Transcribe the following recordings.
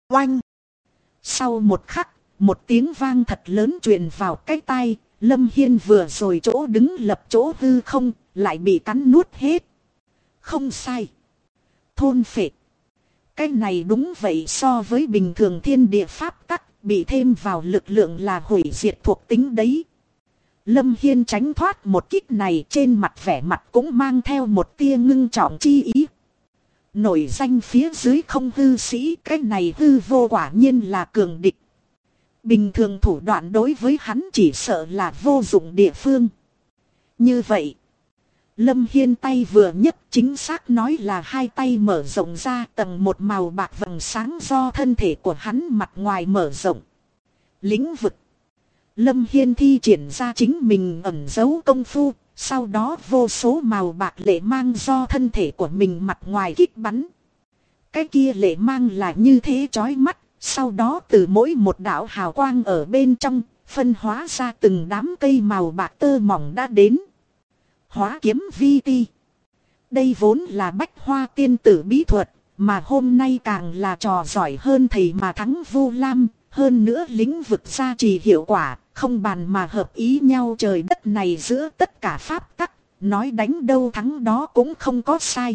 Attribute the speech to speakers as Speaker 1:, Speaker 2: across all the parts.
Speaker 1: Oanh! Sau một khắc, một tiếng vang thật lớn truyền vào cái tai. Lâm Hiên vừa rồi chỗ đứng lập chỗ hư không, lại bị cắn nuốt hết. Không sai. Thôn phệ. Cái này đúng vậy, so với bình thường thiên địa pháp tắc, bị thêm vào lực lượng là hủy diệt thuộc tính đấy. Lâm Hiên tránh thoát một kích này, trên mặt vẻ mặt cũng mang theo một tia ngưng trọng chi ý. Nổi danh phía dưới không hư sĩ, cái này hư vô quả nhiên là cường địch. Bình thường thủ đoạn đối với hắn chỉ sợ là vô dụng địa phương. Như vậy, Lâm Hiên tay vừa nhất, chính xác nói là hai tay mở rộng ra, tầng một màu bạc vầng sáng do thân thể của hắn mặt ngoài mở rộng. Lĩnh vực. Lâm Hiên thi triển ra chính mình ẩn giấu công phu, sau đó vô số màu bạc lệ mang do thân thể của mình mặt ngoài kích bắn. Cái kia lệ mang là như thế chói mắt, sau đó từ mỗi một đạo hào quang ở bên trong, phân hóa ra từng đám cây màu bạc tơ mỏng đã đến. Hóa kiếm vi ti. Đây vốn là bách hoa tiên tử bí thuật, mà hôm nay càng là trò giỏi hơn thầy mà thắng Vu Lam, hơn nữa lĩnh vực gia trì hiệu quả, không bàn mà hợp ý nhau trời đất này giữa tất cả pháp tắc, nói đánh đâu thắng đó cũng không có sai.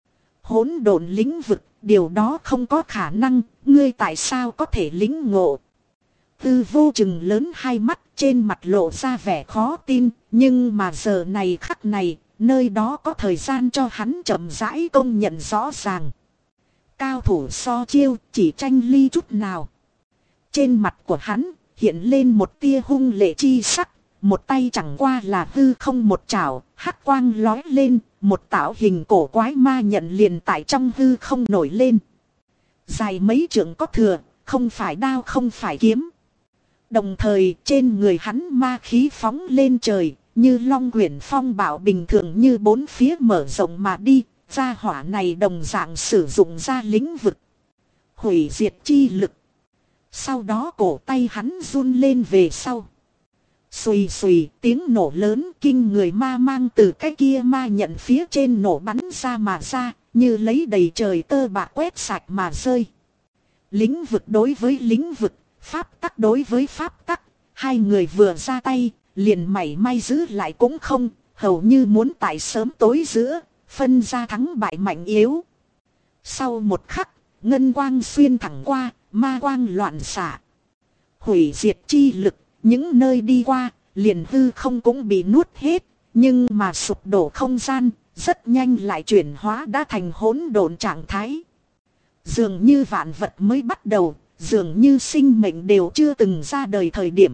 Speaker 1: Hỗn độn lĩnh vực, điều đó không có khả năng, ngươi tại sao có thể lĩnh ngộ? Tư vô chừng lớn hai mắt, trên mặt lộ ra vẻ khó tin, nhưng mà giờ này khắc này, nơi đó có thời gian cho hắn chậm rãi công nhận rõ ràng. Cao thủ so chiêu, chỉ tranh ly chút nào. Trên mặt của hắn hiện lên một tia hung lệ chi sắc, một tay chẳng qua là hư không một chảo, hắc quang lói lên, một tạo hình cổ quái ma nhận liền tại trong hư không nổi lên. Dài mấy trượng có thừa, không phải đao không phải kiếm. Đồng thời trên người hắn ma khí phóng lên trời, như long quyển phong bạo bình thường, như bốn phía mở rộng mà đi. Gia hỏa này đồng dạng sử dụng ra lĩnh vực hủy diệt chi lực. Sau đó cổ tay hắn run lên về sau. Xùy xùy tiếng nổ lớn kinh người ma mang từ cái kia ma nhận phía trên nổ bắn ra mà ra, như lấy đầy trời tơ bạc quét sạch mà rơi. Lĩnh vực đối với lĩnh vực, pháp tắc đối với pháp tắc, hai người vừa ra tay, liền mảy may giữ lại cũng không, hầu như muốn tại sớm tối giữa, phân ra thắng bại mạnh yếu. Sau một khắc, ngân quang xuyên thẳng qua, ma quang loạn xạ. Hủy diệt chi lực, những nơi đi qua, liền hư không cũng bị nuốt hết, nhưng mà sụp đổ không gian, rất nhanh lại chuyển hóa đã thành hỗn độn trạng thái. Dường như vạn vật mới bắt đầu, dường như sinh mệnh đều chưa từng ra đời thời điểm.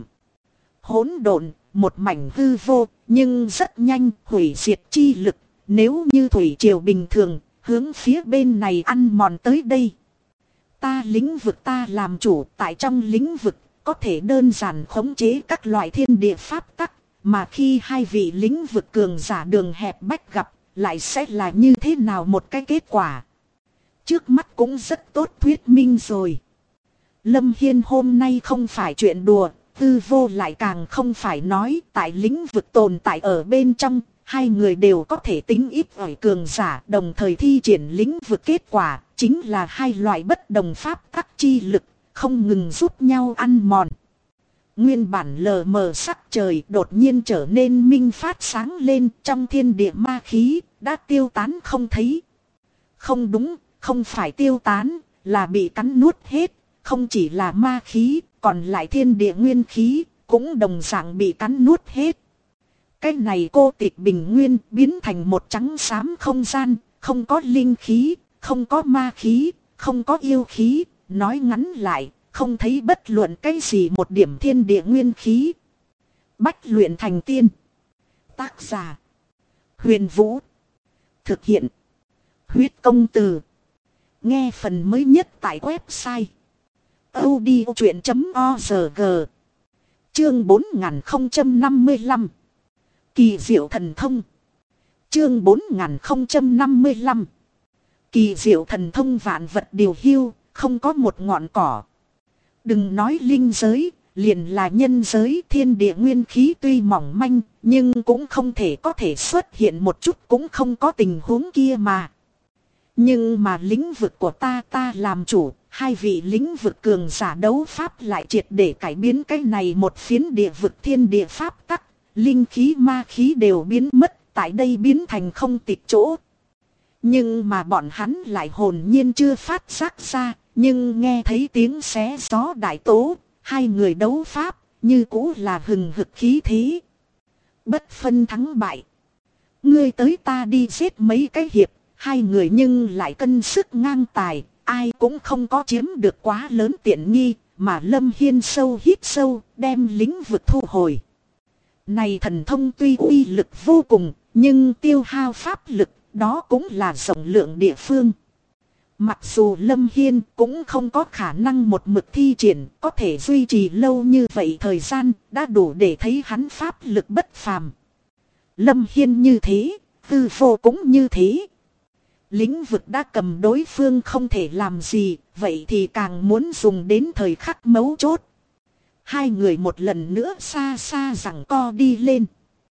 Speaker 1: Hỗn độn, một mảnh hư vô, nhưng rất nhanh hủy diệt chi lực, nếu như thủy triều bình thường, hướng phía bên này ăn mòn tới đây. Ta lĩnh vực ta làm chủ, tại trong lĩnh vực, có thể đơn giản khống chế các loại thiên địa pháp tắc, mà khi hai vị lĩnh vực cường giả đường hẹp bách gặp, lại sẽ là như thế nào một cái kết quả. Trước mắt cũng rất tốt thuyết minh rồi. Lâm Hiên hôm nay không phải chuyện đùa, tư vô lại càng không phải nói, tại lĩnh vực tồn tại ở bên trong, hai người đều có thể tính ít ỏi cường giả, đồng thời thi triển lĩnh vực, kết quả chính là hai loại bất đồng pháp tắc chi lực, không ngừng giúp nhau ăn mòn. Nguyên bản lờ mờ sắc trời đột nhiên trở nên minh phát sáng lên, trong thiên địa ma khí đã tiêu tán không thấy. Không đúng, không phải tiêu tán, là bị cắn nuốt hết. Không chỉ là ma khí, còn lại thiên địa nguyên khí cũng đồng dạng bị cắn nuốt hết. Cái này cô tịch bình nguyên biến thành một trắng xám không gian, không có linh khí, không có ma khí, không có yêu khí, nói ngắn lại, không thấy bất luận cái gì một điểm thiên địa nguyên khí. Bách luyện thành tiên. Tác giả: Huyền Vũ. Thực hiện: Huyết Công Từ. Nghe phần mới nhất tại website audiochuyện.org. Chương 4055. Kỳ diệu thần thông. Chương 4055. Kỳ diệu thần thông, vạn vật điều hiu, không có một ngọn cỏ. Đừng nói linh giới, liền là nhân giới, thiên địa nguyên khí tuy mỏng manh, nhưng cũng không thể có thể xuất hiện một chút cũng không có tình huống kia mà. Nhưng mà lĩnh vực của ta làm chủ, Hai vị lĩnh vực cường giả đấu pháp lại triệt để cải biến cái này một phiến địa vực thiên địa pháp tắc. Linh khí ma khí đều biến mất, tại đây biến thành không tịch chỗ. Nhưng mà bọn hắn lại hồn nhiên chưa phát giác ra, nhưng nghe thấy tiếng xé gió đại tố, hai người đấu pháp, như cũ là hừng hực khí thế. Bất phân thắng bại. Ngươi tới ta đi giết mấy cái hiệp, hai người nhưng lại cân sức ngang tài, ai cũng không có chiếm được quá lớn tiện nghi, mà Lâm Hiên sâu hít sâu, đem lĩnh vực thu hồi. Này thần thông tuy uy lực vô cùng, nhưng tiêu hao pháp lực, đó cũng là rộng lượng địa phương. Mặc dù Lâm Hiên cũng không có khả năng một mực thi triển, có thể duy trì lâu như vậy thời gian, đã đủ để thấy hắn pháp lực bất phàm. Lâm Hiên như thế, Tư Vô cũng như thế. Lĩnh vực đã cầm đối phương không thể làm gì, vậy thì càng muốn dùng đến thời khắc mấu chốt. Hai người một lần nữa xa xa giằng co đi lên.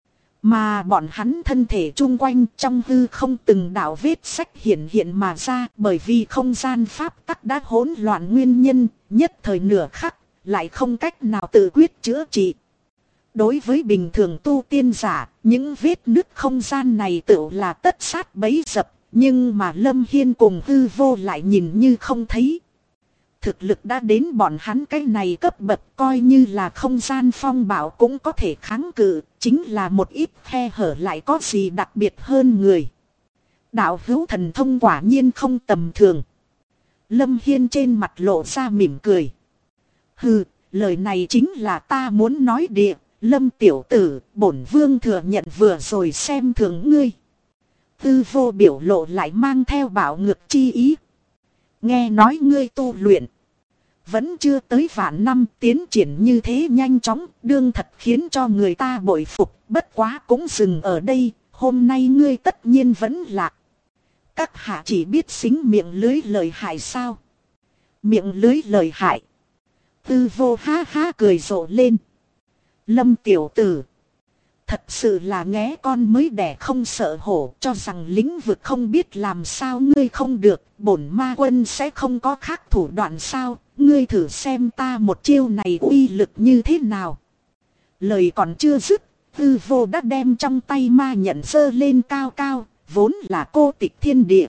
Speaker 1: Mà bọn hắn thân thể chung quanh trong hư không từng đạo vết sách hiện hiện mà ra, bởi vì không gian pháp tắc đã hỗn loạn nguyên nhân, nhất thời nửa khắc, lại không cách nào tự quyết chữa trị. Đối với bình thường tu tiên giả, những vết nứt không gian này tự là tất sát bấy dập, nhưng mà Lâm Hiên cùng Hư Vô lại nhìn như không thấy. Thực lực đã đến bọn hắn cái này cấp bậc, coi như là không gian phong bạo cũng có thể kháng cự, chính là một ít khe hở lại có gì đặc biệt hơn người. Đạo hữu thần thông quả nhiên không tầm thường. Lâm Hiên trên mặt lộ ra mỉm cười. Hừ, lời này chính là ta muốn nói địa, Lâm tiểu tử, bổn vương thừa nhận vừa rồi xem thường ngươi. Tư Vô biểu lộ lại mang theo bạo ngược chi ý. Nghe nói ngươi tu luyện vẫn chưa tới vạn năm, tiến triển như thế nhanh chóng, đương thật khiến cho người ta bội phục, bất quá cũng dừng ở đây, hôm nay ngươi tất nhiên vẫn lạc. Các hạ chỉ biết xính miệng lưới lời hại sao? Miệng lưới lời hại. Tư Vô ha ha cười rộ lên. Lâm tiểu tử, thật sự là nghé con mới đẻ không sợ hổ, cho rằng lĩnh vực không biết làm sao ngươi không được, bổn ma quân sẽ không có khác thủ đoạn sao, ngươi thử xem ta một chiêu này uy lực như thế nào. Lời còn chưa dứt, Tư Vô đã đem trong tay ma nhận giơ lên cao cao, vốn là cô tịch thiên địa.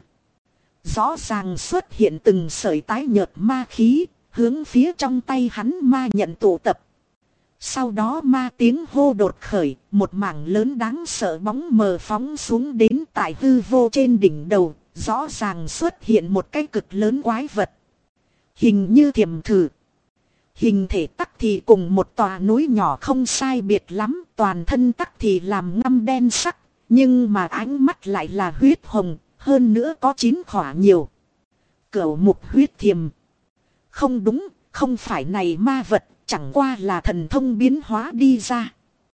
Speaker 1: Rõ ràng xuất hiện từng sợi tái nhợt ma khí, hướng phía trong tay hắn ma nhận tụ tập. Sau đó ma tiếng hô đột khởi, một mảng lớn đáng sợ bóng mờ phóng xuống đến tại Hư Vô trên đỉnh đầu, rõ ràng xuất hiện một cái cực lớn quái vật. Hình như thiểm thử. Hình thể tắc thì cùng một tòa núi nhỏ không sai biệt lắm, toàn thân tắc thì làm ngăm đen sắc, nhưng mà ánh mắt lại là huyết hồng, hơn nữa có 9 khỏa nhiều. Cửu mục huyết thiềm. Không đúng, không phải này ma vật, chẳng qua là thần thông biến hóa đi ra.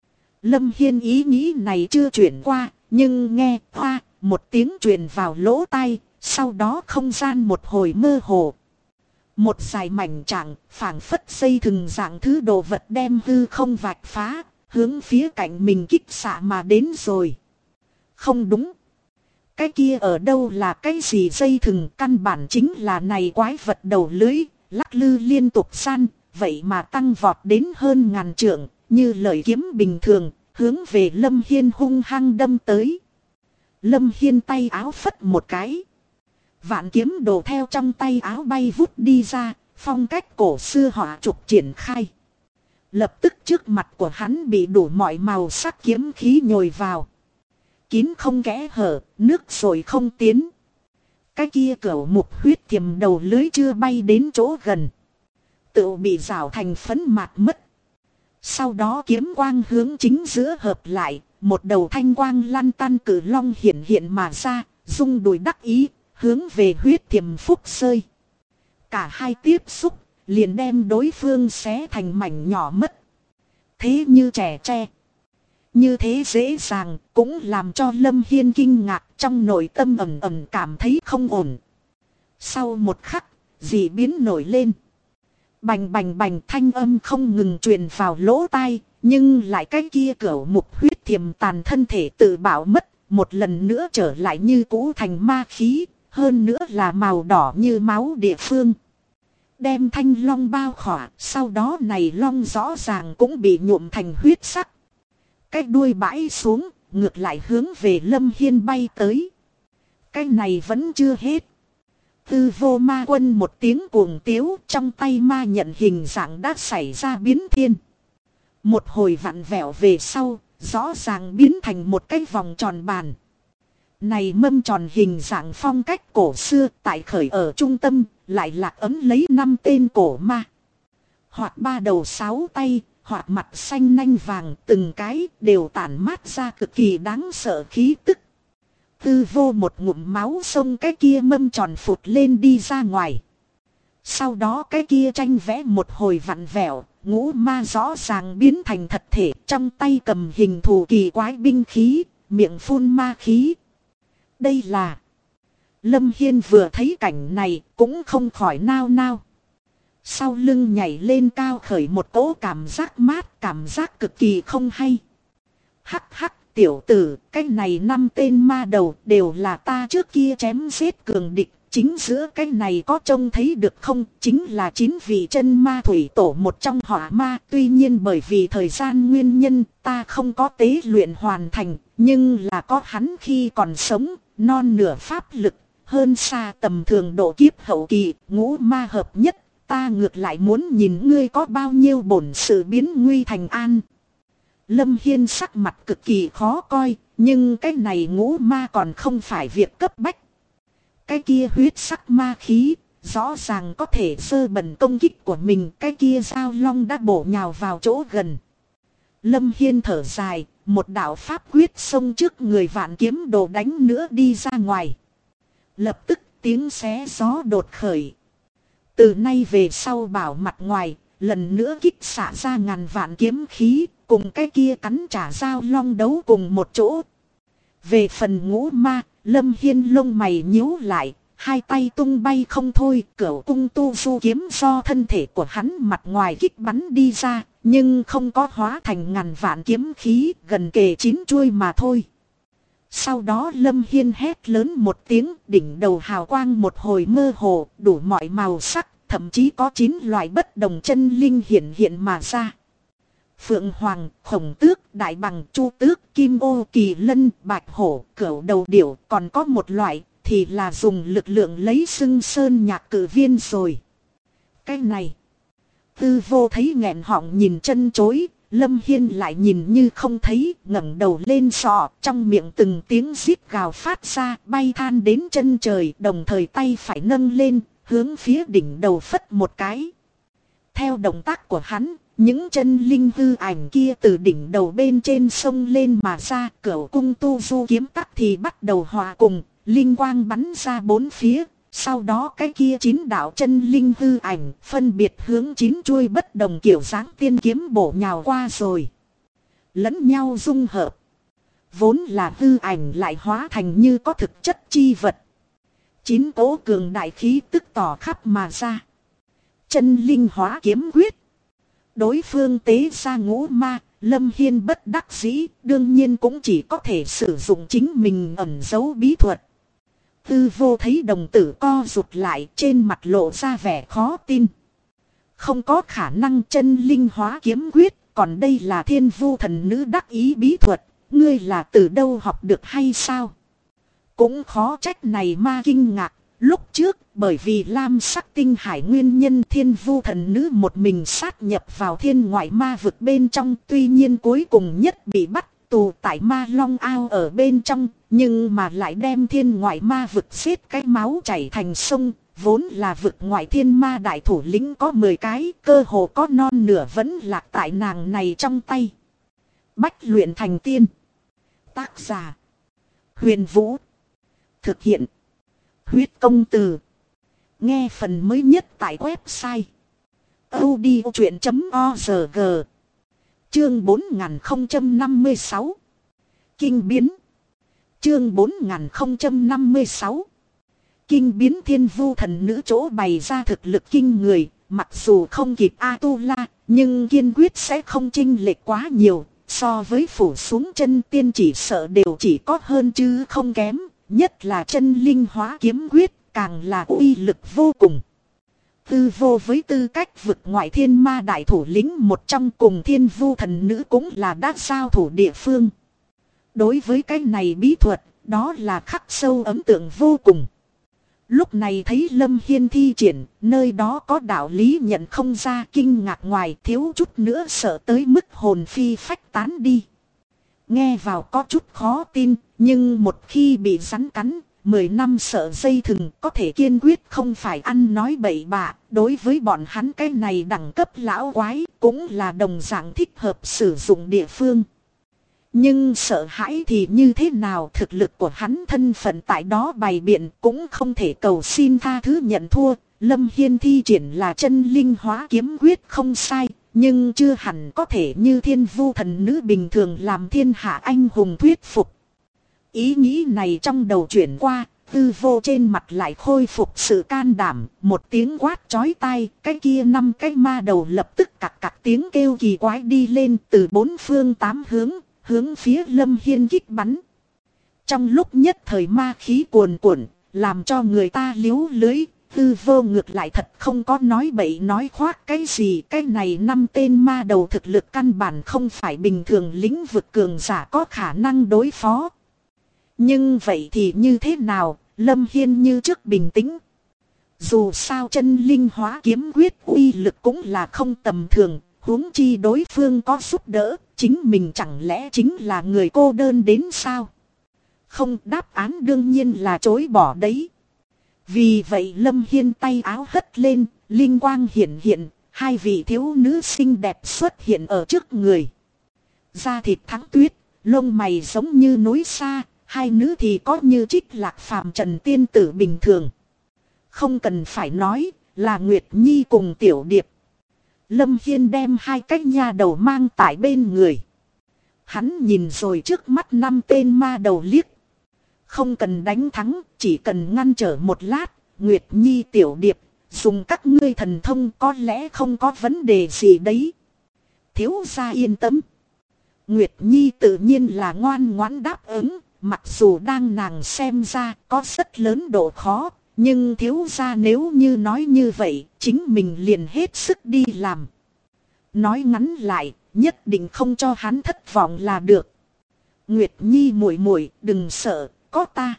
Speaker 1: Lâm Hiên ý nghĩ này chưa chuyển qua, nhưng nghe hoa một tiếng truyền vào lỗ tai, sau đó không gian một hồi mơ hồ. Một dài mảnh trạng, phảng phất dây thừng dạng thứ đồ vật đem hư không vạch phá, hướng phía cạnh mình kích xạ mà đến rồi. Không đúng. Cái kia ở đâu là cái gì dây thừng, căn bản chính là này quái vật đầu lưới, lắc lư liên tục san, vậy mà tăng vọt đến hơn 1000 trượng, như lợi kiếm bình thường, hướng về Lâm Hiên hung hăng đâm tới. Lâm Hiên tay áo phất một cái. Vạn kiếm đồ theo trong tay áo bay vút đi ra, phong cách cổ xưa họa trục triển khai. Lập tức trước mặt của hắn bị đủ mọi màu sắc kiếm khí nhồi vào. Kín không kẽ hở, nước rồi không tiến. Cái kia cửu mục huyết thiềm đầu lưới chưa bay đến chỗ gần, tự bị rào thành phấn mạt mất. Sau đó kiếm quang hướng chính giữa hợp lại, một đầu thanh quang lăn tăn cử long hiện hiện mà ra, rung đùi đắc ý, hướng về huyết thiềm phúc rơi. Cả hai tiếp xúc, liền đem đối phương xé thành mảnh nhỏ mất. Thế như trẻ tre. Như thế dễ dàng, cũng làm cho Lâm Hiên kinh ngạc, trong nội tâm ẩm ẩm cảm thấy không ổn. Sau một khắc, dị biến nổi lên. Bành bành bành, thanh âm không ngừng truyền vào lỗ tai, nhưng lại cái kia cửu mục huyết thiềm tàn thân thể tự bảo mất, một lần nữa trở lại như cũ thành ma khí, hơn nữa là màu đỏ như máu địa phương. đem thanh long bao khỏa, sau đó này long rõ ràng cũng bị nhuộm thành huyết sắc. Cái đuôi bãi xuống, ngược lại hướng về Lâm Hiên bay tới. Cái này vẫn chưa hết. Tư vô ma quân một tiếng cuồng tiếu, trong tay ma nhận hình dạng đã xảy ra biến thiên. Một hồi vặn vẹo về sau, rõ ràng biến thành một cái vòng tròn bàn. Này mâm tròn hình dạng phong cách cổ xưa, tại khởi ở trung tâm, lại lạc ấm lấy 5 tên cổ ma. Hoặc 3 đầu 6 tay, hoặc mặt xanh nanh vàng, từng cái đều tản mát ra cực kỳ đáng sợ khí tức. Tư vô một ngụm máu xông cái kia mâm tròn phụt lên đi ra ngoài. Sau đó cái kia tranh vẽ một hồi vặn vẹo, ngũ ma rõ ràng biến thành thật thể, trong tay cầm hình thù kỳ quái binh khí, miệng phun ma khí. Đây là... Lâm Hiên vừa thấy cảnh này cũng không khỏi nao nao. Sau lưng nhảy lên cao khởi một cỗ cảm giác mát, cảm giác cực kỳ không hay. Hắc hắc tiểu tử, cái này 5 tên ma đầu đều là ta trước kia chém giết cường địch. Chính giữa cái này có trông thấy được không, chính là 9 vị chân ma thủy tổ một trong hỏa ma. Tuy nhiên bởi vì thời gian nguyên nhân ta không có tế luyện hoàn thành, nhưng là có hắn khi còn sống, non nửa pháp lực, hơn xa tầm thường độ kiếp hậu kỳ, ngũ ma hợp nhất. Ta ngược lại muốn nhìn ngươi có bao nhiêu bổn sự biến nguy thành an. Lâm Hiên sắc mặt cực kỳ khó coi, nhưng cái này ngũ ma còn không phải việc cấp bách. Cái kia huyết sắc ma khí, rõ ràng có thể sơ bẩn công kích của mình. Cái kia dao long đã bổ nhào vào chỗ gần. Lâm Hiên thở dài, một đạo pháp quyết xông trước người vạn kiếm đồ đánh nữa đi ra ngoài. Lập tức tiếng xé gió đột khởi. Từ nay về sau bảo mặt ngoài, lần nữa kích xạ ra ngàn vạn kiếm khí, cùng cái kia cắn trả dao long đấu cùng một chỗ. Về phần ngũ ma, Lâm Hiên lông mày nhíu lại, hai tay tung bay không thôi, cửu cung tu du kiếm do thân thể của hắn mặt ngoài kích bắn đi ra, nhưng không có hóa thành ngàn vạn kiếm khí, gần kề 9 chuôi mà thôi. Sau đó Lâm Hiên hét lớn một tiếng, đỉnh đầu hào quang một hồi mơ hồ, đủ mọi màu sắc, thậm chí có 9 loại bất đồng chân linh hiện hiện mà ra. Phượng Hoàng, Khổng Tước, Đại Bằng, Chu Tước, Kim Ô, Kỳ Lân, Bạch Hổ, Cẩu Đầu Điểu, còn có một loại thì là dùng lực lượng lấy xưng sơn nhạc cử viên rồi. Cái này, Tư vô thấy nghẹn họng nhìn chân chối, Lâm Hiên lại nhìn như không thấy, ngẩng đầu lên sọ, trong miệng từng tiếng rít gào phát ra, bay than đến chân trời, đồng thời tay phải nâng lên, hướng phía đỉnh đầu phất một cái. Theo động tác của hắn, những chân linh hư ảnh kia từ đỉnh đầu bên trên sông lên mà ra, cửu cung tu du kiếm tắc thì bắt đầu hòa cùng, linh quang bắn ra bốn phía. Sau đó cái kia 9 đạo chân linh hư ảnh phân biệt hướng 9 chuôi bất đồng kiểu dáng tiên kiếm bổ nhào qua rồi. Lẫn nhau dung hợp. Vốn là hư ảnh lại hóa thành như có thực chất chi vật. 9 cỗ cường đại khí tức tỏ khắp mà ra. Chân linh hóa kiếm quyết. Đối phương tế ra ngũ ma, Lâm Hiên bất đắc dĩ, đương nhiên cũng chỉ có thể sử dụng chính mình ẩn giấu bí thuật. Tư vô thấy đồng tử co rụt lại, trên mặt lộ ra vẻ khó tin. Không có khả năng chân linh hóa kiếm quyết, còn đây là Thiên Vu thần nữ đắc ý bí thuật, ngươi là từ đâu học được hay sao? Cũng khó trách này ma kinh ngạc, lúc trước bởi vì lam sắc tinh hải nguyên nhân Thiên Vu thần nữ một mình sát nhập vào thiên ngoại ma vực bên trong, tuy nhiên cuối cùng nhất bị bắt tù tại ma long ao ở bên trong, nhưng mà lại đem thiên ngoại ma vực xếp cái máu chảy thành sông, vốn là vực ngoại thiên ma đại thủ lĩnh có 10 cái, cơ hồ có non nửa vẫn lạc tại nàng này trong tay. Bách luyện thành tiên. Tác giả Huyền Vũ. Thực hiện Huyết Công Từ. Nghe phần mới nhất tại website audiochuyện.org. Chương 4056 Kinh biến. Chương 4056 Kinh biến. Thiên Vu thần nữ chỗ bày ra thực lực kinh người, mặc dù không kịp A-tu-la, nhưng kiên quyết sẽ không chênh lệch quá nhiều, so với phủ xuống chân tiên chỉ sợ đều chỉ có hơn chứ không kém, nhất là chân linh hóa kiếm quyết, càng là uy lực vô cùng. Tư vô với tư cách vực ngoại thiên ma đại thủ lĩnh một trong cùng thiên vu thần nữ cũng là đã giao thủ địa phương. Đối với cái này bí thuật, đó là khắc sâu ấn tượng vô cùng. Lúc này thấy Lâm Hiên thi triển, nơi đó có đạo lý nhận không ra, kinh ngạc ngoài, thiếu chút nữa sợ tới mức hồn phi phách tán đi. Nghe vào có chút khó tin, nhưng một khi bị rắn cắn, 10 năm sợ dây thừng có thể kiên quyết không phải ăn nói bậy bạ. Đối với bọn hắn cái này đẳng cấp lão quái cũng là đồng dạng thích hợp sử dụng địa phương. Nhưng sợ hãi thì như thế nào, thực lực của hắn thân phận tại đó bày biện cũng không thể cầu xin tha thứ nhận thua. Lâm Hiên thi triển là chân linh hóa kiếm quyết không sai, nhưng chưa hẳn có thể như thiên vu thần nữ bình thường làm thiên hạ anh hùng thuyết phục. Ý nghĩ này trong đầu chuyển qua, Tư vô trên mặt lại khôi phục sự can đảm, một tiếng quát chói tai, cái kia 5 cái ma đầu lập tức cặc cặc tiếng kêu kỳ quái đi lên từ 4 phương 8 hướng phía Lâm Hiên kích bắn. Trong lúc nhất thời ma khí cuồn cuộn, làm cho người ta liếu lưới. Tư vô ngược lại thật không có nói bậy nói khoác cái gì. Cái này 5 tên ma đầu thực lực căn bản không phải bình thường lĩnh vực cường giả có khả năng đối phó. Nhưng vậy thì như thế nào? Lâm Hiên như trước bình tĩnh. Dù sao chân linh hóa kiếm quyết uy lực cũng là không tầm thường, huống chi đối phương có giúp đỡ, chính mình chẳng lẽ chính là người cô đơn đến sao? Không, đáp án đương nhiên là chối bỏ đấy. Vì vậy Lâm Hiên tay áo hất lên, linh quang hiện hiện, 2 vị thiếu nữ xinh đẹp xuất hiện ở trước người. Da thịt thắng tuyết, lông mày giống như núi xa, 2 nữ thì có như Trích Lạc phàm trần tiên tử bình thường. Không cần phải nói, là Nguyệt Nhi cùng Tiểu Điệp. Lâm Hiên đem 2 cái nha đầu mang tại bên người. Hắn nhìn rồi trước mắt 5 tên ma đầu liếc. Không cần đánh thắng, chỉ cần ngăn trở một lát, Nguyệt Nhi Tiểu Điệp, dùng các ngươi thần thông có lẽ không có vấn đề gì đấy. Thiếu gia yên tâm. Nguyệt Nhi tự nhiên là ngoan ngoãn đáp ứng, mặc dù đang nàng xem ra có rất lớn độ khó, nhưng thiếu gia nếu như nói như vậy, chính mình liền hết sức đi làm. Nói ngắn lại, nhất định không cho hắn thất vọng là được. Nguyệt Nhi muội muội, đừng sợ, có ta.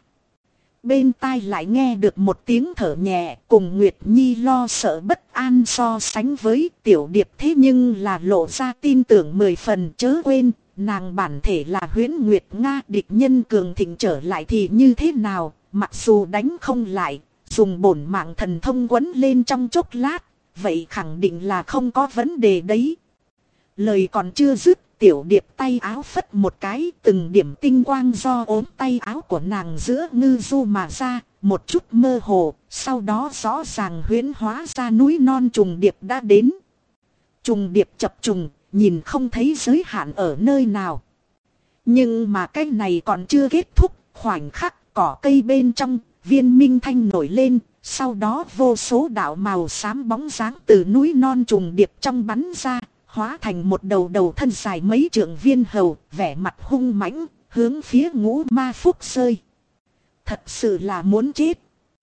Speaker 1: Bên tai lại nghe được một tiếng thở nhẹ, cùng Nguyệt Nhi lo sợ bất an so sánh với Tiểu Điệp thế nhưng là lộ ra tin tưởng 10 phần. Chớ quên, nàng bản thể là Huyễn Nguyệt Nga, địch nhân cường thịnh trở lại thì như thế nào, mặc dù đánh không lại, dùng bổn mạng thần thông quấn lên trong chốc lát, vậy khẳng định là không có vấn đề đấy. Lời còn chưa dứt, Tiểu Điệp tay áo phất một cái, từng điểm tinh quang do ốm tay áo của nàng giữa ngư du mà ra, một chút mơ hồ, sau đó rõ ràng huyễn hóa ra núi non trùng điệp đã đến. Trùng điệp chập trùng, nhìn không thấy giới hạn ở nơi nào. Nhưng mà cái này còn chưa kết thúc, khoảnh khắc cỏ cây bên trong, viên minh thanh nổi lên, sau đó vô số đạo màu xám bóng dáng từ núi non trùng điệp trong bắn ra. Hóa thành một đầu đầu thân dài mấy trượng viên hầu, vẻ mặt hung mãnh, hướng phía Ngũ Ma Phúc rơi. Thật sự là muốn chết.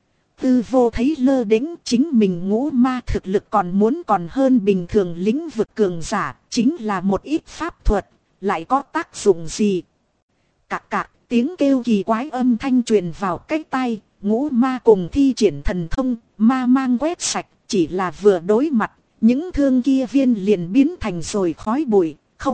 Speaker 1: Tư vô thấy lơ đễnh, chính mình Ngũ Ma thực lực còn hơn bình thường lĩnh vực cường giả, chính là một ít pháp thuật, lại có tác dụng gì? Cạc cạc, tiếng kêu kỳ quái âm thanh truyền vào cái tai, Ngũ Ma cùng thi triển thần thông, ma mang quét sạch, chỉ là vừa đối mặt. Những thương kia viên liền biến thành rồi khói bụi,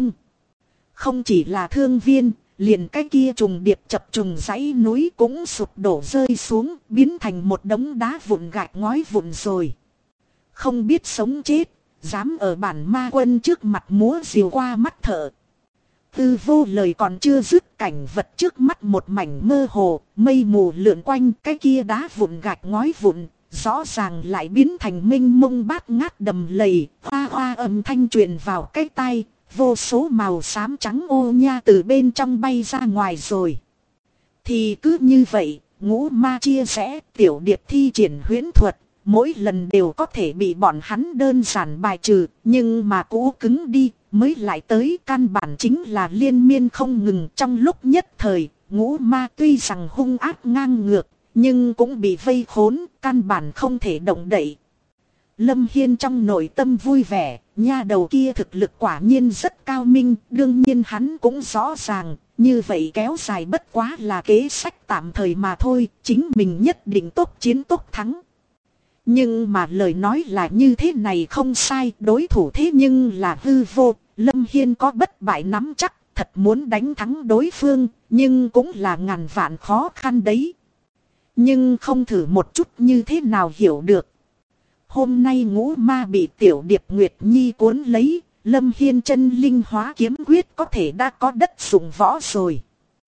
Speaker 1: không chỉ là thương viên, liền cái kia trùng điệp chập trùng dãy núi cũng sụp đổ rơi xuống, biến thành một đống đá vụn gạch ngói vụn rồi. Không biết sống chết, dám ở bản ma quân trước mặt múa diều qua mắt thợ. Tư vô lời còn chưa dứt, cảnh vật trước mắt một mảnh mơ hồ, mây mù lượn quanh, cái kia đá vụn gạch ngói vụn. Rõ ràng lại biến thành mênh mông bát ngát đầm lầy, hoa hoa âm thanh truyền vào cái tai, vô số màu xám trắng ô nha từ bên trong bay ra ngoài rồi. Thì cứ như vậy, Ngũ Ma chia sẻ, Tiểu Điệp thi triển huyễn thuật, mỗi lần đều có thể bị bọn hắn đơn giản bài trừ, nhưng mà cũ cứng đi, mới lại tới căn bản chính là liên miên không ngừng. Trong lúc nhất thời, Ngũ Ma tuy rằng hung ác ngang ngược, nhưng cũng bị vây khốn, căn bản không thể động đậy. Lâm Hiên trong nội tâm vui vẻ, nha đầu kia thực lực quả nhiên rất cao minh, đương nhiên hắn cũng rõ ràng, như vậy kéo dài bất quá là kế sách tạm thời mà thôi, chính mình nhất định tốc chiến tốc thắng. Nhưng mà lời nói là như thế này không sai, đối thủ thế nhưng là hư vô, Lâm Hiên có bất bại nắm chắc, thật muốn đánh thắng đối phương, nhưng cũng là ngàn vạn khó khăn đấy. Nhưng không thử một chút như thế nào hiểu được. Hôm nay ngũ ma bị tiểu điệp Nguyệt Nhi cuốn lấy, Lâm Hiên chân linh hóa kiếm quyết có thể đã có đất dụng võ rồi.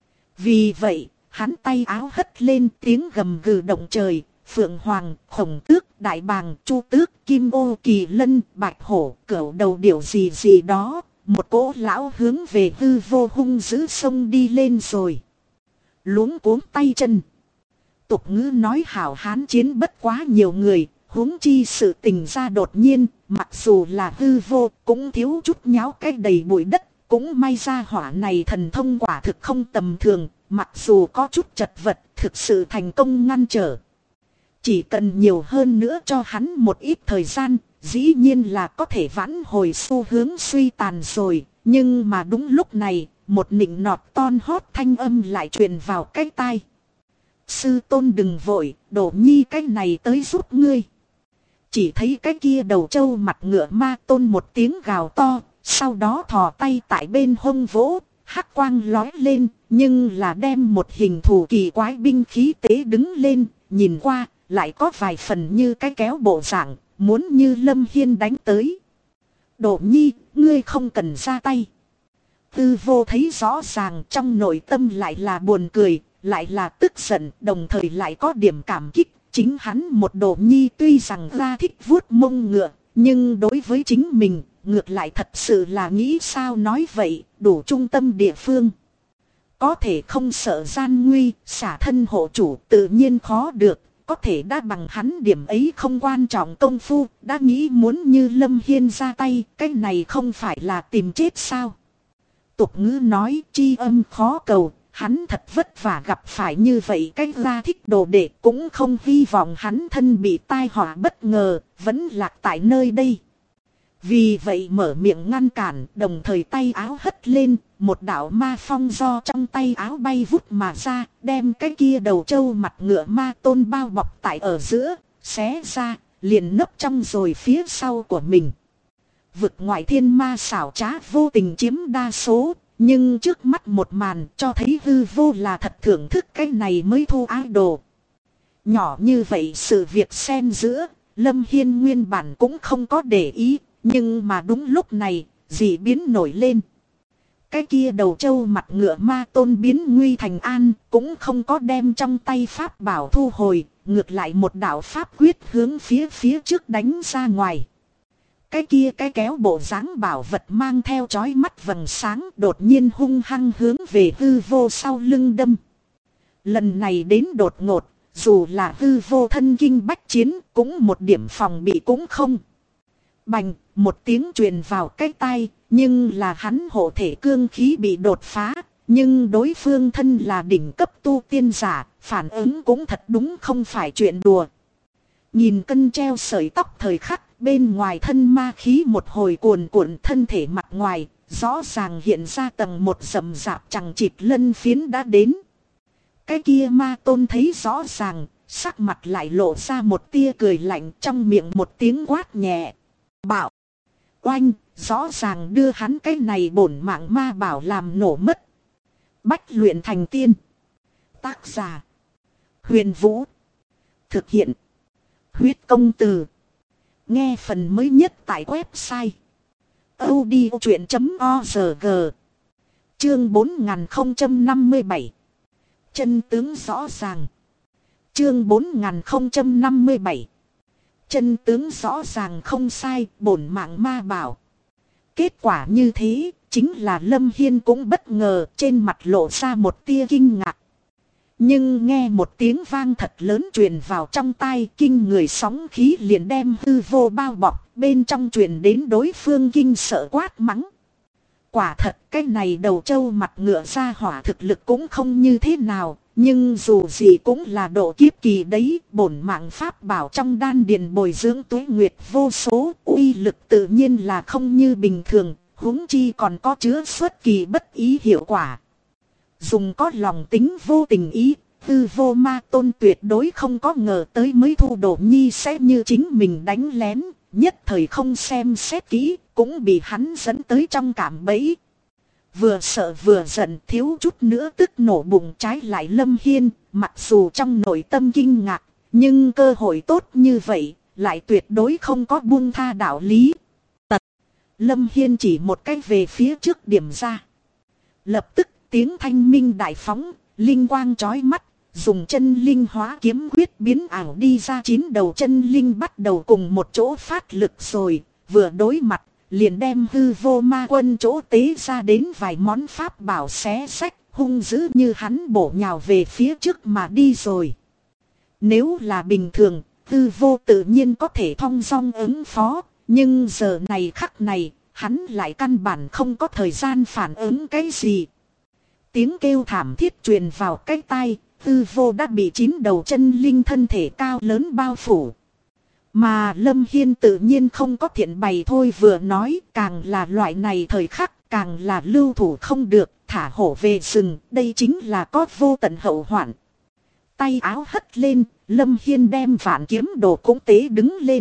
Speaker 1: Vì vậy, hắn tay áo hất lên tiếng gầm gừ động trời, Phượng Hoàng, Khổng Tước, Đại Bàng, Chu Tước, Kim Ô, Kỳ Lân, Bạch Hổ, Cẩu Đầu điểu gì gì đó, một cỗ lão hướng về hư vô hung dữ sông đi lên rồi. Luống cuống tay chân. Tục ngữ nói hảo hán chiến bất quá nhiều người, huống chi sự tình ra đột nhiên, mặc dù là hư vô cũng thiếu chút nháo cái đầy bụi đất, cũng may ra hỏa này thần thông quả thực không tầm thường, mặc dù có chút chật vật, thực sự thành công ngăn trở. Chỉ cần nhiều hơn nữa cho hắn một ít thời gian, dĩ nhiên là có thể vãn hồi xu hướng suy tàn rồi, nhưng mà đúng lúc này, một nịnh nọt ton hót thanh âm lại truyền vào cái tai. Sư tôn đừng vội, Đổ Nhi cái này tới giúp ngươi. Chỉ thấy cái kia đầu trâu mặt ngựa ma tôn một tiếng gào to, sau đó thò tay tại bên hông vỗ, hắc quang lói lên, nhưng là đem một hình thù kỳ quái binh khí tế đứng lên, nhìn qua, lại có vài phần như cái kéo bộ dạng, muốn như Lâm Hiên đánh tới. Đổ Nhi, ngươi không cần ra tay. Tư vô thấy rõ ràng trong nội tâm lại là buồn cười, lại là tức giận, đồng thời lại có điểm cảm kích. Chính hắn một Đổ Nhi tuy rằng ra thích vuốt mông ngựa, nhưng đối với chính mình, ngược lại thật sự là nghĩ sao nói vậy, đủ trung tâm địa phương. Có thể không sợ gian nguy, xả thân hộ chủ tự nhiên khó được, có thể đã bằng hắn điểm ấy không quan trọng công phu, đã nghĩ muốn như Lâm Hiên ra tay, cái này không phải là tìm chết sao. Tục ngữ nói chi âm khó cầu. Hắn thật vất vả gặp phải như vậy cái ra thích đồ đệ cũng không hy vọng hắn thân bị tai họa bất ngờ, vẫn lạc tại nơi đây. Vì vậy mở miệng ngăn cản, đồng thời tay áo hất lên, một đạo ma phong do trong tay áo bay vút mà ra, đem cái kia đầu trâu mặt ngựa ma tôn bao bọc tại ở giữa, xé ra, liền nấp trong rồi phía sau của mình. Vực ngoại thiên ma xảo trá vô tình chiếm đa số. Nhưng trước mắt một màn cho thấy hư vô là thật thưởng thức cái này mới thu idol. Nhỏ như vậy sự việc xen giữa, Lâm Hiên nguyên bản cũng không có để ý, nhưng mà đúng lúc này, dị biến nổi lên. Cái kia đầu trâu mặt ngựa ma tôn biến nguy thành an, cũng không có đem trong tay pháp bảo thu hồi, ngược lại một đạo pháp quyết hướng phía trước đánh ra ngoài. Cái kia cái kéo bộ dáng bảo vật mang theo chói mắt vầng sáng đột nhiên hung hăng hướng về hư vô sau lưng đâm. Lần này đến đột ngột, dù là hư vô thân kinh bách chiến cũng một điểm phòng bị cũng không. Bành, một tiếng truyền vào cái tai, nhưng là hắn hộ thể cương khí bị đột phá, nhưng đối phương thân là đỉnh cấp tu tiên giả, phản ứng cũng thật đúng không phải chuyện đùa. Nhìn cân treo sợi tóc thời khắc. Bên ngoài thân ma khí một hồi cuồn cuộn thân thể mặt ngoài, rõ ràng hiện ra tầng một rậm rạp chẳng chịt lân phiến đã đến. Cái kia ma tôn thấy rõ ràng, sắc mặt lại lộ ra một tia cười lạnh trong miệng một tiếng quát nhẹ. Bảo! Oanh! Rõ ràng đưa hắn cái này bổn mạng ma bảo làm nổ mất. Bách luyện thành tiên. Tác giả. Huyền Vũ. Thực hiện. Huyết công từ. Nghe phần mới nhất tại website audiochuyện.org. Chương 4057. Chân tướng rõ ràng. Chương 4057. Chân tướng rõ ràng không sai, bổn mạng ma bảo. Kết quả như thế, chính là Lâm Hiên cũng bất ngờ, trên mặt lộ ra một tia kinh ngạc. Nhưng nghe một tiếng vang thật lớn truyền vào trong tai, kinh người sóng khí liền đem hư vô bao bọc, bên trong truyền đến đối phương kinh sợ quát mắng. quả thật cái này đầu trâu mặt ngựa ra hỏa thực lực cũng không như thế nào. Nhưng dù gì cũng là độ kiếp kỳ đấy, bổn mạng pháp bảo trong đan điền bồi dưỡng tuế nguyệt vô số, uy lực tự nhiên là không như bình thường, huống chi còn có chứa xuất kỳ bất ý hiệu quả. Dùng có lòng tính vô tình ý, Hư Vô Ma Tôn tuyệt đối không có ngờ tới mới thu đồ nhi sẽ như chính mình đánh lén, nhất thời không xem xét kỹ, cũng bị hắn dẫn tới trong cảm bẫy. Vừa sợ vừa giận, thiếu chút nữa tức nổ bụng. Trái lại Lâm Hiên, mặc dù trong nội tâm kinh ngạc, nhưng cơ hội tốt như vậy, lại tuyệt đối không có buông tha đạo lý. Tật, Lâm Hiên chỉ một cái về phía trước điểm ra. Lập tức tiếng thanh minh đại phóng, linh quang chói mắt, dùng chân linh hóa kiếm quyết biến ảo đi ra 9 đầu chân linh bắt đầu cùng một chỗ phát lực rồi, vừa đối mặt. Liền đem Hư Vô Ma Quân chỗ tế ra đến vài món pháp bảo xé xách, hung dữ như hắn bổ nhào về phía trước mà đi rồi. Nếu là bình thường, Hư Vô tự nhiên có thể thong dong ứng phó, nhưng giờ này khắc này, hắn lại căn bản không có thời gian phản ứng cái gì. Tiếng kêu thảm thiết truyền vào cái tai, Hư Vô đã bị 9 đầu chân linh thân thể cao lớn bao phủ. Mà Lâm Hiên tự nhiên không có thiện bày thôi, vừa nói càng là loại này thời khắc càng là lưu thủ không được, thả hổ về rừng, đây chính là có vô tận hậu hoạn. Tay áo hất lên, Lâm Hiên đem vạn kiếm đồ cũng tế đứng lên.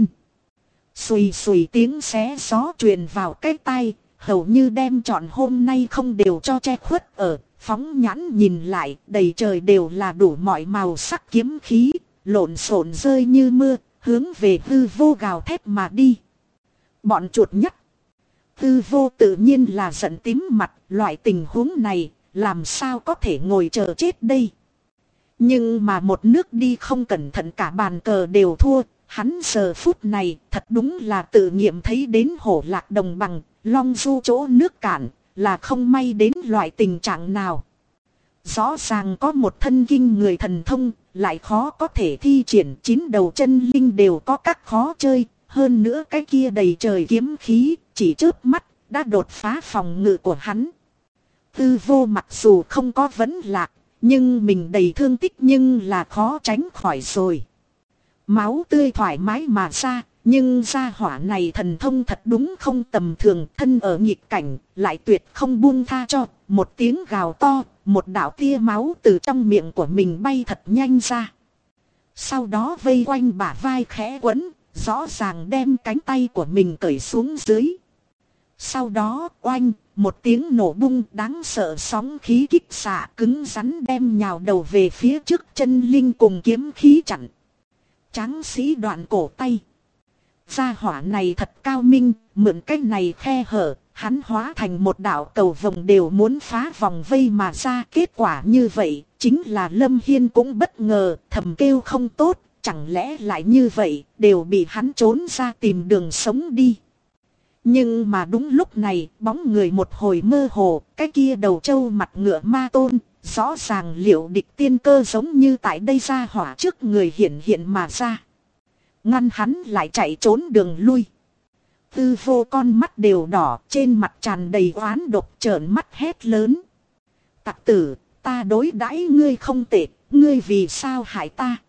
Speaker 1: Xùy xùy tiếng xé gió truyền vào cái tai, hầu như đem trọn hôm nay không đều cho che khuất ở, phóng nhãn nhìn lại, đầy trời đều là đủ mọi màu sắc kiếm khí, lộn xộn rơi như mưa. Hướng về Hư Vô gào thét mà đi. Bọn chuột nhắt. Hư Vô tự nhiên là giận tím mặt. Loại tình huống này làm sao có thể ngồi chờ chết đây. Nhưng mà một nước đi không cẩn thận cả bàn cờ đều thua. Hắn giờ phút này thật đúng là tự nghiệm thấy đến hổ lạc đồng bằng. Long du chỗ nước cạn là không may đến loại tình trạng nào. Rõ ràng có một thân kinh người thần thông, lại khó có thể thi triển. 9 đầu chân linh đều có các khó chơi, hơn nữa cái kia đầy trời kiếm khí, chỉ chớp mắt, đã đột phá phòng ngự của hắn. Hư Vô mặc dù không có vấn lạc, nhưng mình đầy thương tích nhưng là khó tránh khỏi rồi. Máu tươi thoải mái mà ra, nhưng gia hỏa này thần thông thật đúng không tầm thường, thân ở nghịch cảnh, lại tuyệt không buông tha cho. Một tiếng gào to, một đạo tia máu từ trong miệng của mình bay thật nhanh ra. Sau đó vây quanh bả vai khẽ quấn, rõ ràng đem cánh tay của mình cởi xuống dưới. Sau đó oanh, một tiếng nổ bung đáng sợ, sóng khí kích xạ cứng rắn đem nhào đầu về phía trước chân linh cùng kiếm khí chặn. Tráng sĩ đoạn cổ tay. Gia hỏa này thật cao minh, mượn cái này khe hở, hắn hóa thành một đạo cầu vồng đều muốn phá vòng vây mà ra. Kết quả như vậy, chính là Lâm Hiên cũng bất ngờ, thầm kêu không tốt, chẳng lẽ lại như vậy, đều bị hắn trốn ra tìm đường sống đi. Nhưng mà đúng lúc này, bóng người một hồi mơ hồ, cái kia đầu trâu mặt ngựa Ma Tôn, rõ ràng liệu địch tiên cơ giống như tại đây ra hỏa trước người hiện hiện mà ra. Ngăn hắn lại chạy trốn đường lui. Hư Vô con mắt đều đỏ, trên mặt tràn đầy oán độc, trợn mắt hét lớn. Tặc tử, ta đối đãi ngươi không tệ, ngươi vì sao hại ta?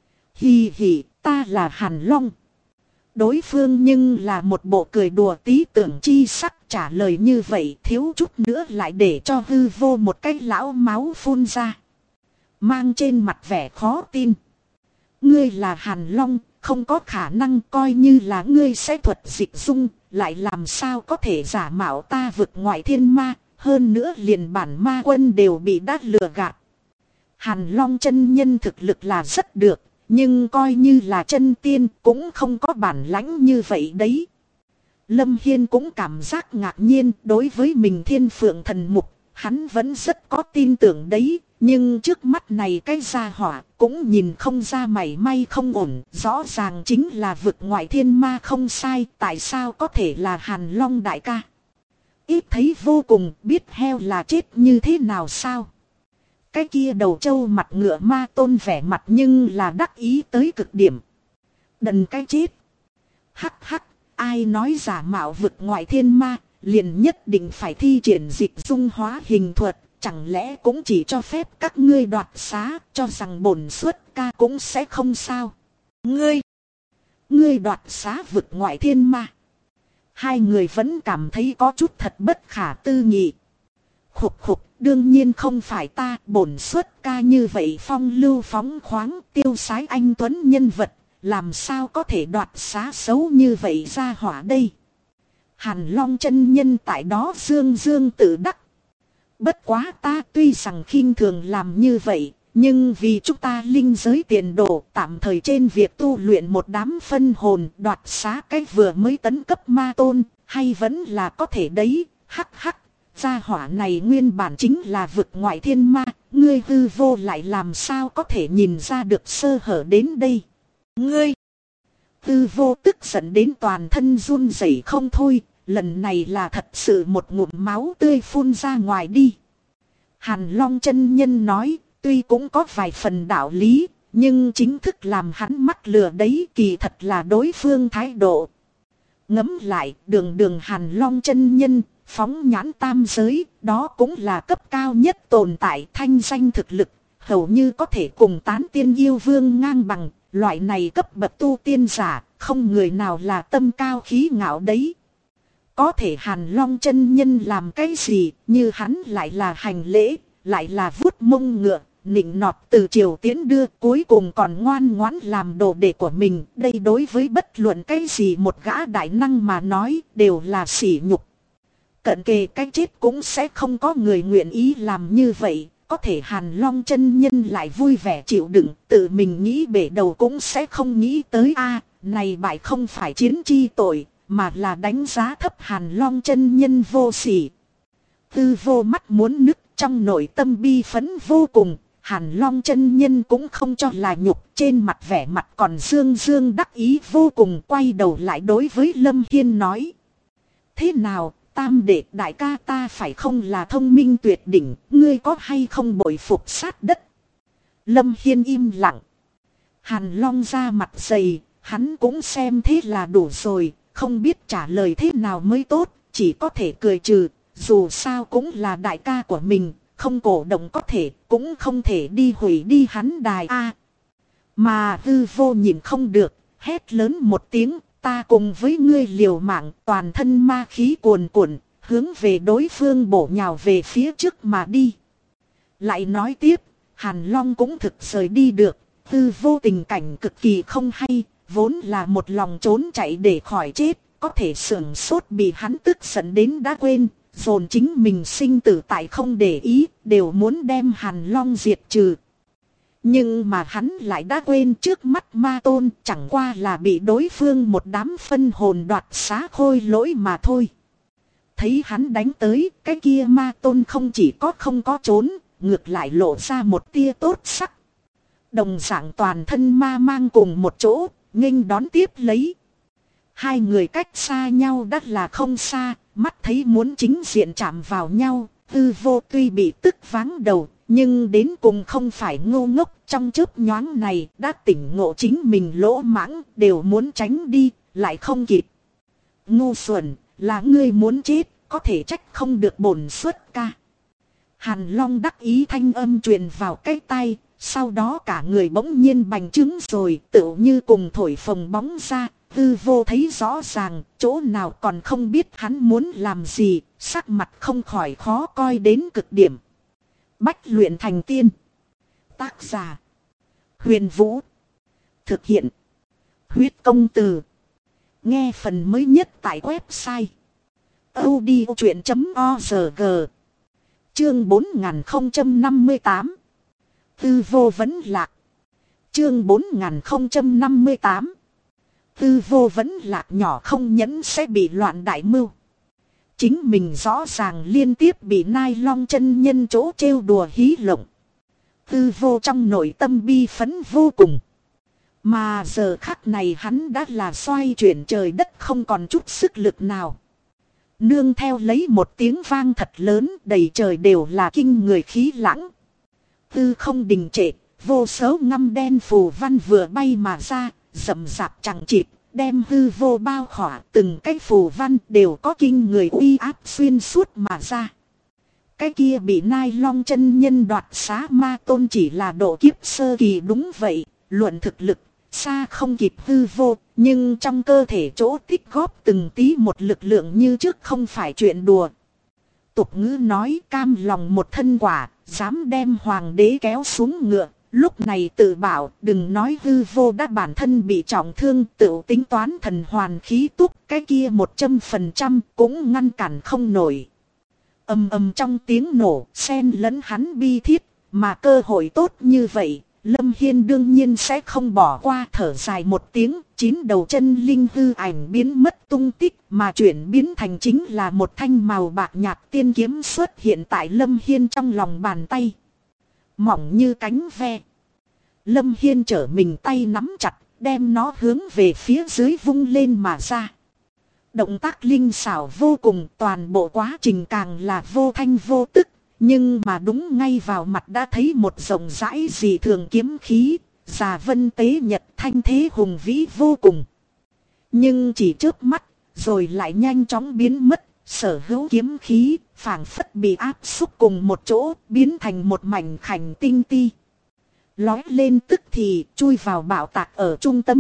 Speaker 1: Hì hì, ta là Hàn Long. Đối phương nhưng là một bộ cười đùa tí tưởng chi sắc, trả lời như vậy thiếu chút nữa lại để cho Hư Vô một cái lão máu phun ra. Mang trên mặt vẻ khó tin. Ngươi là Hàn Long, không có khả năng, coi như là ngươi sẽ thuật dịch dung, lại làm sao có thể giả mạo ta vực ngoại thiên ma, hơn nữa liền bản ma quân đều bị đát lừa gạt. Hàn Long chân nhân thực lực là rất được, nhưng coi như là chân tiên cũng không có bản lãnh như vậy đấy. Lâm Hiên cũng cảm giác ngạc nhiên, đối với mình Thiên Phượng thần mục, hắn vẫn rất có tin tưởng đấy. Nhưng trước mắt này cái gia hỏa cũng nhìn không ra mảy may không ổn, rõ ràng chính là vực ngoại thiên ma không sai, tại sao có thể là Hàn Long đại ca? Ít thấy vô cùng, biết heo là chết như thế nào sao? Cái kia đầu trâu mặt ngựa Ma Tôn vẻ mặt nhưng là đắc ý tới cực điểm. Đần cái chết. Hắc hắc, ai nói giả mạo vực ngoại thiên ma, liền nhất định phải thi triển dịch dung hóa hình thuật. Chẳng lẽ cũng chỉ cho phép các ngươi đoạt xá, cho rằng bổn xuất ca cũng sẽ không sao. Ngươi đoạt xá vực ngoại thiên ma. Hai người vẫn cảm thấy có chút thật bất khả tư nghị. Khục khục, đương nhiên không phải ta, bổn xuất ca như vậy phong lưu phóng khoáng, tiêu sái anh tuấn nhân vật, làm sao có thể đoạt xá xấu như vậy ra hỏa đây. Hàn Long chân nhân tại đó dương dương tự đắc. Bất quá ta tuy rằng khinh thường làm như vậy, nhưng vì chúng ta linh giới tiền đồ tạm thời trên việc tu luyện một đám phân hồn đoạt xá cách vừa mới tấn cấp ma tôn, hay vẫn là có thể đấy, hắc hắc. Gia hỏa này nguyên bản chính là vực ngoại thiên ma, ngươi hư vô lại làm sao có thể nhìn ra được sơ hở đến đây. Ngươi hư vô tức giận đến toàn thân run rẩy không thôi, lần này là thật sự một ngụm máu tươi phun ra ngoài đi. Hàn Long chân nhân nói, tuy cũng có vài phần đạo lý, nhưng chính thức làm hắn mắc lừa đấy, kỳ thật là đối phương thái độ. Ngẫm lại, đường Hàn Long chân nhân, phóng nhãn tam giới, đó cũng là cấp cao nhất tồn tại, thanh danh thực lực, hầu như có thể cùng tán tiên yêu vương ngang bằng, loại này cấp bậc tu tiên giả, không người nào là tâm cao khí ngạo đấy. Có thể Hàn Long chân nhân làm cái gì, như hắn lại là hành lễ, lại là vuốt mông ngựa, nịnh nọt từ triều tiến đưa, cuối cùng còn ngoan ngoãn làm đồ đệ của mình. Đây đối với bất luận cái gì một gã đại năng mà nói, đều là sỉ nhục. Cận kề cái chết cũng sẽ không có người nguyện ý làm như vậy. Có thể Hàn Long chân nhân lại vui vẻ chịu đựng, tự mình nghĩ bể đầu cũng sẽ không nghĩ tới a này bại không phải chiến chi tội, mà là đánh giá thấp Hàn Long chân nhân vô sỉ. Tư vô mắt muốn nứt, trong nội tâm bi phấn vô cùng. Hàn Long chân nhân cũng không cho là nhục, trên mặt vẻ mặt còn dương dương đắc ý vô cùng, quay đầu lại đối với Lâm Hiên nói. Thế nào, tam đệ đại ca ta phải không là thông minh tuyệt đỉnh, ngươi có hay không bội phục sát đất? Lâm Hiên im lặng. Hàn Long ra mặt dày, hắn cũng xem thế là đủ rồi, không biết trả lời thế nào mới tốt, chỉ có thể cười trừ, dù sao cũng là đại ca của mình. Không cổ động có thể, cũng không thể đi hủy đi hắn đài a. Mà hư vô nhìn không được, hét lớn một tiếng, ta cùng với ngươi liều mạng, toàn thân ma khí cuồn cuộn, hướng về đối phương bổ nhào về phía trước mà đi. Lại nói tiếp, Hàn Long cũng thực rời đi được, hư vô tình cảnh cực kỳ không hay, vốn là một lòng trốn chạy để khỏi chết, có thể sưởng sốt bị hắn tức giận đến đã quên. Dồn chính mình sinh tử tại không để ý, đều muốn đem Hàn Long diệt trừ. Nhưng mà hắn lại đã quên trước mắt ma tôn, chẳng qua là bị đối phương một đám phân hồn đoạt xá khôi lỗi mà thôi. Thấy hắn đánh tới, cái kia ma tôn không chỉ có không có trốn, ngược lại lộ ra một tia tốt sắc. Đồng dạng toàn thân ma mang cùng một chỗ, nghênh đón tiếp lấy. Hai người cách xa nhau đắt là không xa, mắt thấy muốn chính diện chạm vào nhau, hư vô tuy bị tức váng đầu, nhưng đến cùng không phải ngu ngốc, trong chớp nhoáng này đã tỉnh ngộ chính mình lỗ mãng, đều muốn tránh đi, lại không kịp. Ngu xuẩn, là ngươi muốn chết, có thể trách không được bổn xuất ca. Hàn Long đắc ý thanh âm truyền vào cái tai, sau đó cả người bỗng nhiên bành trướng rồi, tựu như cùng thổi phồng bóng ra. Hư vô thấy rõ ràng, chỗ nào còn không biết hắn muốn làm gì, sắc mặt không khỏi khó coi đến cực điểm. Bách luyện thành tiên. Tác giả: Huyền Vũ. Thực hiện: Huyết Công Từ. Nghe phần mới nhất tại website audiochuyện.org. Chương 4058. Hư vô vẫn lạc. Chương 4058. Hư vô vẫn lạc nhỏ không nhẫn sẽ bị loạn đại mưu. Chính mình rõ ràng liên tiếp bị Nai Long chân nhân chỗ trêu đùa hí lộng. Hư vô trong nội tâm bi phấn vô cùng. Mà giờ khắc này hắn đã là xoay chuyển trời đất không còn chút sức lực nào. Nương theo lấy một tiếng vang thật lớn, đầy trời đều là kinh người khí lãng. Hư không đình trệ, vô số ngăm đen phù văn vừa bay mà ra, rậm rạp chẳng chịt, đem hư vô bao khỏa, từng cái phù văn đều có kinh người uy áp xuyên suốt mà ra. Cái kia bị Nai Long chân nhân đoạt xá ma tôn chỉ là độ kiếp sơ kỳ, đúng vậy, luận thực lực, xa không kịp hư vô, nhưng trong cơ thể chỗ tích góp từng tí một lực lượng như trước không phải chuyện đùa. Tục ngữ nói cam lòng một thân quả, dám đem hoàng đế kéo xuống ngựa. Lúc này tự bảo đừng nói hư vô đã bản thân bị trọng thương, tự tính toán thần hoàn khí túc, cái kia 100% cũng ngăn cản không nổi. Ầm ầm trong tiếng nổ, xen lẫn hắn bi thiết, mà cơ hội tốt như vậy, Lâm Hiên đương nhiên sẽ không bỏ qua. Thở dài một tiếng, 9 đầu chân linh hư ảnh biến mất tung tích, mà chuyển biến thành chính là một thanh màu bạc nhạt tiên kiếm xuất hiện tại Lâm Hiên trong lòng bàn tay. Mỏng như cánh ve. Lâm Hiên trở mình tay nắm chặt, đem nó hướng về phía dưới vung lên mà ra. Động tác linh xảo vô cùng, toàn bộ quá trình càng là vô thanh vô tức. Nhưng mà đúng ngay vào mặt đã thấy một rộng rãi dị thường kiếm khí, già vân tế nhật, thanh thế hùng vĩ vô cùng. Nhưng chỉ chớp mắt, rồi lại nhanh chóng biến mất, sở hữu kiếm khí, phảng phất bị áp xúc cùng một chỗ, biến thành một mảnh khảnh tinh ti. Lói lên tức thì chui vào bảo tạc ở trung tâm.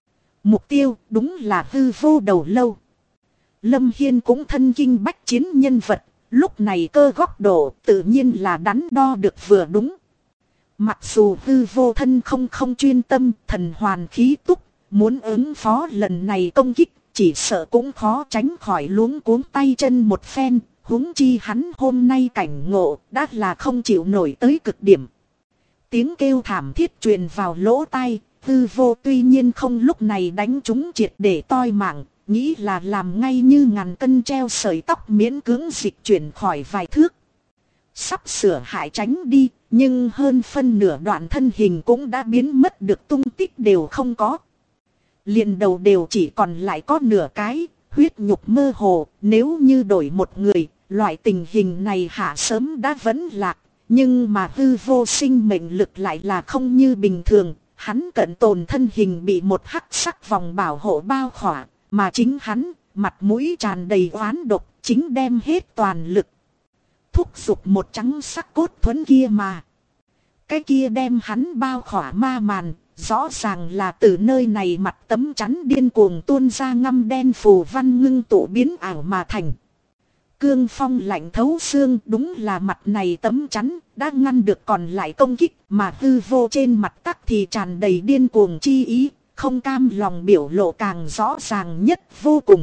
Speaker 1: Mục tiêu đúng là hư vô đầu lâu. Lâm Hiên cũng thân kinh bách chiến nhân vật, lúc này cơ góc độ tự nhiên là đắn đo được vừa đúng. Mặc dù hư vô thân không chuyên tâm, thần hoàn khí túc, muốn ứng phó lần này công kích, chỉ sợ cũng khó tránh khỏi luống cuống tay chân một phen, huống chi hắn hôm nay cảnh ngộ đã là không chịu nổi tới cực điểm. Tiếng kêu thảm thiết truyền vào lỗ tai, hư vô tuy nhiên không lúc này đánh chúng triệt để toi mạng, nghĩ là làm ngay như ngàn cân treo sợi tóc miễn cưỡng dịch chuyển khỏi vài thước. Sắp sửa hại tránh đi, nhưng hơn phân nửa đoạn thân hình cũng đã biến mất được tung tích đều không có. Liền đầu đều chỉ còn lại có nửa cái, huyết nhục mơ hồ, nếu như đổi một người, loại tình hình này hạ sớm đã vẫn lạc. Nhưng mà hư vô sinh mệnh lực lại là không như bình thường, hắn cận tồn thân hình bị một hắc sắc vòng bảo hộ bao khỏa, mà chính hắn, mặt mũi tràn đầy oán độc, chính đem hết toàn lực. Thúc giục một trắng sắc cốt thuẫn kia mà. Cái kia đem hắn bao khỏa ma màn, rõ ràng là từ nơi này mặt tấm chắn điên cuồng tuôn ra ngăm đen phù văn ngưng tụ biến ảo mà thành. Cương phong lạnh thấu xương, đúng là mặt này tấm chắn đã ngăn được còn lại công kích, mà hư vô trên mặt tắc thì tràn đầy điên cuồng chi ý, không cam lòng biểu lộ càng rõ ràng nhất vô cùng.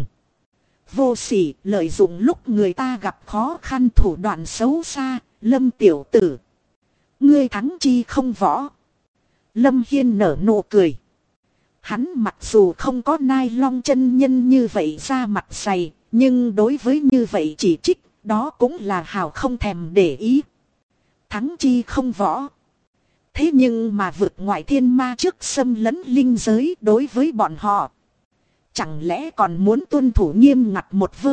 Speaker 1: Vô sỉ, lợi dụng lúc người ta gặp khó khăn thủ đoạn xấu xa, Lâm tiểu tử. Ngươi thắng chi không võ. Lâm Hiên nở nụ cười. Hắn mặc dù không có Nai Long chân nhân như vậy ra mặt dày, nhưng đối với như vậy chỉ trích, đó cũng là hào không thèm để ý. Thắng chi không võ. Thế nhưng mà vượt ngoại thiên ma trước xâm lấn linh giới đối với bọn họ. Chẳng lẽ còn muốn tuân thủ nghiêm ngặt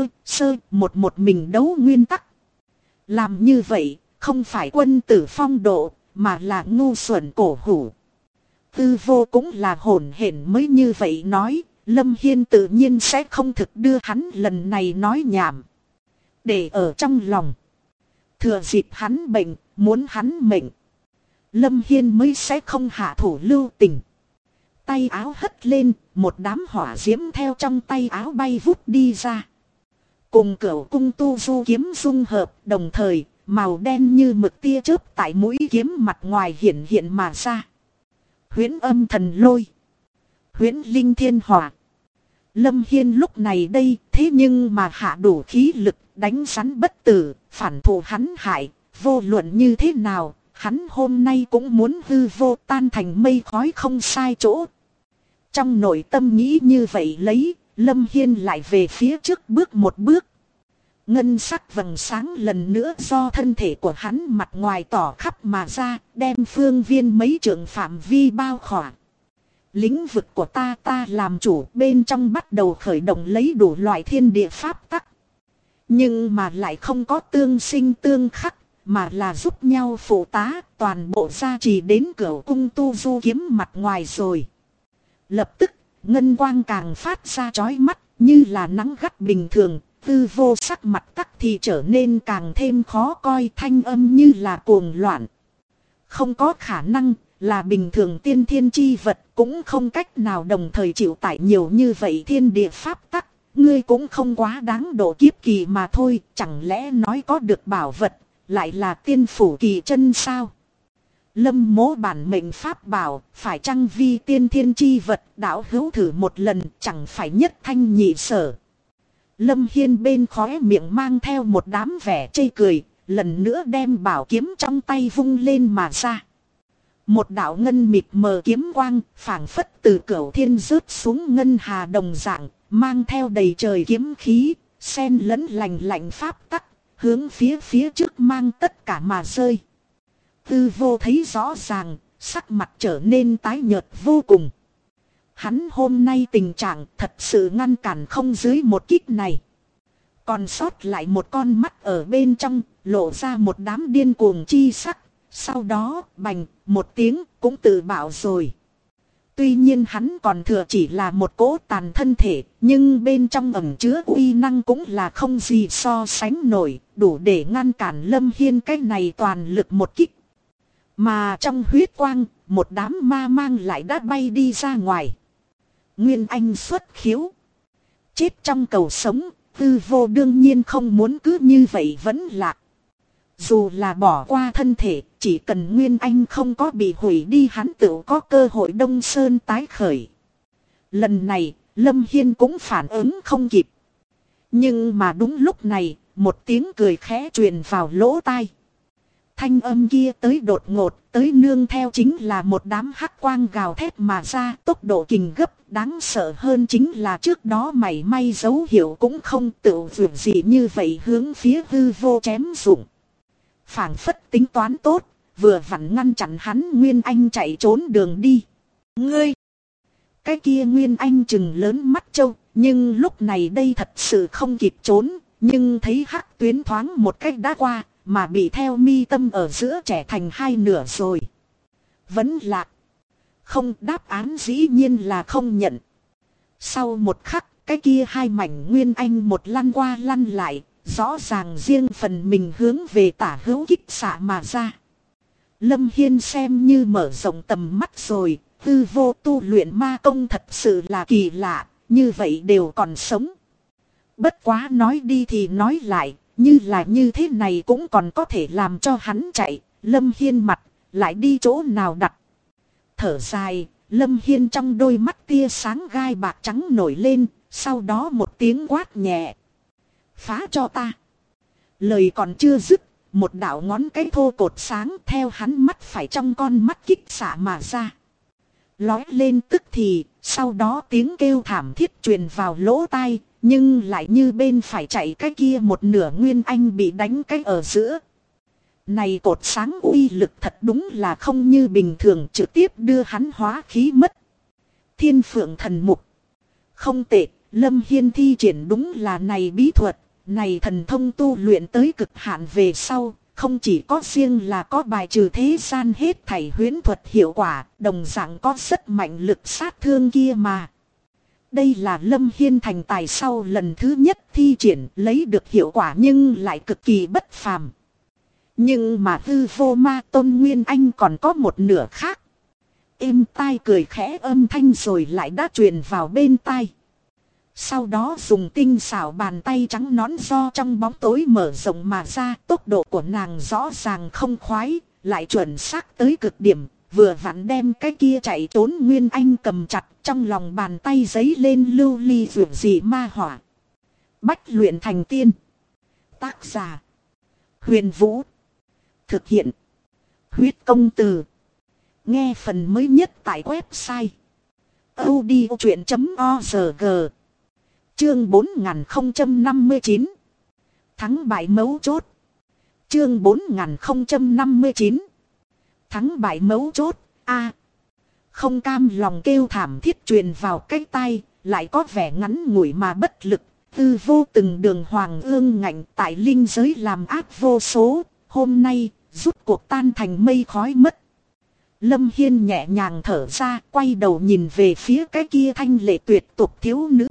Speaker 1: một mình đấu nguyên tắc. Làm như vậy, không phải quân tử phong độ, mà là ngu xuẩn cổ hủ. Tư vô cũng là hổn hển mới như vậy nói. Lâm Hiên tự nhiên sẽ không thực đưa hắn lần này nói nhảm. Để ở trong lòng. Thừa dịp hắn bệnh, muốn hắn mệnh. Lâm Hiên mới sẽ không hạ thủ lưu tình. Tay áo hất lên, một đám hỏa diễm theo trong tay áo bay vút đi ra. Cùng cửu cung tu du kiếm dung hợp, đồng thời, màu đen như mực tia chớp tại mũi kiếm mặt ngoài hiện mà ra. Huyễn âm thần lôi. Huyễn linh thiên hỏa. Lâm Hiên lúc này đây, thế nhưng mà hạ đủ khí lực, đánh rắn bất tử, phản thù hắn hại, vô luận như thế nào, hắn hôm nay cũng muốn hư vô tan thành mây khói không sai chỗ. Trong nội tâm nghĩ như vậy lấy, Lâm Hiên lại về phía trước bước một bước. Ngân sắc vầng sáng lần nữa do thân thể của hắn mặt ngoài tỏ khắp mà ra, đem phương viên mấy trượng phạm vi bao khỏa. Lĩnh vực của ta làm chủ, bên trong bắt đầu khởi động lấy đủ loại thiên địa pháp tắc. Nhưng mà lại không có tương sinh tương khắc, mà là giúp nhau phụ tá, toàn bộ gia trì đến cửu cung tu du kiếm mặt ngoài rồi. Lập tức, ngân quang càng phát ra chói mắt, như là nắng gắt bình thường. Tư vô sắc mặt tắc thì trở nên càng thêm khó coi, thanh âm như là cuồng loạn. Không có khả năng, là bình thường tiên thiên chi vật, cũng không cách nào đồng thời chịu tải nhiều như vậy thiên địa pháp tắc. Ngươi cũng không quá đáng độ kiếp kỳ mà thôi, chẳng lẽ nói có được bảo vật, lại là tiên phủ kỳ chân sao? Lâm Mỗ bản mệnh pháp bảo, phải chăng vi tiên thiên chi vật, đạo hữu thử một lần, chẳng phải nhất thanh nhị sở. Lâm Hiên bên khóe miệng mang theo một đám vẻ chê cười, lần nữa đem bảo kiếm trong tay vung lên mà ra. Một đạo ngân mịt mờ kiếm quang, phảng phất từ cửu thiên rớt xuống ngân hà đồng dạng, mang theo đầy trời kiếm khí, xen lẫn lành lạnh pháp tắc, hướng phía trước mang tất cả mà rơi. Tư vô thấy rõ ràng, sắc mặt trở nên tái nhợt vô cùng. Hắn hôm nay tình trạng thật sự ngăn cản không dưới một kích này. Còn sót lại một con mắt ở bên trong, lộ ra một đám điên cuồng chi sắc. Sau đó, bành, một tiếng, cũng tự bảo rồi. Tuy nhiên hắn còn thừa chỉ là một cỗ tàn thân thể, nhưng bên trong ẩn chứa uy năng cũng là không gì so sánh nổi, đủ để ngăn cản Lâm Hiên cái này toàn lực một kích. Mà trong huyết quang, một đám ma mang lại đã bay đi ra ngoài. Nguyên Anh xuất khiếu. Chết trong cầu sống, Tư vô đương nhiên không muốn cứ như vậy vẫn lạc. Dù là bỏ qua thân thể, chỉ cần Nguyên Anh không có bị hủy đi, hắn tự có cơ hội Đông Sơn tái khởi. Lần này, Lâm Hiên cũng phản ứng không kịp. Nhưng mà đúng lúc này, một tiếng cười khẽ truyền vào lỗ tai. Thanh âm kia tới đột ngột, tới nương theo chính là một đám hắc quang gào thét mà ra, tốc độ kình gấp. Đáng sợ hơn chính là trước đó mảy may dấu hiệu cũng không tự vượt gì như vậy hướng phía hư vô chém dụng. Phảng phất tính toán tốt, vừa vặn ngăn chặn hắn Nguyên Anh chạy trốn đường đi. Ngươi! Cái kia Nguyên Anh chừng lớn mắt trâu, nhưng lúc này đây thật sự không kịp trốn, nhưng thấy hắc tuyến thoáng một cách đã qua, mà bị theo mi tâm ở giữa trẻ thành hai nửa rồi. Vẫn lạc. Không, đáp án dĩ nhiên là không nhận. Sau một khắc, cái kia hai mảnh Nguyên Anh một lăn qua lăn lại, rõ ràng riêng phần mình hướng về tả hữu kích xạ mà ra. Lâm Hiên xem như mở rộng tầm mắt rồi, tư vô tu luyện ma công thật sự là kỳ lạ, như vậy đều còn sống. Bất quá nói đi thì nói lại, như là như thế này cũng còn có thể làm cho hắn chạy, Lâm Hiên mặt, lại đi chỗ nào đặt. Thở dài, Lâm Hiên trong đôi mắt tia sáng gai bạc trắng nổi lên, sau đó một tiếng quát nhẹ. Phá cho ta. Lời còn chưa dứt, một đạo ngón cái thô cột sáng theo hắn mắt phải trong con mắt kích xạ mà ra. Lói lên tức thì, sau đó tiếng kêu thảm thiết truyền vào lỗ tai, nhưng lại như bên phải chạy cái kia một nửa Nguyên Anh bị đánh cái ở giữa. Này cột sáng uy lực thật đúng là không như bình thường, trực tiếp đưa hắn hóa khí mất. Thiên Phượng Thần Mục. Không tệ, Lâm Hiên thi triển đúng là này bí thuật, này thần thông tu luyện tới cực hạn về sau, không chỉ có riêng là có bài trừ thế gian hết thảy huyễn thuật hiệu quả, đồng dạng có rất mạnh lực sát thương kia mà. Đây là Lâm Hiên thành tài sau lần thứ nhất thi triển lấy được hiệu quả nhưng lại cực kỳ bất phàm. Nhưng mà hư vô ma tôn Nguyên Anh còn có một nửa khác. Êm tai cười khẽ âm thanh rồi lại đã truyền vào bên tai. Sau đó dùng tinh xảo bàn tay trắng nõn do trong bóng tối mở rộng mà ra, tốc độ của nàng rõ ràng không khoái, lại chuẩn xác tới cực điểm, vừa vặn đem cái kia chạy trốn Nguyên Anh cầm chặt, trong lòng bàn tay giấy lên lưu ly vượt dị ma hỏa. Bách luyện thành tiên. Tác giả Huyền Vũ. Thực hiện Huyết Công Từ. Nghe phần mới nhất tại website audiochuyện.org. Chương 4059. Thắng bại mấu chốt. Chương 4059. Thắng bại mấu chốt. A. Không cam lòng kêu thảm thiết truyền vào cái tai, lại có vẻ ngắn ngủi mà bất lực. Tư vô từng đường hoàng ương ngạnh tại linh giới làm ác vô số, hôm nay rút cuộc tan thành mây khói mất. Lâm Hiên nhẹ nhàng thở ra, quay đầu nhìn về phía cái kia thanh lệ tuyệt tục thiếu nữ.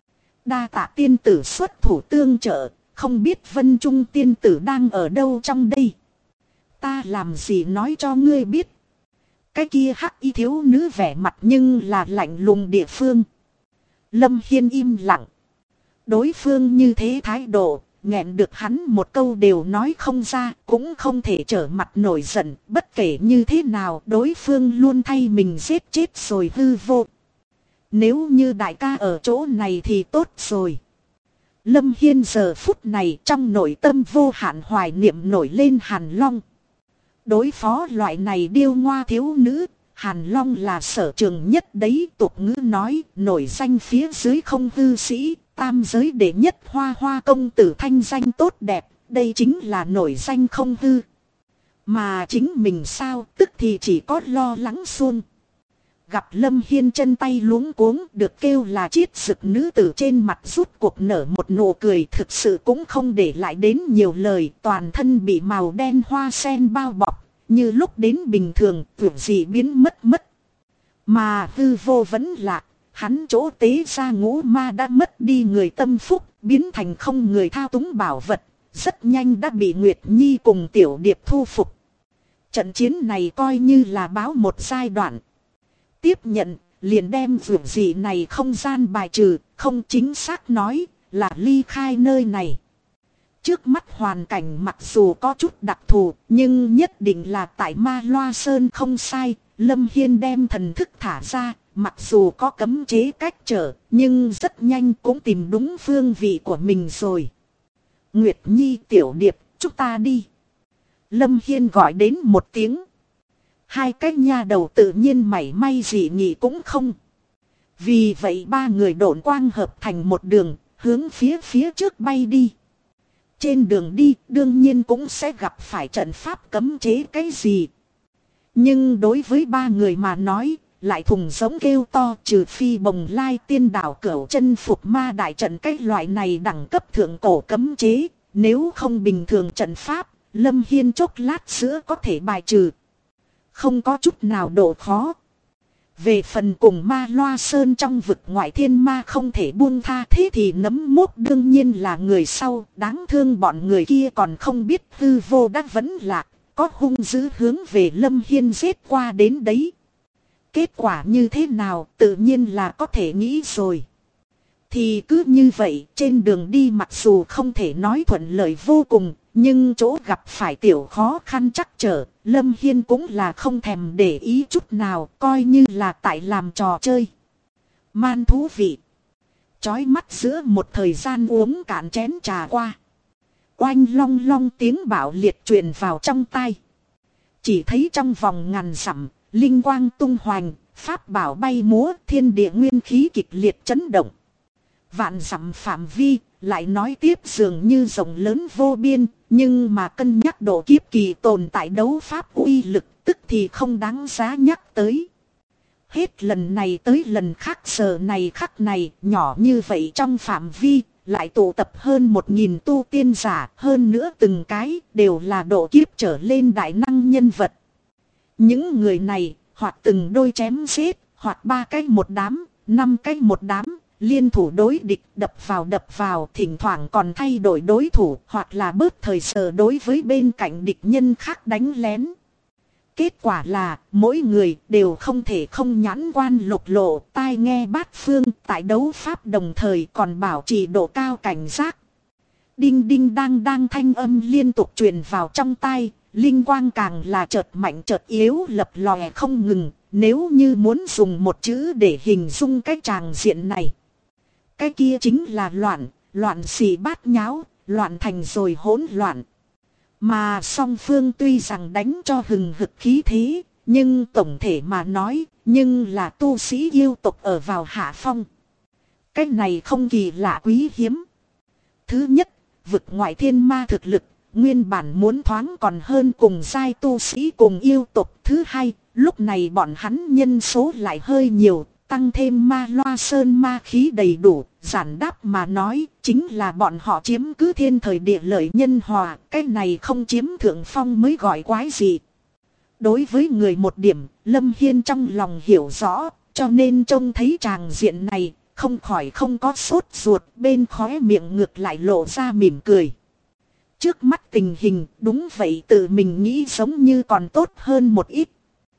Speaker 1: Đa tạ tiên tử xuất thủ tương trợ, không biết Vân Trung tiên tử đang ở đâu trong đây. Ta làm gì nói cho ngươi biết. Cái kia hắc y thiếu nữ vẻ mặt nhưng là lạnh lùng địa phương. Lâm Hiên im lặng. Đối phương như thế thái độ, nghẹn được hắn một câu đều nói không ra, cũng không thể trở mặt nổi giận. Bất kể như thế nào, đối phương luôn thay mình giết chết rồi hư vô. Nếu như đại ca ở chỗ này thì tốt rồi. Lâm Hiên giờ phút này trong nội tâm vô hạn hoài niệm nổi lên Hàn Long. Đối phó loại này điêu ngoa thiếu nữ, Hàn Long là sở trường nhất đấy. Tục ngữ nói, nổi danh phía dưới không hư sĩ, tam giới đệ nhất hoa hoa công tử thanh danh tốt đẹp, đây chính là nổi danh không hư. Mà chính mình sao, tức thì chỉ có lo lắng xuông. Gặp Lâm Hiên chân tay luống cuống, được kêu là chiết sực nữ tử trên mặt rút cuộc nở một nụ cười, thực sự cũng không để lại đến nhiều lời, toàn thân bị màu đen hoa sen bao bọc, như lúc đến bình thường, tưởng gì biến mất. Mà hư vô vẫn lạc, hắn chỗ tế ra ngũ ma đã mất đi người tâm phúc, biến thành không người thao túng bảo vật, rất nhanh đã bị Nguyệt Nhi cùng Tiểu Điệp thu phục. Trận chiến này coi như là báo một giai đoạn. Tiếp nhận, liền đem vượt dị này không gian bài trừ, không chính xác nói là ly khai nơi này. Trước mắt hoàn cảnh mặc dù có chút đặc thù, nhưng nhất định là tại Ma Loa Sơn không sai. Lâm Hiên đem thần thức thả ra, mặc dù có cấm chế cách trở, nhưng rất nhanh cũng tìm đúng phương vị của mình rồi. Nguyệt Nhi, Tiểu Điệp, chúng ta đi. Lâm Hiên gọi đến một tiếng. Hai cái nha đầu tự nhiên mảy may gì nghĩ cũng không. Vì vậy ba người độn quang hợp thành một đường, hướng phía trước bay đi. Trên đường đi đương nhiên cũng sẽ gặp phải trận pháp cấm chế cái gì. Nhưng đối với ba người mà nói, lại thùng giống kêu to, trừ phi Bồng Lai Tiên Đảo Cửu Chân Phục Ma đại trận cái loại này đẳng cấp thượng cổ cấm chế. Nếu không bình thường trận pháp, Lâm Hiên chốc lát giữa có thể bài trừ. Không có chút nào độ khó. Về phần cùng Ma Loa Sơn trong vực ngoại thiên ma không thể buông tha, thế thì nấm mốt đương nhiên là người sau. Đáng thương bọn người kia còn không biết hư vô đã vẫn lạc, có hung dữ hướng về Lâm Hiên giết qua đến đấy. Kết quả như thế nào tự nhiên là có thể nghĩ rồi. Thì cứ như vậy, trên đường đi mặc dù không thể nói thuận lợi vô cùng, nhưng chỗ gặp phải tiểu khó khăn trắc trở, Lâm Hiên cũng là không thèm để ý chút nào, coi như là tại làm trò chơi. Man thú vị. Chói mắt giữa một thời gian uống cạn chén trà qua. Oanh long long tiếng bạo liệt truyền vào trong tai. Chỉ thấy trong vòng ngàn dặm, linh quang tung hoành, pháp bảo bay múa, thiên địa nguyên khí kịch liệt chấn động. Vạn dặm phạm vi, lại nói tiếp dường như rộng lớn vô biên, nhưng mà cân nhắc độ kiếp kỳ tồn tại đấu pháp uy lực, tức thì không đáng giá nhắc tới. Hết lần này tới lần khác, giờ này khắc này, nhỏ như vậy trong phạm vi, lại tụ tập hơn 1000 tu tiên giả, hơn nữa từng cái đều là độ kiếp trở lên đại năng nhân vật. Những người này, hoặc từng đôi chém giết, hoặc 3 cái một đám, 5 cái một đám, liên thủ đối địch, đập vào, thỉnh thoảng còn thay đổi đối thủ, hoặc là bớt thời giờ đối với bên cạnh địch nhân khác đánh lén. Kết quả là, mỗi người đều không thể không nhãn quan lục lộ, tai nghe bát phương, tại đấu pháp đồng thời còn bảo trì độ cao cảnh giác. Đinh đinh đang thanh âm liên tục truyền vào trong tai, linh quang càng là chợt mạnh chợt yếu, lập lòe không ngừng. Nếu như muốn dùng một chữ để hình dung cái tràng diện này, cái kia chính là loạn xì bát nháo, loạn thành rồi hỗn loạn. Mà song phương tuy rằng đánh cho hừng hực khí thế, nhưng tổng thể mà nói, nhưng là tu sĩ yêu tộc ở vào hạ phong. Cái này không kỳ lạ quý hiếm. Thứ nhất, vực ngoại thiên ma thực lực, nguyên bản muốn thoáng còn hơn cùng giai tu sĩ cùng yêu tộc. Thứ hai, lúc này bọn hắn nhân số lại hơi nhiều, tăng thêm Ma Loa Sơn ma khí đầy đủ, giản đáp mà nói, chính là bọn họ chiếm cứ thiên thời địa lợi nhân hòa, cái này không chiếm thượng phong mới gọi quái gì. Đối với người một điểm, Lâm Hiên trong lòng hiểu rõ, cho nên trông thấy tràng diện này, không khỏi không có sốt ruột, bên khóe miệng ngược lại lộ ra mỉm cười. Trước mắt tình hình, đúng vậy, tự mình nghĩ giống như còn tốt hơn một ít.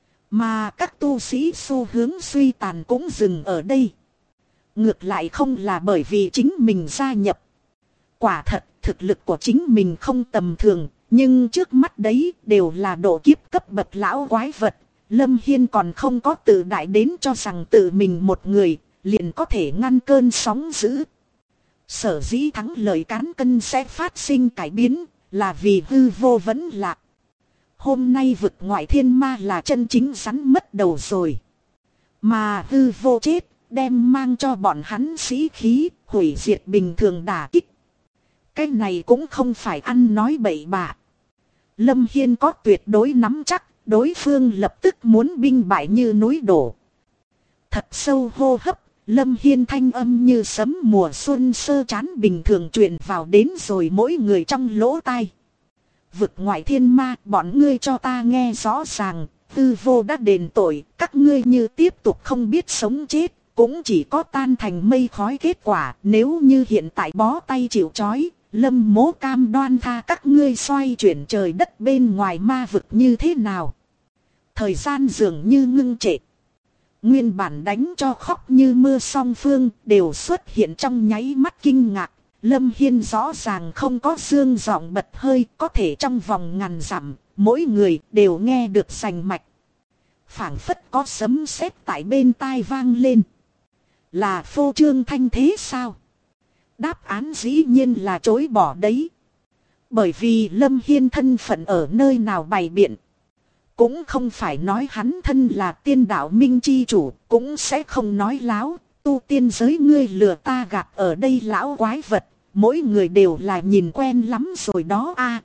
Speaker 1: Mà các tu sĩ xu hướng suy tàn cũng dừng ở đây. Ngược lại không là bởi vì chính mình gia nhập. Quả thật, thực lực của chính mình không tầm thường, nhưng trước mắt đấy đều là độ kiếp cấp bậc lão quái vật. Lâm Hiên còn không có tự đại đến cho rằng tự mình một người liền có thể ngăn cơn sóng dữ. Sở dĩ thắng lợi cán cân sẽ phát sinh cải biến, là vì hư vô vẫn lạc. Hôm nay vực ngoại thiên ma là chân chính rắn mất đầu rồi. Mà hư vô chết, đem mang cho bọn hắn sĩ khí, hủy diệt bình thường đả kích. Cái này cũng không phải ăn nói bậy bạ. Lâm Hiên có tuyệt đối nắm chắc, đối phương lập tức muốn binh bại như núi đổ. Thật sâu hô hấp, Lâm Hiên thanh âm như sấm mùa xuân sơ chán bình thường truyền vào đến rồi mỗi người trong lỗ tai. Vực ngoại thiên ma, bọn ngươi cho ta nghe rõ ràng, hư vô đã đền tội, các ngươi như tiếp tục không biết sống chết, cũng chỉ có tan thành mây khói kết quả. Nếu như hiện tại bó tay chịu trói, Lâm mố cam đoan tha các ngươi xoay chuyển trời đất bên ngoài ma vực như thế nào. Thời gian dường như ngưng trệ. Nguyên bản đánh cho khóc như mưa song phương đều xuất hiện trong nháy mắt kinh ngạc. Lâm Hiên rõ ràng không có xương giọng bật hơi, có thể trong vòng ngàn dặm, mỗi người đều nghe được rành mạch. Phảng phất có sấm sét tại bên tai vang lên. Là phô trương thanh thế sao? Đáp án dĩ nhiên là chối bỏ đấy. Bởi vì Lâm Hiên thân phận ở nơi nào bày biện. Cũng không phải nói hắn thân là tiên đạo minh chi chủ, cũng sẽ không nói láo. Tu tiên giới ngươi lừa ta gạt ở đây lão quái vật, mỗi người đều là nhìn quen lắm rồi đó a.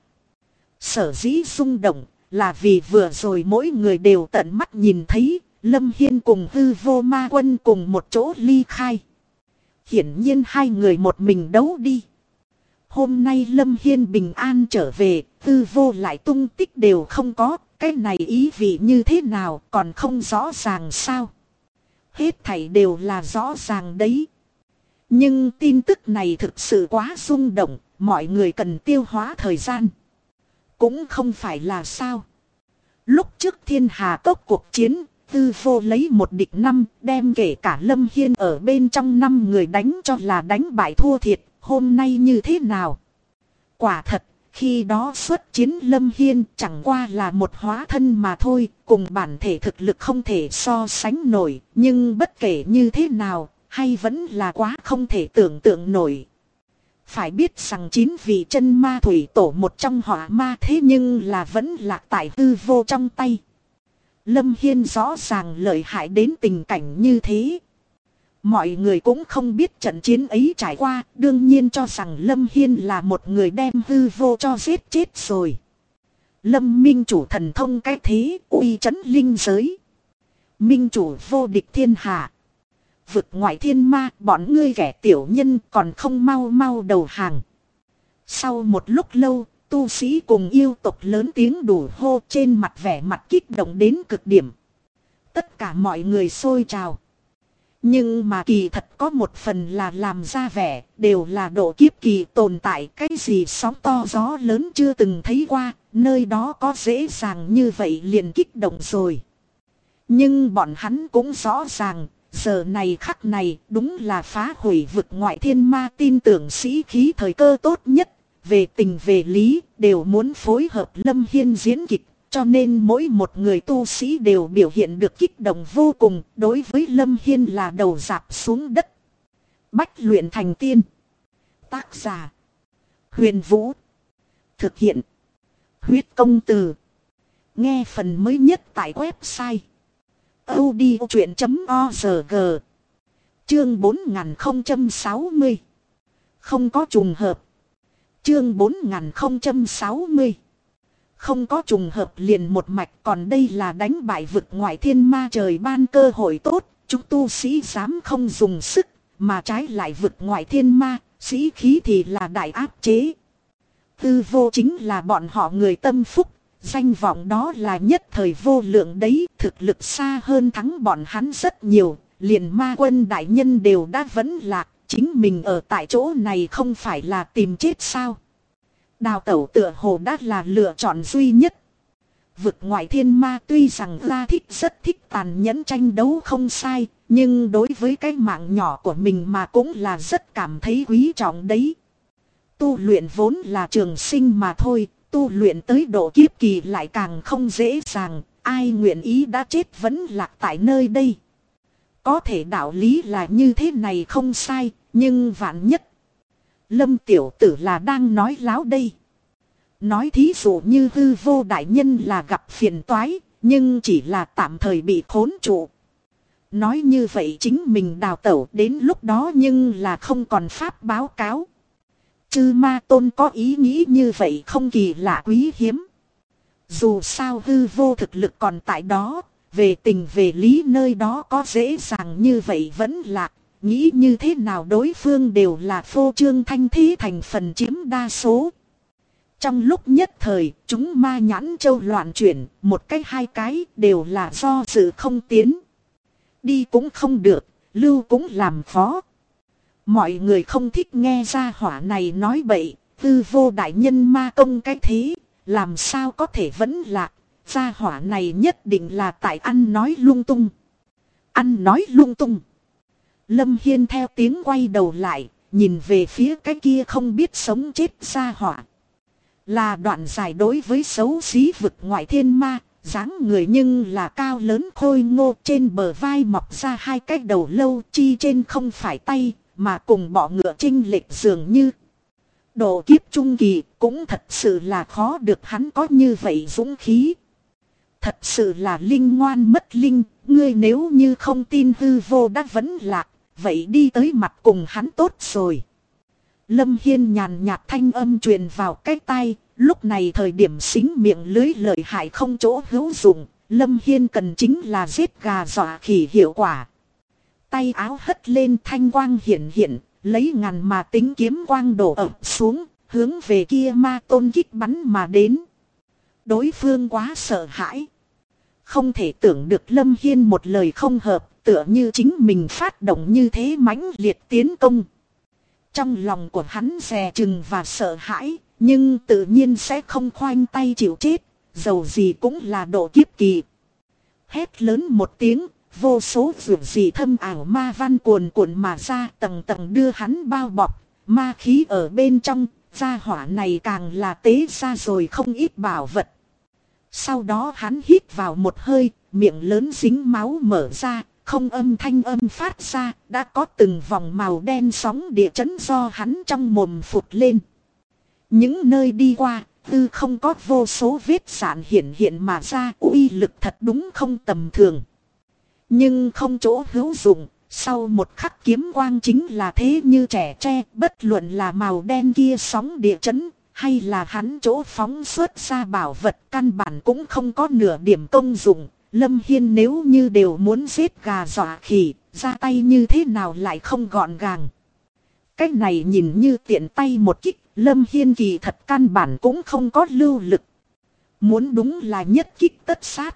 Speaker 1: Sở dĩ rung động là vì vừa rồi mỗi người đều tận mắt nhìn thấy Lâm Hiên cùng hư vô ma quân cùng một chỗ ly khai. Hiển nhiên hai người một mình đấu đi. Hôm nay Lâm Hiên bình an trở về, hư vô lại tung tích đều không có, cái này ý vị như thế nào còn không rõ ràng sao? Hết thảy đều là rõ ràng đấy. Nhưng tin tức này thực sự quá rung động, mọi người cần tiêu hóa thời gian. Cũng không phải là sao. Lúc trước Thiên Hà Cốc cuộc chiến, hư vô lấy một địch năm, đem kể cả Lâm Hiên ở bên trong 5 người đánh cho là đánh bại thua thiệt, hôm nay như thế nào? Quả thật, khi đó xuất chiến Lâm Hiên chẳng qua là một hóa thân mà thôi, cùng bản thể thực lực không thể so sánh nổi, nhưng bất kể như thế nào, hay vẫn là quá không thể tưởng tượng nổi. Phải biết rằng 9 vị chân ma thủy tổ một trong hỏa ma thế nhưng là vẫn lạc tại hư vô trong tay. Lâm Hiên rõ ràng lợi hại đến tình cảnh như thế. Mọi người cũng không biết trận chiến ấy trải qua, đương nhiên cho rằng Lâm Hiên là một người đem hư vô cho giết chết rồi. Lâm Minh chủ thần thông cái thế, uy chấn linh giới. Minh chủ vô địch thiên hạ. Vực ngoại thiên ma, bọn ngươi kẻ tiểu nhân còn không mau mau đầu hàng. Sau một lúc lâu, tu sĩ cùng yêu tộc lớn tiếng đủ hô, trên mặt vẻ mặt kích động đến cực điểm. Tất cả mọi người xôi trào. Nhưng mà kỳ thật có một phần là làm ra vẻ, đều là độ kiếp kỳ tồn tại, cái gì sóng to gió lớn chưa từng thấy qua, nơi đó có dễ dàng như vậy liền kích động rồi. Nhưng bọn hắn cũng rõ ràng, giờ này khắc này đúng là phá hủy vực ngoại thiên ma tin tưởng sĩ khí thời cơ tốt nhất, về tình về lý đều muốn phối hợp Lâm Hiên diễn kịch. Cho nên mỗi một người tu sĩ đều biểu hiện được kích động vô cùng, đối với Lâm Hiên là đầu rạp xuống đất. Bách luyện thành tiên. Tác giả: Huyền Vũ. Thực hiện: Huyết Công Từ. Nghe phần mới nhất tại website audiochuyện.org. Chương 4060. Không có trùng hợp. Chương 4060. Không có trùng hợp liền một mạch, còn đây là đánh bại vực ngoại thiên ma, trời ban cơ hội tốt, chúng tu sĩ dám không dùng sức, mà trái lại vực ngoại thiên ma, sĩ khí thì là đại áp chế. Tư vô chính là bọn họ người tâm phúc, danh vọng đó là nhất thời vô lượng đấy, thực lực xa hơn thắng bọn hắn rất nhiều, liền ma quân đại nhân đều đã vẫn lạc, chính mình ở tại chỗ này không phải là tìm chết sao. Đào tẩu tựa hồ đã là lựa chọn duy nhất. Vực ngoại thiên ma tuy rằng ra thích rất thích tàn nhẫn tranh đấu không sai, nhưng đối với cái mạng nhỏ của mình mà cũng là rất cảm thấy quý trọng đấy. Tu luyện vốn là trường sinh mà thôi, tu luyện tới độ kiếp kỳ lại càng không dễ dàng, ai nguyện ý đã chết vẫn lạc tại nơi đây. Có thể đạo lý là như thế này không sai, nhưng vạn nhất. Lâm tiểu tử là đang nói láo đây. Nói thí dụ như hư vô đại nhân là gặp phiền toái, nhưng chỉ là tạm thời bị khốn trụ. Nói như vậy chính mình đào tẩu đến lúc đó nhưng là không còn pháp báo cáo. Chư ma tôn có ý nghĩ như vậy không kỳ lạ quý hiếm. Dù sao hư vô thực lực còn tại đó, về tình về lý nơi đó có dễ dàng như vậy vẫn lạc. Nghĩ như thế nào đối phương đều là phô trương thanh thế thành phần chiếm đa số. Trong lúc nhất thời, chúng ma nhãn châu loạn chuyển, một cái hai cái đều là do sự không tiến. Đi cũng không được, lưu cũng làm khó. Mọi người không thích nghe ra hỏa này nói bậy, tư vô đại nhân ma công cái thế, làm sao có thể vẫn lạc, ra hỏa này nhất định là tại ăn nói lung tung. Ăn nói lung tung. Lâm Hiên theo tiếng quay đầu lại, nhìn về phía cái kia không biết sống chết ra hỏa. Là đoạn dài đối với xấu xí vực ngoại thiên ma, dáng người nhưng là cao lớn khôi ngô, trên bờ vai mọc ra hai cái đầu lâu, chi trên không phải tay, mà cùng bọ ngựa chênh lệch dường như. Độ kiếp trung kỳ cũng thật sự là khó được hắn có như vậy dũng khí. Thật sự là linh ngoan mất linh, ngươi nếu như không tin hư vô đã vẫn lạc, vậy đi tới mặt cùng hắn tốt rồi. Lâm Hiên nhàn nhạt thanh âm truyền vào cái tai, lúc này thời điểm xính miệng lưới lợi hại không chỗ hữu dụng, Lâm Hiên cần chính là giết gà dọa khỉ hiệu quả. Tay áo hất lên thanh quang hiện hiện, lấy ngàn mà tính kiếm quang đổ ập xuống, hướng về kia ma tôn kích bắn mà đến. Đối phương quá sợ hãi. Không thể tưởng được Lâm Hiên một lời không hợp, tựa như chính mình phát động như thế mãnh liệt tiến công. Trong lòng của hắn dè chừng và sợ hãi, nhưng tự nhiên sẽ không khoanh tay chịu chết, dầu gì cũng là độ kiếp kỳ. Hét lớn một tiếng, vô số vượt dị thâm ảo ma văn cuồn cuộn mà ra, tầng tầng đưa hắn bao bọc, ma khí ở bên trong, gia hỏa này càng là tế ra rồi không ít bảo vật. Sau đó hắn hít vào một hơi, miệng lớn dính máu mở ra, không âm thanh âm phát ra, đã có từng vòng màu đen sóng địa chấn do hắn trong mồm phụt lên. Những nơi đi qua, tư không có vô số vết sạn hiện hiện mà ra, uy lực thật đúng không tầm thường. Nhưng không chỗ hữu dụng, sau một khắc kiếm quang chính là thế như trẻ tre, bất luận là màu đen kia sóng địa chấn, hay là hắn chỗ phóng xuất ra bảo vật căn bản cũng không có nửa điểm công dụng. Lâm Hiên nếu như đều muốn giết gà dọa khỉ, ra tay như thế nào lại không gọn gàng. Cái này nhìn như tiện tay một kích, Lâm Hiên kỳ thật căn bản cũng không có lưu lực. Muốn đúng là nhất kích tất sát.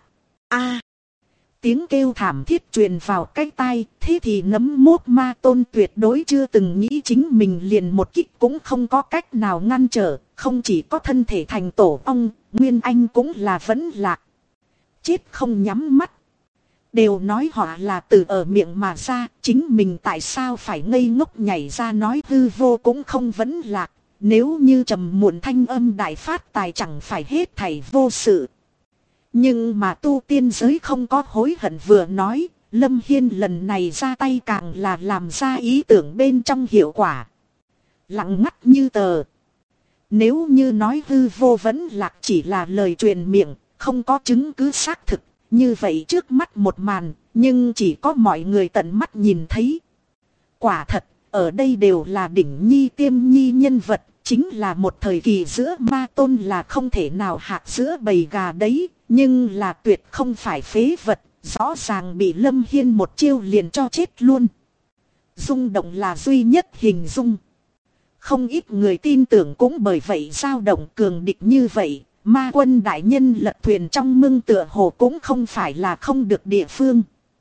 Speaker 1: Tiếng kêu thảm thiết truyền vào cái tai, thế thì nấm mốt ma tôn tuyệt đối chưa từng nghĩ chính mình liền một kích cũng không có cách nào ngăn trở, không chỉ có thân thể thành tổ ong, Nguyên Anh cũng là vẫn lạc. Chết không nhắm mắt. Đều nói họ là từ ở miệng mà ra, chính mình tại sao phải ngây ngốc nhảy ra nói hư vô cũng không vẫn lạc, nếu như trầm muộn thanh âm đại phát tài chẳng phải hết thảy vô sự. Nhưng mà tu tiên giới không có hối hận vừa nói, Lâm Hiên lần này ra tay càng là làm ra ý tưởng bên trong hiệu quả. Lặng ngắt như tờ. Nếu như nói hư vô vẫn lạc chỉ là lời truyền miệng, không có chứng cứ xác thực, như vậy trước mắt một màn, nhưng chỉ có mọi người tận mắt nhìn thấy. Quả thật, ở đây đều là đỉnh nhi tiêm nhi nhân vật, chính là một thời kỳ giữa ma tôn là không thể nào hạc giữa bầy gà đấy, nhưng là tuyệt không phải phế vật, rõ ràng bị Lâm Hiên một chiêu liền cho chết luôn. Rung động là duy nhất hình dung. Không ít người tin tưởng cũng bởi vậy dao động cường địch như vậy, Ma quân đại nhân lật thuyền trong mương tựa hồ cũng không phải là không được địa phương.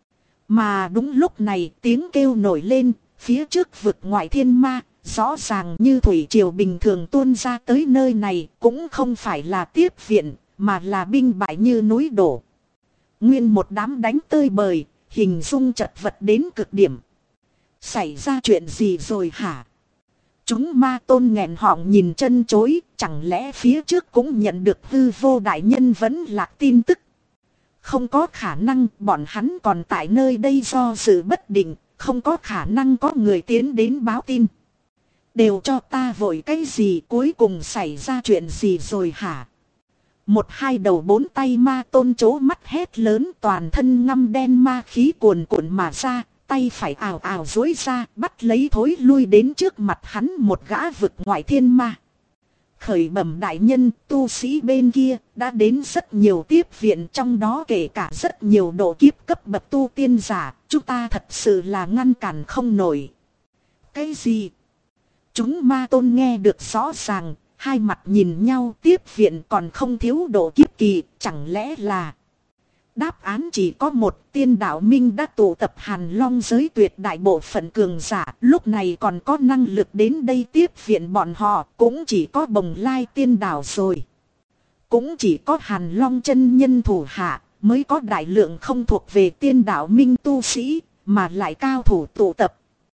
Speaker 1: Mà đúng lúc này tiếng kêu nổi lên, phía trước vực ngoại thiên ma, rõ ràng như thủy triều bình thường tuôn ra tới nơi này, cũng không phải là tiếp viện, mà là binh bại như núi đổ. Nguyên một đám đánh tơi bời, hình dung chật vật đến cực điểm. Xảy ra chuyện gì rồi hả? Chúng ma tôn nghẹn họng nhìn chân chối, chẳng lẽ phía trước cũng nhận được hư vô đại nhân vẫn lạc tin tức. Không có khả năng, bọn hắn còn tại nơi đây do sự bất định, không có khả năng có người tiến đến báo tin. Đều cho ta vội cái gì, cuối cùng xảy ra chuyện gì rồi hả? Một hai đầu bốn tay ma tôn chố mắt hét lớn, toàn thân ngăm đen ma khí cuồn cuộn mà ra, tay phải ào ào duỗi ra, bắt lấy thối lui đến trước mặt hắn một gã vực ngoại thiên ma. Khởi bẩm đại nhân, tu sĩ bên kia đã đến rất nhiều tiếp viện, trong đó kể cả rất nhiều độ kiếp cấp bậc tu tiên giả, chúng ta thật sự là ngăn cản không nổi. Cái gì? Chúng ma tôn nghe được rõ ràng, hai mặt nhìn nhau, tiếp viện còn không thiếu độ kiếp kỳ, chẳng lẽ là... Đáp án chỉ có một, tiên đạo minh đã tụ tập Hàn Long giới tuyệt đại bộ phận cường giả, lúc này còn có năng lực đến đây tiếp viện bọn họ, cũng chỉ có Bồng Lai tiên đạo rồi. Cũng chỉ có Hàn Long chân nhân thủ hạ, mới có đại lượng không thuộc về tiên đạo minh tu sĩ, mà lại cao thủ tụ tập.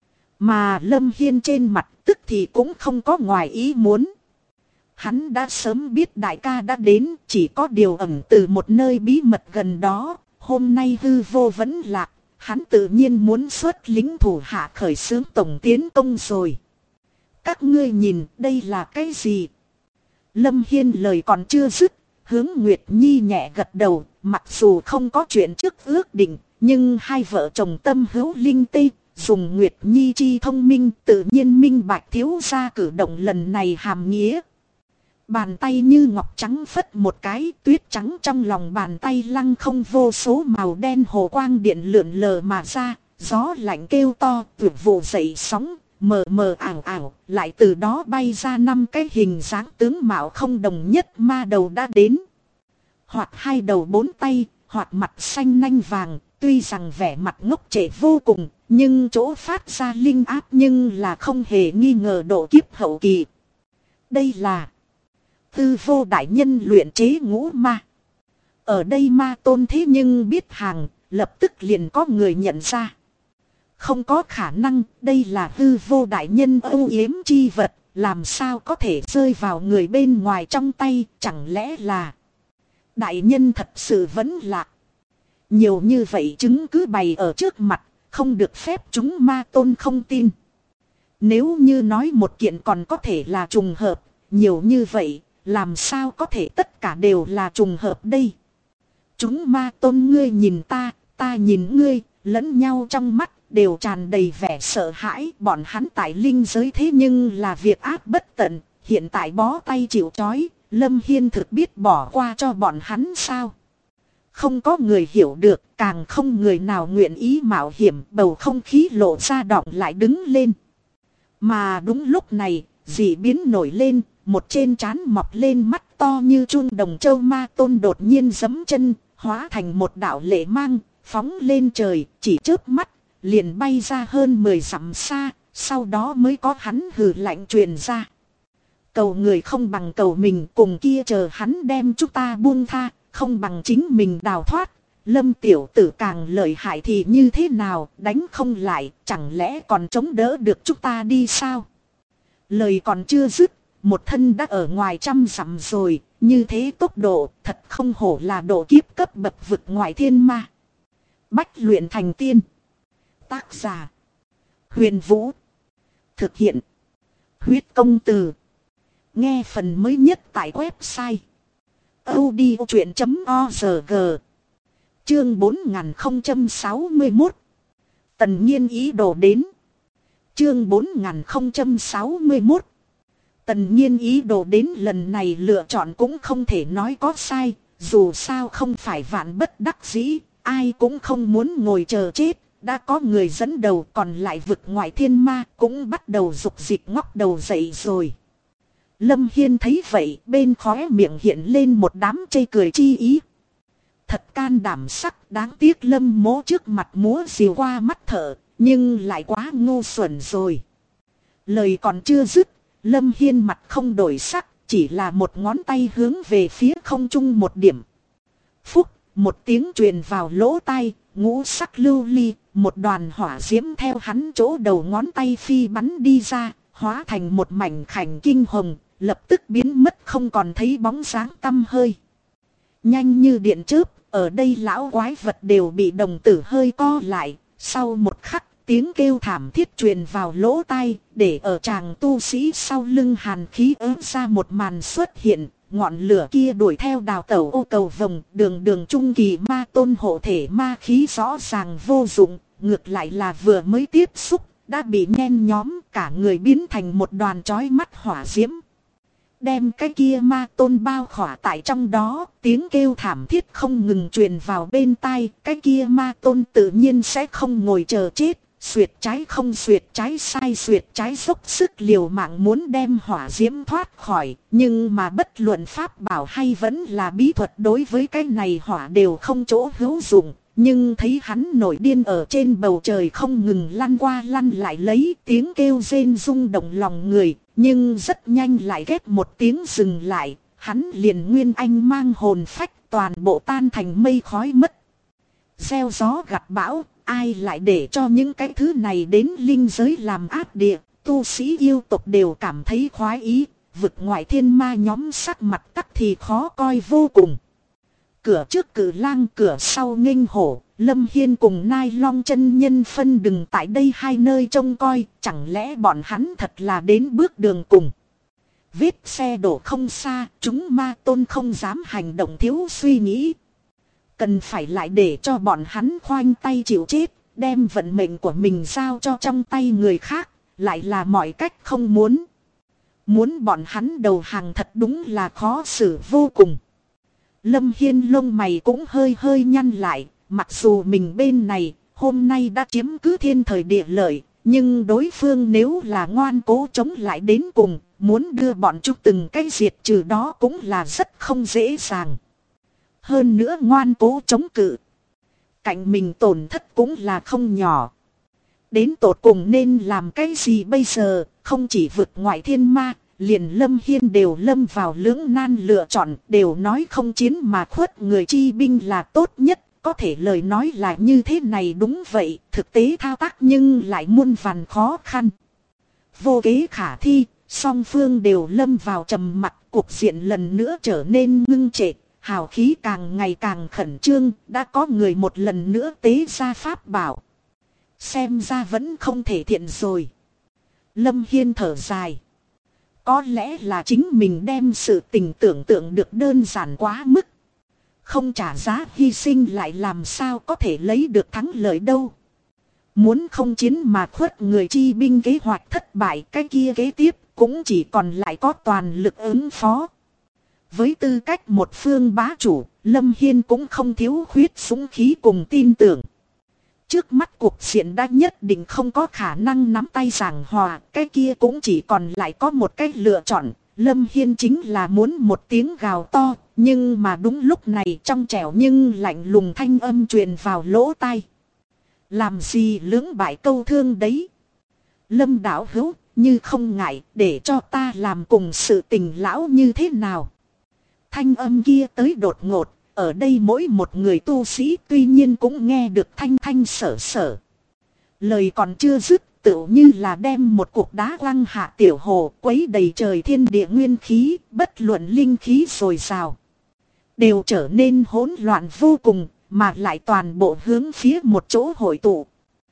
Speaker 1: Mà Lâm Hiên trên mặt tức thì cũng không có ngoài ý muốn. Hắn đã sớm biết đại ca đã đến, chỉ có điều ẩn từ một nơi bí mật gần đó, hôm nay hư vô vẫn lạc, hắn tự nhiên muốn xuất lính thủ hạ khởi xướng tổng tiến công rồi. Các ngươi nhìn, đây là cái gì? Lâm Hiên lời còn chưa dứt, hướng Nguyệt Nhi nhẹ gật đầu, mặc dù không có chuyện trước ước định, nhưng hai vợ chồng tâm hữu linh tê, dùng Nguyệt Nhi chi thông minh tự nhiên minh bạch thiếu gia cử động lần này hàm nghĩa. Bàn tay như ngọc trắng phất một cái, tuyết trắng trong lòng bàn tay lăng không vô số màu đen hồ quang điện lượn lờ mà ra, gió lạnh kêu to, tuyệt vụ dậy sóng, mờ mờ ảo ảo, lại từ đó bay ra năm cái hình dáng tướng mạo không đồng nhất ma đầu đã đến. Hoặc hai đầu bốn tay, hoặc mặt xanh nanh vàng, tuy rằng vẻ mặt ngốc trệ vô cùng, nhưng chỗ phát ra linh áp nhưng là không hề nghi ngờ độ kiếp hậu kỳ. Đây là Tư vô đại nhân luyện chế ngũ ma. Ở đây ma tôn thế nhưng biết hàng, lập tức liền có người nhận ra. Không có khả năng, đây là tư vô đại nhân âu yếm chi vật, làm sao có thể rơi vào người bên ngoài trong tay, chẳng lẽ là đại nhân thật sự vẫn lạc. Nhiều như vậy chứng cứ bày ở trước mặt, không được phép chúng ma tôn không tin. Nếu như nói một kiện còn có thể là trùng hợp, nhiều như vậy, làm sao có thể tất cả đều là trùng hợp đây? Chúng ma tôn ngươi nhìn ta, ta nhìn ngươi, lẫn nhau trong mắt đều tràn đầy vẻ sợ hãi. Bọn hắn tại linh giới thế nhưng là việc ác bất tận, hiện tại bó tay chịu trói, Lâm Hiên thực biết bỏ qua cho bọn hắn sao? Không có người hiểu được, càng không người nào nguyện ý mạo hiểm, bầu không khí lộ ra đọng lại đứng lên. Mà đúng lúc này, dị biến nổi lên, một trên trán mọc lên mắt to như chun đồng châu ma tôn đột nhiên giẫm chân, hóa thành một đạo lệ mang, phóng lên trời, chỉ chớp mắt, liền bay ra hơn 10 dặm xa, sau đó mới có hắn hừ lạnh truyền ra. Cầu người không bằng cầu mình, cùng kia chờ hắn đem chúng ta buông tha, không bằng chính mình đào thoát. Lâm tiểu tử càng lợi hại thì như thế nào, đánh không lại, chẳng lẽ còn chống đỡ được chúng ta đi sao? Lời còn chưa dứt, một thân đã ở ngoài 100 dặm rồi, như thế tốc độ thật không hổ là độ kiếp cấp bậc vực ngoại thiên ma. Bách luyện thành tiên. Tác giả Huyền Vũ. Thực hiện Huyết Công Từ. Nghe phần mới nhất tại website audiochuyện.org. Chương 4061. Tần Nhiên ý đồ đến. Chương 4061. Tần Nhiên ý đồ đến lần này lựa chọn cũng không thể nói có sai, dù sao không phải vạn bất đắc dĩ, ai cũng không muốn ngồi chờ chết, đã có người dẫn đầu còn lại vực ngoại thiên ma cũng bắt đầu dục dịch ngóc đầu dậy rồi. Lâm Hiên thấy vậy bên khóe miệng hiện lên một đám chê cười chi ý. Thật can đảm sắc, đáng tiếc Lâm mỗ trước mặt múa rìu qua mắt thợ, nhưng lại quá ngu xuẩn rồi. Lời còn chưa dứt, Lâm Hiên mặt không đổi sắc, chỉ là một ngón tay hướng về phía không trung một điểm. Phúc, một tiếng truyền vào lỗ tai, ngũ sắc lưu ly, một đoàn hỏa diễm theo hắn chỗ đầu ngón tay phi bắn đi ra, hóa thành một mảnh khảnh kinh hồng, lập tức biến mất không còn thấy bóng dáng tăm hơi. Nhanh như điện chớp, ở đây lão quái vật đều bị đồng tử hơi co lại, sau một khắc tiếng kêu thảm thiết truyền vào lỗ tai, để ở chàng tu sĩ sau lưng hàn khí ớn ra một màn xuất hiện. Ngọn lửa kia đuổi theo đào tẩu ô cầu vồng, đường trung kỳ ma tôn hộ thể ma khí rõ ràng vô dụng, ngược lại là vừa mới tiếp xúc, đã bị nhen nhóm, cả người biến thành một đoàn chói mắt hỏa diễm. Đem cái kia ma tôn bao khỏa tại trong đó, tiếng kêu thảm thiết không ngừng truyền vào bên tai, cái kia ma tôn tự nhiên sẽ không ngồi chờ chết. Xuyệt trái không xuyệt trái, sai xuyệt trái, dốc sức liều mạng muốn đem hỏa diễm thoát khỏi. Nhưng mà bất luận pháp bảo hay vẫn là bí thuật, đối với cái này hỏa đều không chỗ hữu dụng. Nhưng thấy hắn nổi điên ở trên bầu trời không ngừng lăn qua lăn lại, lấy tiếng kêu rên rung động lòng người. Nhưng rất nhanh lại ghép một tiếng dừng lại, hắn liền nguyên anh mang hồn phách toàn bộ tan thành mây khói mất. Gieo gió gặt bão, ai lại để cho những cái thứ này đến linh giới làm ác địa, tu sĩ yêu tộc đều cảm thấy khoái ý, vực ngoại thiên ma nhóm sắc mặt tắc thì khó coi vô cùng. Cửa trước cử lang, cửa sau nghênh hổ, Lâm Hiên cùng Nai Long chân nhân phân đừng tại đây hai nơi trông coi, chẳng lẽ bọn hắn thật là đến bước đường cùng. Vết xe đổ không xa, chúng ma tôn không dám hành động thiếu suy nghĩ. Cần phải lại để cho bọn hắn khoanh tay chịu chết, đem vận mệnh của mình giao cho trong tay người khác, lại là mọi cách không muốn. Muốn bọn hắn đầu hàng thật đúng là khó xử vô cùng. Lâm Hiên lông mày cũng hơi hơi nhăn lại, mặc dù mình bên này hôm nay đã chiếm cứ thiên thời địa lợi, nhưng đối phương nếu là ngoan cố chống lại đến cùng, muốn đưa bọn chúng từng cái diệt trừ đó cũng là rất không dễ dàng. Hơn nữa ngoan cố chống cự, cạnh mình tổn thất cũng là không nhỏ. Đến tột cùng nên làm cái gì bây giờ, không chỉ vực ngoại thiên ma, liền Lâm Hiên đều lâm vào lưỡng nan lựa chọn, đều nói không chiến mà khuất người chi binh là tốt nhất. Có thể lời nói là như thế này đúng vậy, thực tế thao tác nhưng lại muôn vàn khó khăn. Vô kế khả thi, song phương đều lâm vào trầm mặc, cuộc diện lần nữa trở nên ngưng trệ, hào khí càng ngày càng khẩn trương, đã có người một lần nữa tế ra pháp bảo. Xem ra vẫn không thể thiện rồi. Lâm Hiên thở dài. Có lẽ là chính mình đem sự tình tưởng tượng được đơn giản quá mức. Không trả giá hy sinh lại làm sao có thể lấy được thắng lợi đâu. Muốn không chiến mà khuất người chi binh kế hoạch thất bại, cái kia kế tiếp cũng chỉ còn lại có toàn lực ứng phó. Với tư cách một phương bá chủ, Lâm Hiên cũng không thiếu khuyết dũng khí cùng tin tưởng. Trước mắt cuộc diện đã nhất định không có khả năng nắm tay giảng hòa, cái kia cũng chỉ còn lại có một cách lựa chọn. Lâm Hiên chính là muốn một tiếng gào to, nhưng mà đúng lúc này trong trẻo nhưng lạnh lùng thanh âm truyền vào lỗ tai. Làm gì lưỡng bại câu thương đấy? Lâm đạo hữu, như không ngại, để cho ta làm cùng sự tình lão như thế nào? Thanh âm kia tới đột ngột, ở đây mỗi một người tu sĩ tuy nhiên cũng nghe được thanh thanh sở sở. Lời còn chưa dứt, tựu như là đem một cục đá quăng hạ tiểu hồ, quấy đầy trời thiên địa nguyên khí, bất luận linh khí dồi dào, đều trở nên hỗn loạn vô cùng, mà lại toàn bộ hướng phía một chỗ hội tụ.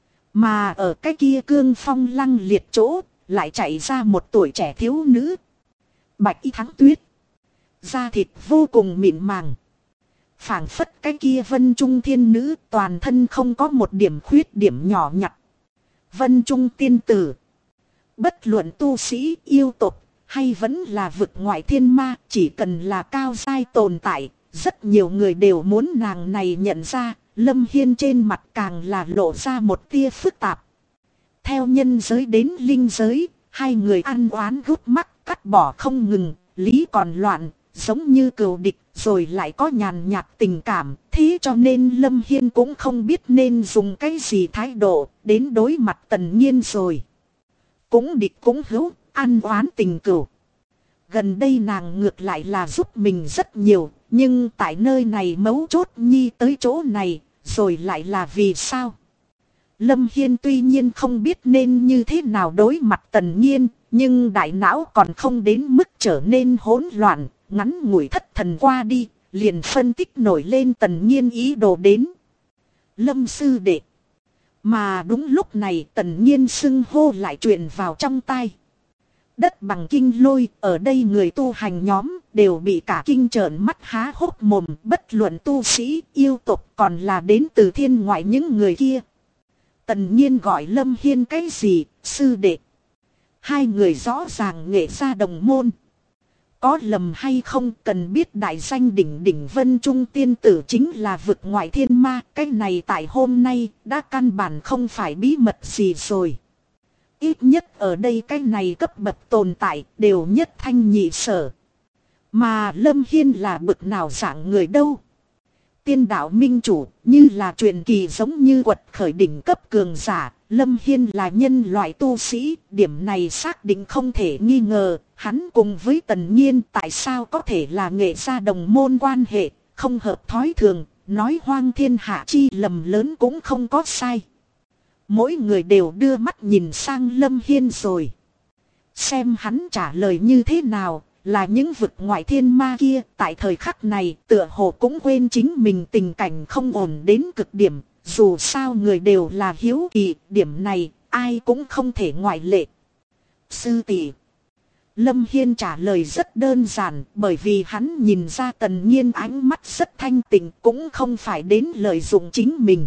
Speaker 1: Mà ở cái kia cương phong lăng liệt chỗ, lại chạy ra một tuổi trẻ thiếu nữ. Bạch y thắng tuyết, da thịt vô cùng mịn màng. Phảng phất cái kia vân trung thiên nữ, toàn thân không có một điểm khuyết điểm nhỏ nhặt. Vân trung tiên tử. Bất luận tu sĩ yêu tộc, hay vẫn là vực ngoại thiên ma, chỉ cần là cao giai tồn tại, rất nhiều người đều muốn nàng này nhận ra. Lâm Hiên trên mặt càng là lộ ra một tia phức tạp. Theo nhân giới đến linh giới, hai người ăn oán gút mắc, cắt bỏ không ngừng, lý còn loạn, giống như cừu địch, rồi lại có nhàn nhạt tình cảm. Thế cho nên Lâm Hiên cũng không biết nên dùng cái gì thái độ đến đối mặt Tần Nhiên rồi. Cũng địch cũng hữu, ăn oán tình cừu. Gần đây nàng ngược lại là giúp mình rất nhiều, nhưng tại nơi này mấu chốt nhi tới chỗ này, rồi lại là vì sao? Lâm Hiên tuy nhiên không biết nên như thế nào đối mặt Tần Nhiên, nhưng đại não còn không đến mức trở nên hỗn loạn, ngắn ngủi thất thần qua đi, liền phân tích nổi lên Tần Nhiên ý đồ đến. Lâm sư đệ. Mà đúng lúc này Tần Nhiên xưng hô lại truyền vào trong tai. Đất bằng kinh lôi, ở đây người tu hành nhóm đều bị cả kinh trợn mắt há hốc mồm, bất luận tu sĩ, yêu tục còn là đến từ thiên ngoại những người kia. Tần Nhiên gọi Lâm Hiên cái gì, sư đệ? Hai người rõ ràng nghệ gia đồng môn. Có lầm hay không cần biết đại danh đỉnh đỉnh Vân Trung tiên tử chính là vực ngoại thiên ma. Cái này tại hôm nay đã căn bản không phải bí mật gì rồi. Ít nhất ở đây cái này cấp bậc tồn tại đều nhất thanh nhị sở. Mà Lâm Hiên là bực nào dạng người đâu? Tiên đạo minh chủ như là truyền kỳ giống như quật khởi đỉnh cấp cường giả. Lâm Hiên là nhân loại tu sĩ, điểm này xác định không thể nghi ngờ. Hắn cùng với Tần Nhiên tại sao có thể là nghệ gia đồng môn quan hệ, không hợp thói thường, nói hoang thiên hạ chi lầm lớn cũng không có sai. Mỗi người đều đưa mắt nhìn sang Lâm Hiên rồi. Xem hắn trả lời như thế nào, là những vực ngoại thiên ma kia tại thời khắc này tựa hồ cũng quên chính mình tình cảnh không ổn đến cực điểm. Dù sao người đều là hiếu kỳ, điểm này ai cũng không thể ngoại lệ. Sư tỷ. Lâm Hiên trả lời rất đơn giản, bởi vì hắn nhìn ra Tần Nhiên ánh mắt rất thanh tịnh, cũng không phải đến lợi dụng chính mình.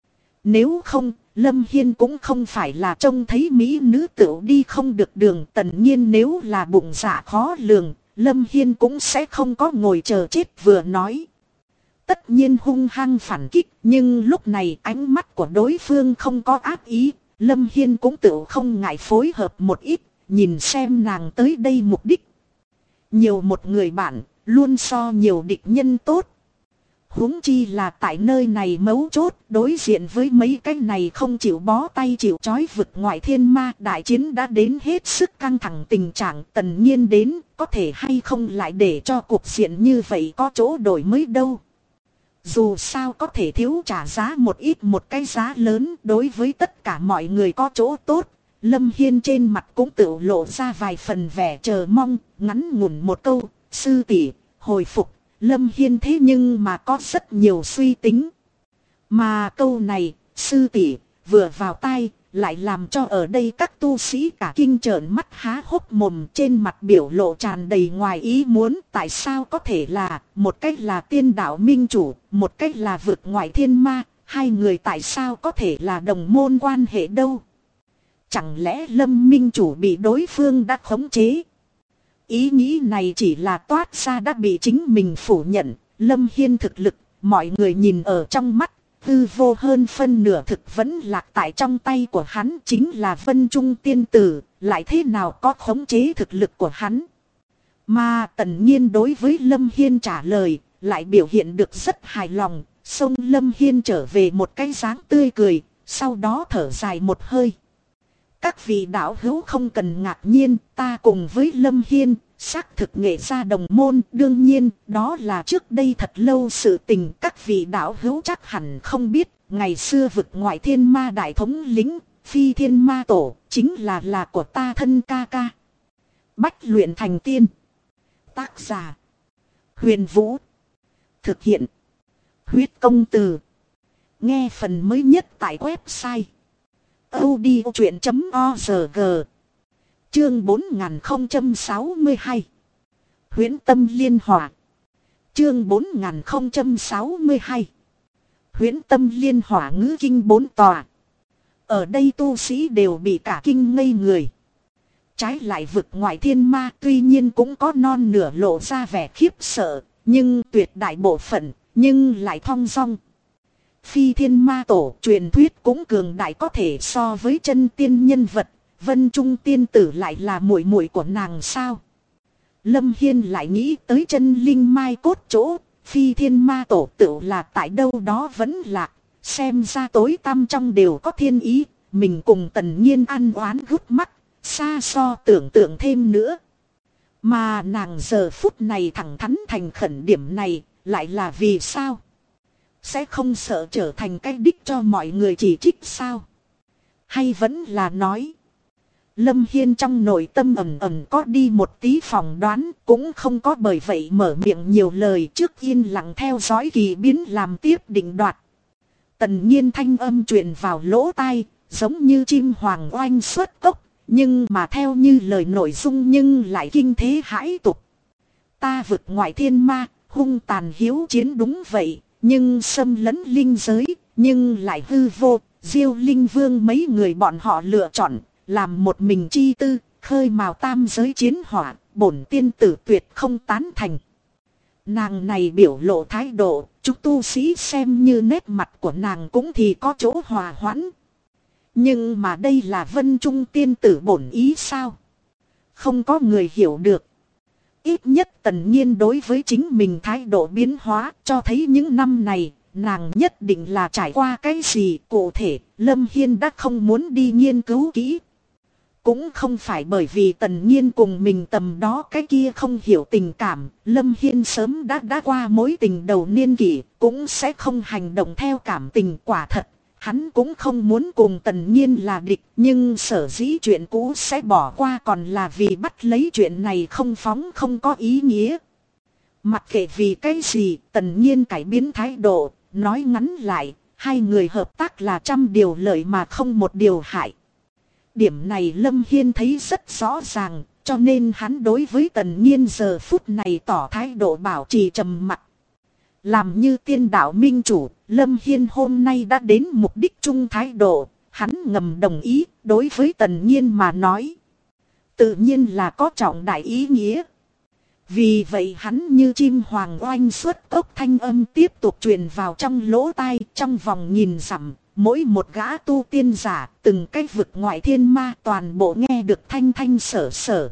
Speaker 1: Nếu không, Lâm Hiên cũng không phải là trông thấy mỹ nữ tựu đi không được đường. Tần Nhiên nếu là bụng dạ khó lường, Lâm Hiên cũng sẽ không có ngồi chờ chết vừa nói. Tất nhiên hung hăng phản kích, nhưng lúc này ánh mắt của đối phương không có ác ý. Lâm Hiên cũng tự không ngại phối hợp một ít, nhìn xem nàng tới đây mục đích. Nhiều một người bạn, luôn so nhiều địch nhân tốt. Huống chi là tại nơi này mấu chốt, đối diện với mấy cái này không chịu bó tay chịu trói vực ngoại thiên ma. Đại chiến đã đến hết sức căng thẳng tình trạng. Tần Nhiên đến, có thể hay không lại để cho cuộc diện như vậy có chỗ đổi mới đâu. Dù sao có thể thiếu trả giá một ít một cái giá lớn, đối với tất cả mọi người có chỗ tốt. Lâm Hiên trên mặt cũng tự lộ ra vài phần vẻ chờ mong, ngắn ngủn một câu, sư tỷ hồi phục. Lâm Hiên thế nhưng mà có rất nhiều suy tính. Mà câu này, sư tỷ vừa vào tai, lại làm cho ở đây các tu sĩ cả kinh trợn mắt há hốc mồm, trên mặt biểu lộ tràn đầy ngoài ý muốn. Tại sao có thể là, một cách là tiên đạo minh chủ, một cách là vực ngoại thiên ma, hai người tại sao có thể là đồng môn quan hệ đâu? Chẳng lẽ Lâm minh chủ bị đối phương đã khống chế? Ý nghĩ này chỉ là toát ra đã bị chính mình phủ nhận. Lâm Hiên thực lực, mọi người nhìn ở trong mắt, hư vô hơn phân nửa thực vẫn lạc tại trong tay của hắn, chính là Vân Trung tiên tử, lại thế nào có khống chế thực lực của hắn. Mà Tần Nhiên đối với Lâm Hiên trả lời, lại biểu hiện được rất hài lòng, xông Lâm Hiên trở về một cái dáng tươi cười, sau đó thở dài một hơi. Các vị đạo hữu không cần ngạc nhiên, ta cùng với Lâm Hiên, xác thực nghệ gia đồng môn, đương nhiên, đó là trước đây thật lâu sự tình. Các vị đạo hữu chắc hẳn không biết, ngày xưa vực ngoại thiên ma đại thống lĩnh, Phi Thiên Ma Tổ, chính là của ta thân ca ca. Bách luyện thành tiên. Tác giả: Huyền Vũ. Thực hiện: Huyết Công Từ. Nghe phần mới nhất tại website audiochuyện.org. Chương 4062. Huyễn Tâm Liên Hỏa. Chương 4062. Huyễn Tâm Liên Hỏa ngữ kinh 4 tòa. Ở đây tu sĩ đều bị cả kinh ngây người. Trái lại vực ngoại thiên ma tuy nhiên cũng có non nửa lộ ra vẻ khiếp sợ, nhưng tuyệt đại bộ phận, nhưng lại thong dong. Phi Thiên Ma Tổ truyền thuyết cũng cường đại, có thể so với chân tiên nhân vật. Vân Trung tiên tử lại là muội muội của nàng sao? Lâm Hiên lại nghĩ tới chân linh mai cốt chỗ, phi thiên ma tổ tựu là tại đâu đó vẫn lạc. Xem ra tối tăm trong đều có thiên ý, mình cùng Tần Nhiên ăn oán gút mắt, xa so tưởng tượng thêm nữa. Mà nàng giờ phút này thẳng thắn thành khẩn điểm này, lại là vì sao? Sẽ không sợ trở thành cái đích cho mọi người chỉ trích sao? Hay vẫn là nói? Lâm Hiên trong nội tâm ẩn ẩn có đi một tí phỏng đoán, cũng không có bởi vậy mở miệng nhiều lời, trước yên lặng theo dõi kỳ biến làm tiếp định đoạt. Tần Nhiên thanh âm truyền vào lỗ tai, giống như chim hoàng oanh xuất cốc, nhưng mà theo như lời nội dung nhưng lại kinh thế hãi tục. Ta vực ngoại thiên ma, hung tàn hiếu chiến đúng vậy, nhưng xâm lấn linh giới, nhưng lại hư vô, Diêu Linh Vương mấy người bọn họ lựa chọn, làm một mình chi tư, khơi mào tam giới chiến hỏa, bổn tiên tử tuyệt không tán thành. Nàng này biểu lộ thái độ, chúng tu sĩ xem như nét mặt của nàng cũng thì có chỗ hòa hoãn. Nhưng mà đây là Vân Trung tiên tử bổn ý sao? Không có người hiểu được. Ít nhất Tần Nhiên đối với chính mình thái độ biến hóa cho thấy những năm này, nàng nhất định là trải qua cái gì cụ thể, Lâm Hiên đã không muốn đi nghiên cứu kỹ. Cũng không phải bởi vì Tần Nhiên cùng mình tầm đó cái kia không hiểu tình cảm, Lâm Hiên sớm đã qua mối tình đầu niên kỷ, cũng sẽ không hành động theo cảm tình quả thật. Hắn cũng không muốn cùng Tần Nhiên là địch, nhưng sở dĩ chuyện cũ sẽ bỏ qua còn là vì bắt lấy chuyện này không phóng không có ý nghĩa. Mặc kệ vì cái gì, Tần Nhiên cải biến thái độ, nói ngắn lại, hai người hợp tác là trăm điều lợi mà không một điều hại. Điểm này Lâm Hiên thấy rất rõ ràng, cho nên hắn đối với Tần Nhiên giờ phút này tỏ thái độ bảo trì trầm mặc. Làm như tiên đạo minh chủ, Lâm Hiên hôm nay đã đến mục đích chung thái độ, hắn ngầm đồng ý đối với Tần Nhiên mà nói. Tự nhiên là có trọng đại ý nghĩa. Vì vậy hắn như chim hoàng oanh xuất cốc thanh âm tiếp tục truyền vào trong lỗ tai, trong vòng nhìn dặm. Mỗi một gã tu tiên giả, từng cái vực ngoại thiên ma toàn bộ nghe được thanh thanh sở sở.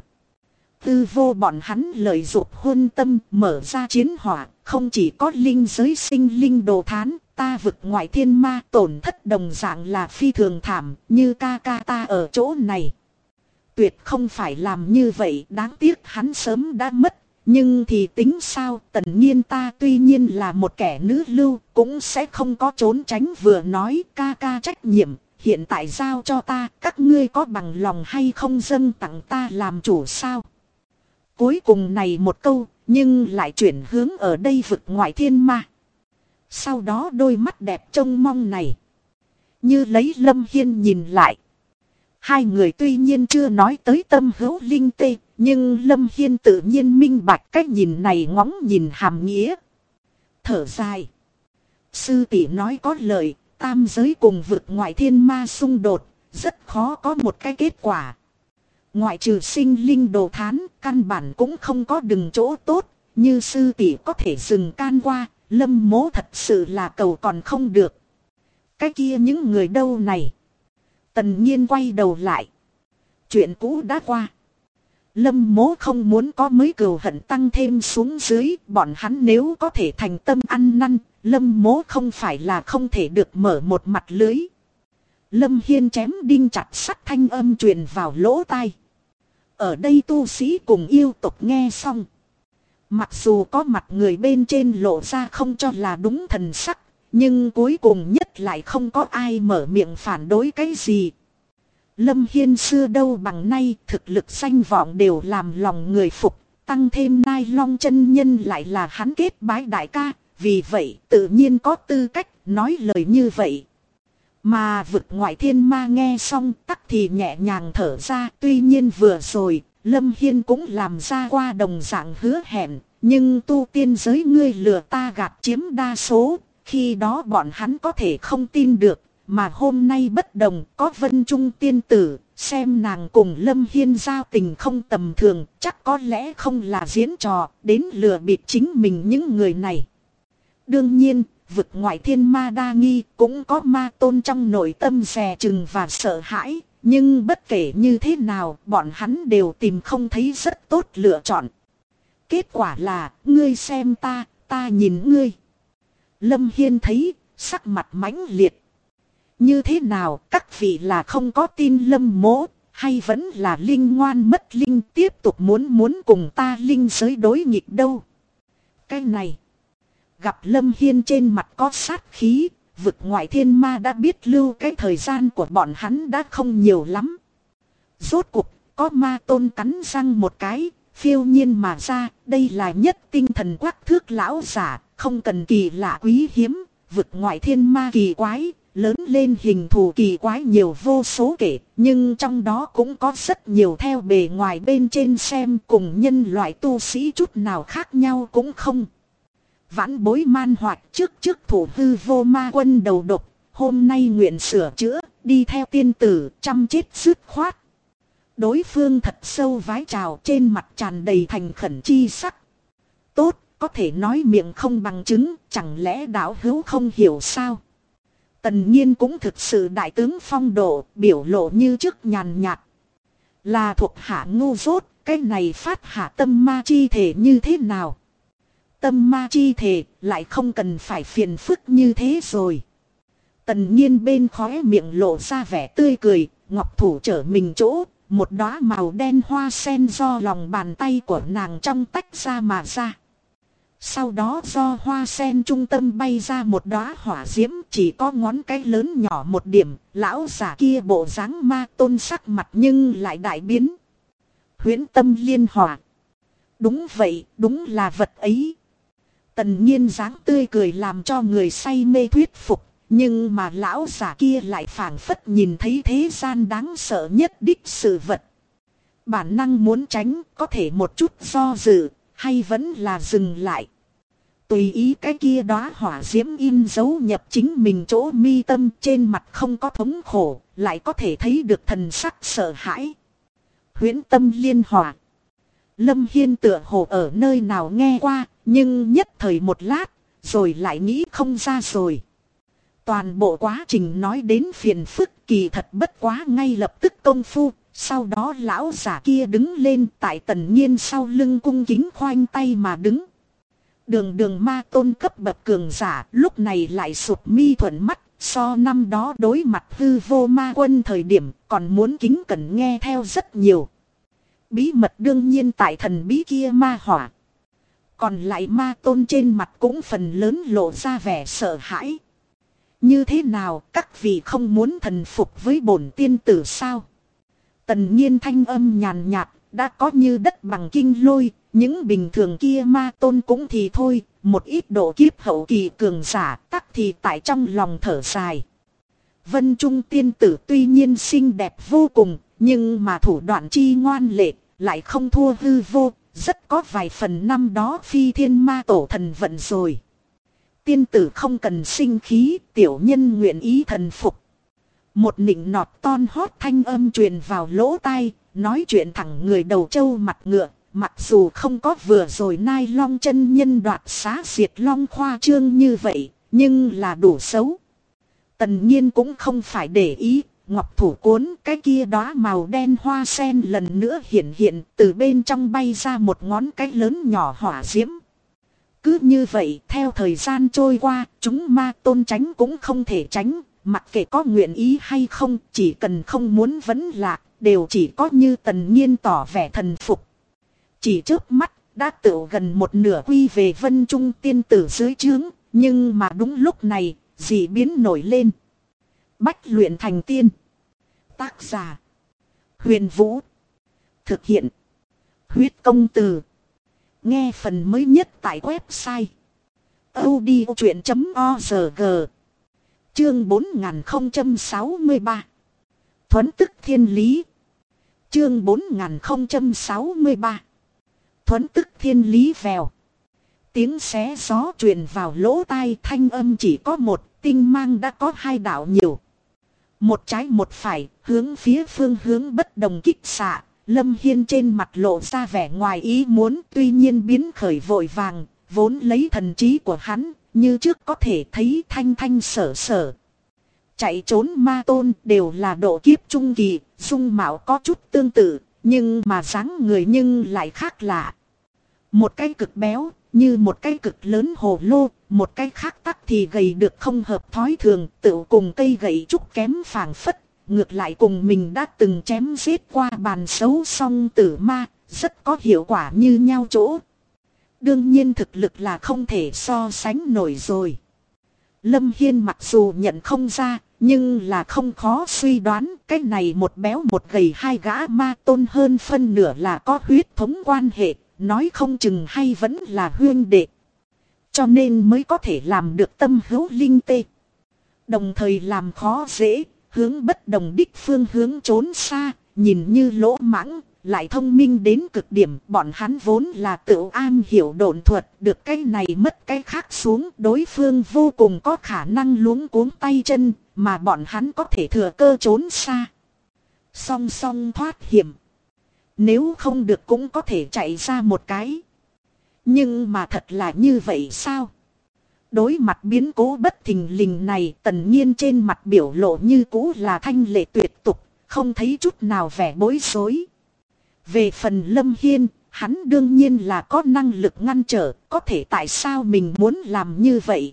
Speaker 1: Tư vô bọn hắn lợi dụng hôn tâm mở ra chiến hỏa, không chỉ có linh giới sinh linh đồ thán, ta vực ngoại thiên ma tổn thất đồng dạng là phi thường thảm, như ca ca ta ở chỗ này. Tuyệt không phải làm như vậy, đáng tiếc hắn sớm đã mất. Nhưng thì tính sao, Tần Nhiên ta tuy nhiên là một kẻ nữ lưu, cũng sẽ không có trốn tránh vừa nói ca ca trách nhiệm, hiện tại giao cho ta, các ngươi có bằng lòng hay không dâng tặng ta làm chủ sao? Cuối cùng này một câu, nhưng lại chuyển hướng ở đây vực ngoại thiên ma. Sau đó đôi mắt đẹp trông mong này, như lấy Lâm Hiên nhìn lại. Hai người tuy nhiên chưa nói tới tâm hữu linh tê, nhưng Lâm Hiên tự nhiên minh bạch cách nhìn này ngóng nhìn hàm nghĩa. Thở dài. Sư tỷ nói có lời, tam giới cùng vực ngoại thiên ma xung đột, rất khó có một cái kết quả. Ngoại trừ sinh linh đồ thán, căn bản cũng không có đừng chỗ tốt, như sư tỷ có thể dừng can qua, Lâm mố thật sự là cầu còn không được. Cái kia những người đâu này? Tần Nhiên quay đầu lại. Chuyện cũ đã qua. Lâm mố không muốn có mới cừu hận tăng thêm xuống dưới. Bọn hắn nếu có thể thành tâm ăn năn, Lâm mố không phải là không thể được mở một mặt lưới. Lâm Hiên chém đinh chặt sắt thanh âm truyền vào lỗ tai. Ở đây tu sĩ cùng yêu tộc nghe xong. Mặc dù có mặt người bên trên lộ ra không cho là đúng thần sắc, nhưng cuối cùng nhất lại không có ai mở miệng phản đối cái gì. Lâm Hiên xưa đâu bằng nay, thực lực danh vọng đều làm lòng người phục, tăng thêm Nai Long chân nhân lại là hắn kết bái đại ca, vì vậy tự nhiên có tư cách nói lời như vậy. Mà vực ngoại thiên ma nghe xong tắc thì nhẹ nhàng thở ra, tuy nhiên vừa rồi, Lâm Hiên cũng làm ra qua đồng dạng hứa hẹn, nhưng tu tiên giới ngươi lừa ta gạt chiếm đa số, khi đó bọn hắn có thể không tin được. Mà hôm nay bất đồng, có Vân Trung tiên tử, xem nàng cùng Lâm Hiên giao tình không tầm thường, chắc có lẽ không là diễn trò, đến lừa bịp chính mình những người này. Đương nhiên, vực ngoại thiên ma đa nghi, cũng có ma tôn trong nội tâm dè chừng và sợ hãi, nhưng bất kể như thế nào, bọn hắn đều tìm không thấy rất tốt lựa chọn. Kết quả là, ngươi xem ta, ta nhìn ngươi. Lâm Hiên thấy, sắc mặt mãnh liệt. Như thế nào, các vị là không có tin Lâm mỗ, hay vẫn là linh ngoan mất linh tiếp tục muốn cùng ta linh giới đối nghịch đâu? Cái này, gặp Lâm Hiên trên mặt có sát khí, vực ngoại thiên ma đã biết lưu cái thời gian của bọn hắn đã không nhiều lắm. Rốt cuộc, có ma tôn cắn răng một cái, phiêu nhiên mà ra, đây là nhất tinh thần quắc thước lão giả, không cần kỳ lạ quý hiếm, vực ngoại thiên ma kỳ quái, lớn lên hình thù kỳ quái nhiều vô số kể, nhưng trong đó cũng có rất nhiều theo bề ngoài bên trên xem cùng nhân loại tu sĩ chút nào khác nhau cũng không. Vãn bối man hoạt trước thủ hư vô ma quân đầu độc, hôm nay nguyện sửa chữa, đi theo tiên tử, chăm chết dứt khoát. Đối phương thật sâu vái chào, trên mặt tràn đầy thành khẩn chi sắc. Tốt, có thể nói miệng không bằng chứng, chẳng lẽ đạo hữu không hiểu sao? Tần Nhiên cũng thực sự đại tướng phong độ, biểu lộ như trước nhàn nhạt. Là thuộc hạ ngu dốt, cái này phát hạ tâm ma chi thể như thế nào? Tâm ma chi thể lại không cần phải phiền phức như thế rồi. Tần Nhiên bên khóe miệng lộ ra vẻ tươi cười, ngọc thủ trở mình chỗ, một đóa màu đen hoa sen do lòng bàn tay của nàng trong tách ra mà ra. Sau đó do hoa sen trung tâm bay ra một đóa hỏa diễm, chỉ có ngón cái lớn nhỏ một điểm, lão giả kia bộ dáng ma tôn sắc mặt nhưng lại đại biến. Huyễn tâm liên hỏa. Đúng vậy, đúng là vật ấy. Tần Nhiên dáng tươi cười làm cho người say mê thuyết phục, nhưng mà lão giả kia lại phảng phất nhìn thấy thế gian đáng sợ nhất đích sự vật. Bản năng muốn tránh, có thể một chút do dự, hay vẫn là dừng lại. Tùy ý cái kia đóa hỏa diễm in dấu nhập chính mình chỗ mi tâm, trên mặt không có thống khổ, lại có thể thấy được thần sắc sợ hãi. Huyễn tâm liên hỏa. Lâm Hiên tựa hồ ở nơi nào nghe qua, nhưng nhất thời một lát, rồi lại nghĩ không ra rồi. Toàn bộ quá trình nói đến phiền phức kỳ thật bất quá ngay lập tức công phu. Sau đó lão giả kia đứng lên tại Tần Nhiên sau lưng cung kính khoanh tay mà đứng. Đường ma tôn cấp bậc cường giả lúc này lại sụp mi thuận mắt. So năm đó đối mặt hư vô ma quân thời điểm còn muốn kính cẩn nghe theo rất nhiều. Bí mật đương nhiên tại thần bí kia ma hỏa. Còn lại ma tôn trên mặt cũng phần lớn lộ ra vẻ sợ hãi. Như thế nào các vị không muốn thần phục với bổn tiên tử sao? Tần Nhiên thanh âm nhàn nhạt, đã có như đất bằng kinh lôi, những bình thường kia ma tôn cũng thì thôi, một ít độ kiếp hậu kỳ cường giả tắc thì tại trong lòng thở dài. Vân Trung tiên tử tuy nhiên xinh đẹp vô cùng, nhưng mà thủ đoạn chi ngoan lệ, lại không thua hư vô, rất có vài phần năm đó phi thiên ma tổ thần vận rồi. Tiên tử không cần sinh khí, tiểu nhân nguyện ý thần phục. Một nịnh nọt ton hót thanh âm truyền vào lỗ tai, nói chuyện thẳng người đầu trâu mặt ngựa, mặc dù không có vừa rồi nai long chân nhân đoạt xá diệt long khoa trương như vậy, nhưng là đủ xấu. Tần Nhiên cũng không phải để ý, ngọc thủ cuốn cái kia đóa màu đen hoa sen lần nữa hiện từ bên trong bay ra một ngón cái lớn nhỏ hỏa diễm. Cứ như vậy theo thời gian trôi qua, chúng ma tôn tránh cũng không thể tránh. Mặc kệ có nguyện ý hay không, chỉ cần không muốn vấn lạc, đều chỉ có như Tần Nhiên tỏ vẻ thần phục. Chỉ trước mắt, đã tựu gần một nửa quy về Vân Trung tiên tử dưới trướng, nhưng mà đúng lúc này, dị biến nổi lên. Bách luyện thành tiên. Tác giả. Huyền Vũ. Thực hiện. Huyết công từ. Nghe phần mới nhất tại website. audiochuyện.org. Chương 4063. Thuấn tức thiên lý. Chương 4063. Thuấn tức thiên lý vèo. Tiếng xé gió truyền vào lỗ tai, thanh âm chỉ có một, tinh mang đã có hai đạo nhiều. Một trái một phải, hướng phía phương hướng bất đồng kích xạ. Lâm Hiên trên mặt lộ ra vẻ ngoài ý muốn, tuy nhiên biến khởi vội vàng, vốn lấy thần trí của hắn, như trước có thể thấy thanh sở. Chạy trốn ma tôn đều là độ kiếp trung kỳ, dung mạo có chút tương tự, nhưng mà dáng người nhưng lại khác lạ. Một cái cực béo, như một cái cực lớn hồ lô, một cái khác tắc thì gầy được không hợp thói thường, tự cùng cây gậy trúc kém phảng phất, ngược lại cùng mình đã từng chém giết qua bàn xấu song tử ma, rất có hiệu quả như nhau chỗ. Đương nhiên thực lực là không thể so sánh nổi rồi. Lâm Hiên mặc dù nhận không ra, nhưng là không khó suy đoán cái này một béo một gầy hai gã ma tôn hơn phân nửa là có huyết thống quan hệ, nói không chừng hay vẫn là huyên đệ. Cho nên mới có thể làm được tâm hữu linh tê. Đồng thời làm khó dễ, hướng bất đồng đích phương hướng trốn xa, nhìn như lỗ mãng, lại thông minh đến cực điểm. Bọn hắn vốn là tự am hiểu độn thuật, được cái này mất cái khác xuống. Đối phương vô cùng có khả năng luống cuống tay chân, mà bọn hắn có thể thừa cơ trốn xa. Song song thoát hiểm. Nếu không được cũng có thể chạy ra một cái. Nhưng mà thật là như vậy sao? Đối mặt biến cố bất thình lình này, Tần Nhiên trên mặt biểu lộ như cũ là thanh lệ tuyệt tục, không thấy chút nào vẻ bối rối. Về phần Lâm Hiên, hắn đương nhiên là có năng lực ngăn trở, có thể tại sao mình muốn làm như vậy?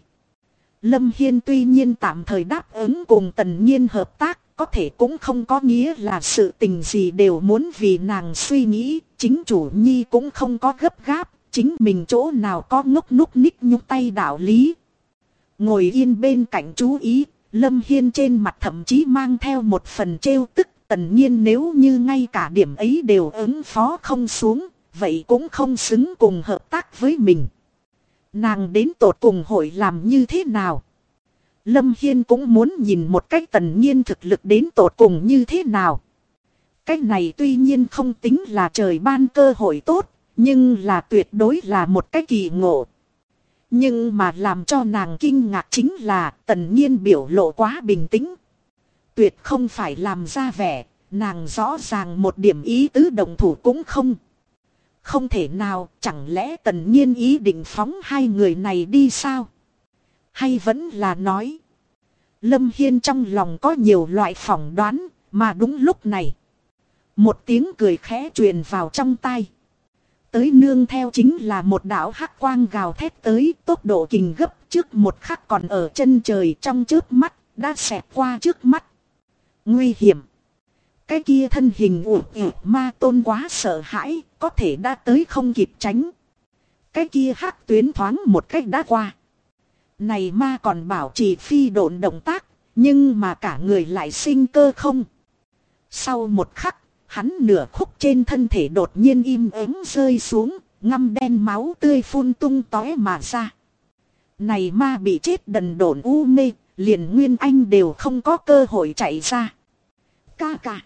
Speaker 1: Lâm Hiên tuy nhiên tạm thời đáp ứng cùng Tần Nhiên hợp tác, có thể cũng không có nghĩa là sự tình gì đều muốn vì nàng suy nghĩ, chính chủ nhi cũng không có gấp gáp, chính mình chỗ nào có ngốc núc ních nhúc tay đạo lý. Ngồi yên bên cạnh chú ý, Lâm Hiên trên mặt thậm chí mang theo một phần trêu tức. Tần Nhiên nếu như ngay cả điểm ấy đều ứng phó không xuống, vậy cũng không xứng cùng hợp tác với mình. Nàng đến tột cùng hội làm như thế nào? Lâm Hiên cũng muốn nhìn một cách Tần Nhiên thực lực đến tột cùng như thế nào. Cách này tuy nhiên không tính là trời ban cơ hội tốt, nhưng là tuyệt đối là một cái kỳ ngộ. Nhưng mà làm cho nàng kinh ngạc chính là Tần Nhiên biểu lộ quá bình tĩnh. Tuyệt không phải làm ra vẻ, nàng rõ ràng một điểm ý tứ động thủ cũng không. Không thể nào, chẳng lẽ Tần Nhiên ý định phóng hai người này đi sao? Hay vẫn là nói. Lâm Hiên trong lòng có nhiều loại phỏng đoán, mà đúng lúc này. Một tiếng cười khẽ truyền vào trong tai. Tới nương theo chính là một đạo hắc quang gào thét tới, tốc độ kình gấp trước một khắc còn ở chân trời trong chớp mắt, đã xẹt qua trước mắt. Nguy hiểm. Cái kia thân hình ma tôn quá sợ hãi, có thể đã tới không kịp tránh. Cái kia hắc tuyến thoáng một cách đã qua. Này ma còn bảo trì phi độn động tác, nhưng mà cả người lại sinh cơ không. Sau một khắc, hắn nửa khúc trên thân thể đột nhiên im ắng rơi xuống, ngăm đen máu tươi phun tung tóe mà ra. Này ma bị chết đần độn u mê, liền Nguyên Anh đều không có cơ hội chạy ra. Ca ca.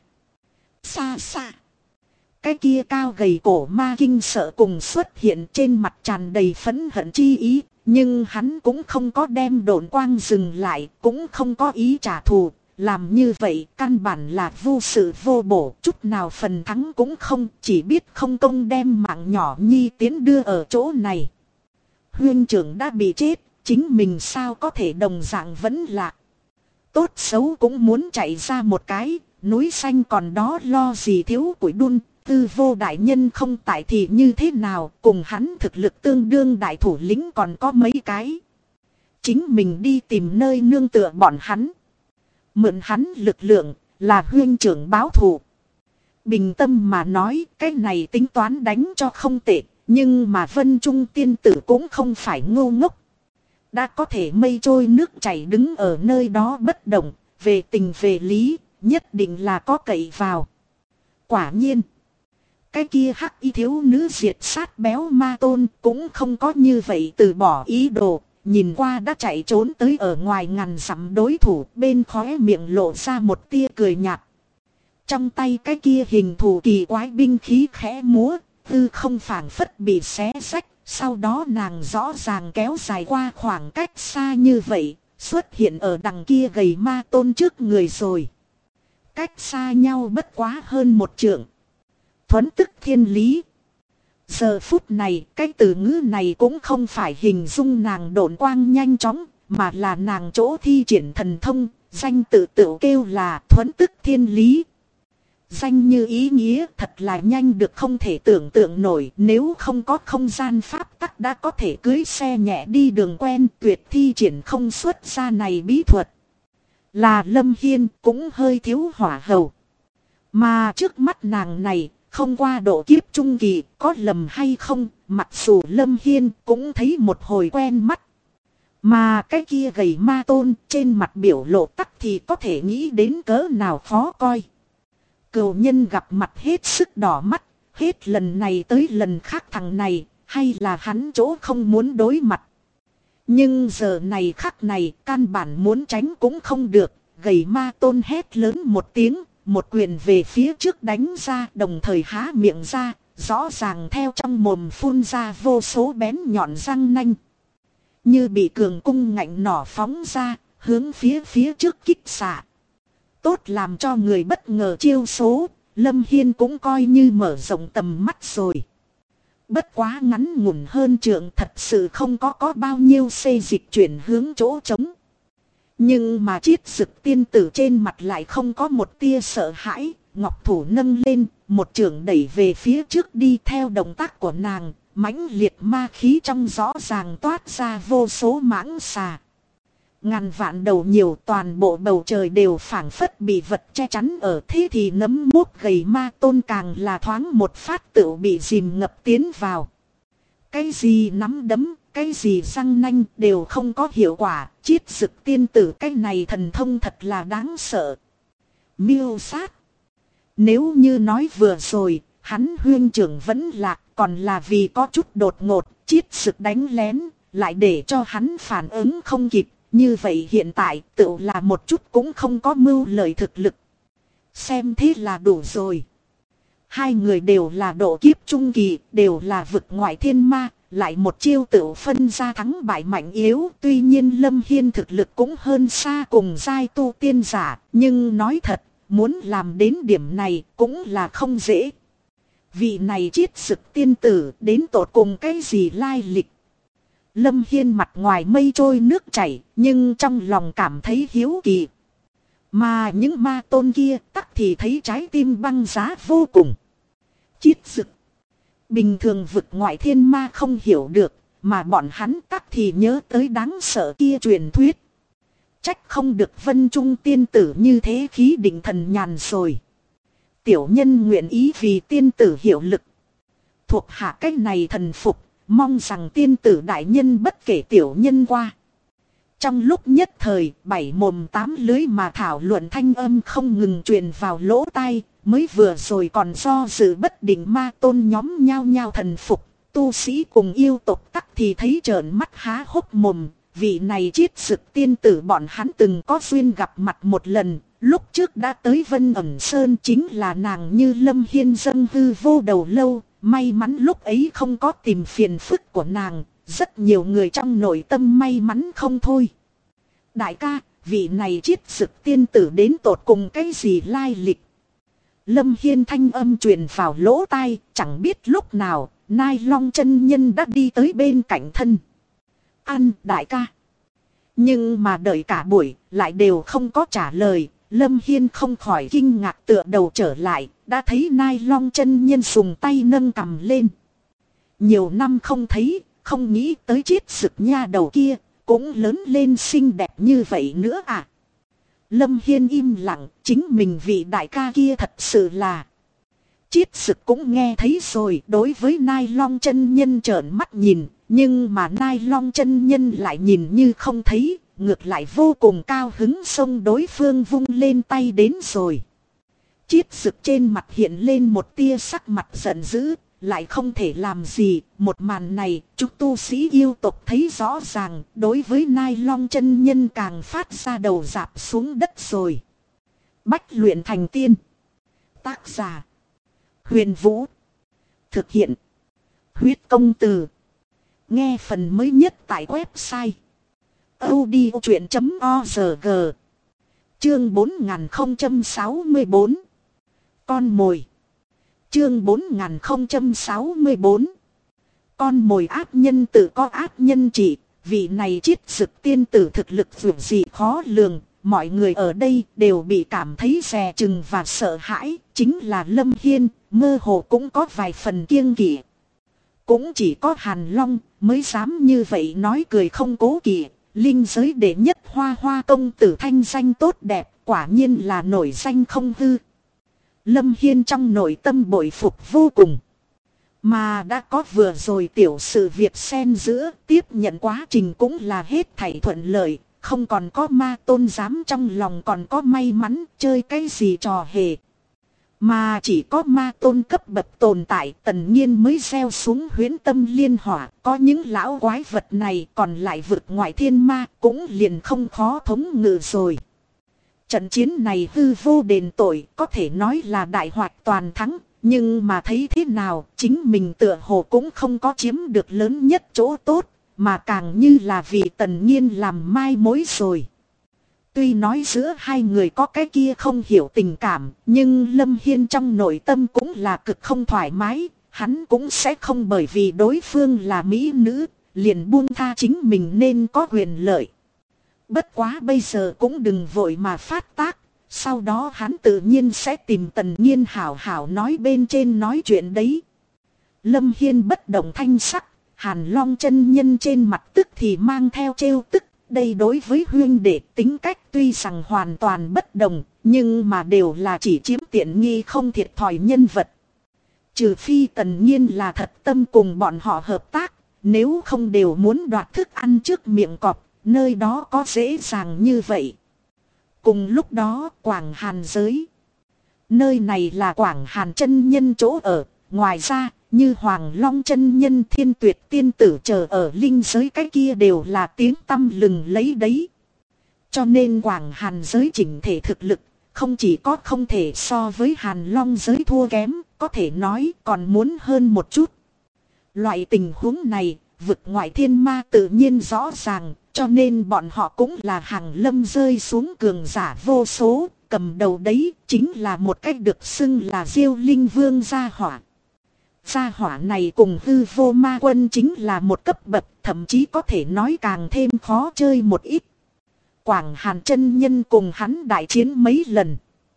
Speaker 1: Xa xa. Cái kia cao gầy cổ ma kinh sợ cùng xuất hiện trên mặt tràn đầy phẫn hận chi ý. Nhưng hắn cũng không có đem độn quang dừng lại, cũng không có ý trả thù. Làm như vậy căn bản là vô sự vô bổ, chút nào phần thắng cũng không, chỉ biết không công đem mạng nhỏ nhi tiến đưa ở chỗ này. Huynh trưởng đã bị chết, chính mình sao có thể đồng dạng vẫn lạc. Tốt xấu cũng muốn chạy ra một cái, núi xanh còn đó lo gì thiếu củi đun. Tư vô đại nhân không tại thì như thế nào, cùng hắn thực lực tương đương đại thủ lĩnh còn có mấy cái. Chính mình đi tìm nơi nương tựa bọn hắn. Mượn hắn lực lượng, là huynh trưởng báo thù. Bình tâm mà nói, cái này tính toán đánh cho không tệ, nhưng mà Vân Trung tiên tử cũng không phải ngu ngốc. Đã có thể mây trôi nước chảy đứng ở nơi đó bất động, về tình về lý, nhất định là có cậy vào. Quả nhiên. Cái kia hắc y thiếu nữ diệt sát béo ma tôn cũng không có như vậy từ bỏ ý đồ, nhìn qua đã chạy trốn tới ở ngoài ngàn dặm đối thủ, bên khóe miệng lộ ra một tia cười nhạt. Trong tay cái kia hình thù kỳ quái binh khí khẽ múa, tư không phảng phất bị xé rách, sau đó nàng rõ ràng kéo dài qua khoảng cách xa như vậy, xuất hiện ở đằng kia gầy ma tôn trước người rồi. Cách xa nhau bất quá hơn một trượng. Thuấn tức thiên lý. Giờ phút này, cái từ ngữ này cũng không phải hình dung nàng độn quang nhanh chóng, mà là nàng chỗ thi triển thần thông, danh tự tự kêu là thuấn tức thiên lý. Danh như ý nghĩa thật là nhanh được không thể tưởng tượng nổi. Nếu không có không gian pháp tắc đã có thể cưới xe nhẹ đi đường quen, tuyệt thi triển không xuất ra này bí thuật. Là Lâm Hiên cũng hơi thiếu hỏa hầu. Mà trước mắt nàng này, không qua độ kiếp trung kỳ, có lầm hay không, mặc dù Lâm Hiên cũng thấy một hồi quen mắt. Mà cái kia gầy ma tôn trên mặt biểu lộ tắc thì có thể nghĩ đến cỡ nào khó coi. Cừu nhân gặp mặt hết sức đỏ mắt, hết lần này tới lần khác thằng này, hay là hắn chỗ không muốn đối mặt. Nhưng giờ này khắc này, căn bản muốn tránh cũng không được, gầy ma tôn hét lớn một tiếng, một quyền về phía trước đánh ra, đồng thời há miệng ra, rõ ràng theo trong mồm phun ra vô số bén nhọn răng nanh. Như bị cường cung ngạnh nỏ phóng ra, hướng phía trước kích xạ. Tốt làm cho người bất ngờ chiêu số, Lâm Hiên cũng coi như mở rộng tầm mắt rồi. Bất quá ngắn ngủn hơn trượng, thật sự không có bao nhiêu xê dịch chuyển hướng chỗ trống. Nhưng mà chiết sực tiên tử trên mặt lại không có một tia sợ hãi, ngọc thủ nâng lên, một chưởng đẩy về phía trước đi theo động tác của nàng, mãnh liệt ma khí trong rõ ràng toát ra vô số mãng xà. Ngàn vạn đầu nhiều, toàn bộ bầu trời đều phảng phất bị vật che chắn ở, thế thì nấm mốc gầy ma tôn càng là thoáng một phát tựu bị dìm ngập tiến vào. Cái gì nắm đấm, cái gì răng nanh đều không có hiệu quả, chiết sực tiên tử cái này thần thông thật là đáng sợ. Miêu sát. Nếu như nói vừa rồi, hắn huyên trưởng vẫn lạc, còn là vì có chút đột ngột, chiết sực đánh lén, lại để cho hắn phản ứng không kịp. Như vậy hiện tại tự là một chút cũng không có mưu lợi thực lực. Xem thế là đủ rồi. Hai người đều là độ kiếp trung kỳ, đều là vực ngoại thiên ma, lại một chiêu tự phân ra thắng bại mạnh yếu. Tuy nhiên Lâm Hiên thực lực cũng hơn xa cùng giai tu tiên giả, nhưng nói thật, muốn làm đến điểm này cũng là không dễ. Vị này chiết sực tiên tử đến tột cùng cái gì lai lịch. Lâm Hiên mặt ngoài mây trôi nước chảy, nhưng trong lòng cảm thấy hiếu kỳ. Mà những ma tôn kia tắc thì thấy trái tim băng giá vô cùng. Chiết sực. Bình thường vực ngoại thiên ma không hiểu được, mà bọn hắn tắc thì nhớ tới đáng sợ kia truyền thuyết. Trách không được Vân Trung tiên tử như thế khí định thần nhàn rồi. Tiểu nhân nguyện ý vì tiên tử hiệu lực. Thuộc hạ cách này thần phục. Mong rằng tiên tử đại nhân bất kể tiểu nhân qua. Trong lúc nhất thời, bảy mồm tám lưới mà thảo luận thanh âm không ngừng truyền vào lỗ tai, mới vừa rồi còn do dự bất định ma tôn nhóm nhao nhao thần phục, tu sĩ cùng yêu tộc tắc thì thấy trợn mắt há hốc mồm, vị này chiết sực tiên tử bọn hắn từng có duyên gặp mặt một lần, lúc trước đã tới Vân Ẩn Sơn chính là nàng như Lâm Hiên dâng hư vô đầu lâu. May mắn lúc ấy không có tìm phiền phức của nàng, rất nhiều người trong nội tâm may mắn không thôi. Đại ca, vị này chiết sực tiên tử đến tột cùng cái gì lai lịch. Lâm Hiên thanh âm truyền vào lỗ tai, chẳng biết lúc nào, Nai Long chân nhân đã đi tới bên cạnh thân. Ăn đại ca. Nhưng mà đợi cả buổi, lại đều không có trả lời. Lâm Hiên không khỏi kinh ngạc tựa đầu trở lại, đã thấy Nai Long chân nhân dùng tay nâng cầm lên. Nhiều năm không thấy, không nghĩ tới chiết sực nha đầu kia, cũng lớn lên xinh đẹp như vậy nữa à. Lâm Hiên im lặng, chính mình vị đại ca kia thật sự là. Chiết sực cũng nghe thấy rồi, đối với Nai Long chân nhân trợn mắt nhìn, nhưng mà Nai Long chân nhân lại nhìn như không thấy. Ngược lại vô cùng cao hứng xông đối phương vung lên tay đến rồi. Chiết sực trên mặt hiện lên một tia sắc mặt giận dữ, lại không thể làm gì. Một màn này, chúng tu sĩ yêu tộc thấy rõ ràng, đối với Nai Long chân nhân càng phát ra đầu rạp xuống đất rồi. Bách luyện thành tiên. Tác giả. Huyền Vũ. Thực hiện. Huyết công từ. Nghe phần mới nhất tại website audiochuyện.org. Chương 4064. Con mồi. Chương 4064. Con mồi ác nhân tự có ác nhân trị. Vị này chiết sực tiên tử thực lực vượt dị khó lường. mọi người ở đây đều bị cảm thấy dè chừng và sợ hãi, chính là Lâm Hiên, mơ hồ cũng có vài phần kiêng kỵ. Cũng chỉ có Hàn Long mới dám như vậy nói cười không cố kỵ. Linh giới đệ nhất Hoa Hoa công tử thanh danh tốt đẹp, quả nhiên là nổi danh không hư. Lâm Hiên trong nội tâm bội phục vô cùng. Mà đã có vừa rồi tiểu sự việc xen giữa, tiếp nhận quá trình cũng là hết thảy thuận lợi, không còn có ma tôn dám trong lòng còn có may mắn chơi cái gì trò hề. Mà chỉ có ma tôn cấp bậc tồn tại, Tần Nhiên mới gieo xuống huyễn tâm liên hỏa. Có những lão quái vật này còn lại vượt ngoại thiên ma cũng liền không khó thống ngự rồi. Trận chiến này hư vô đền tội, có thể nói là đại hoạch toàn thắng. Nhưng mà thấy thế nào, chính mình tựa hồ cũng không có chiếm được lớn nhất chỗ tốt, mà càng như là vì Tần Nhiên làm mai mối rồi. Tuy nói giữa hai người có cái kia không hiểu tình cảm, nhưng Lâm Hiên trong nội tâm cũng là cực không thoải mái. Hắn cũng sẽ không bởi vì đối phương là mỹ nữ, liền buông tha chính mình nên có quyền lợi. Bất quá bây giờ cũng đừng vội mà phát tác. Sau đó hắn tự nhiên sẽ tìm Tần Nhiên hảo hảo nói bên trên nói chuyện đấy. Lâm Hiên bất động thanh sắc, Hàn Long chân nhân trên mặt tức thì mang theo trêu tức. Đây đối với huynh đệ tính cách tuy rằng hoàn toàn bất đồng, nhưng mà đều là chỉ chiếm tiện nghi không thiệt thòi nhân vật. Trừ phi Tần Nhiên là thật tâm cùng bọn họ hợp tác, nếu không đều muốn đoạt thức ăn trước miệng cọp, nơi đó có dễ dàng như vậy. Cùng lúc đó Quảng Hàn giới. Nơi này là Quảng Hàn chân nhân chỗ ở, ngoài ra như Hoàng Long chân nhân Thiên Tuyệt tiên tử chờ ở linh giới cái kia đều là tiếng tăm lừng lấy đấy. Cho nên Quảng Hàn giới chỉnh thể thực lực, không chỉ có không thể so với Hàn Long giới thua kém, có thể nói còn muốn hơn một chút. Loại tình huống này, vực ngoại thiên ma tự nhiên rõ ràng, cho nên bọn họ cũng là hàng lâm rơi xuống cường giả vô số, cầm đầu đấy chính là một cách được xưng là Diêu Linh Vương gia hỏa. Gia hỏa này cùng hư vô ma quân chính là một cấp bậc, thậm chí có thể nói càng thêm khó chơi một ít. Quảng Hàn chân nhân cùng hắn đại chiến mấy lần,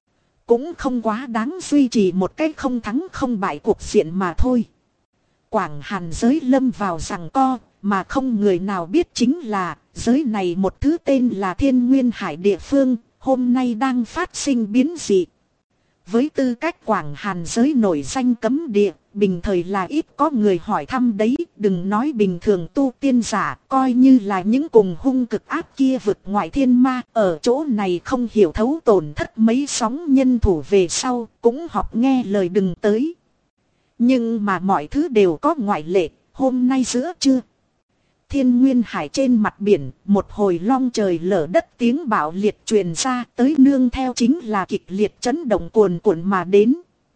Speaker 1: cũng không quá đáng duy trì một cách không thắng không bại cuộc diện mà thôi. Quảng Hàn giới lâm vào giằng co, mà không người nào biết chính là giới này một thứ tên là Thiên Nguyên Hải địa phương, hôm nay đang phát sinh biến dị. Với tư cách Quảng Hàn giới nổi danh cấm địa, bình thời là ít có người hỏi thăm đấy, đừng nói bình thường tu tiên giả, coi như là những cùng hung cực ác kia vực ngoại thiên ma, ở chỗ này không hiểu thấu tổn thất mấy sóng nhân thủ về sau, cũng học nghe lời đừng tới. Nhưng mà mọi thứ đều có ngoại lệ, hôm nay giữa trưa. Thiên Nguyên Hải trên mặt biển, một hồi long trời lở đất tiếng bạo liệt truyền ra tới nương theo chính là kịch liệt chấn động cuồn cuộn mà đến.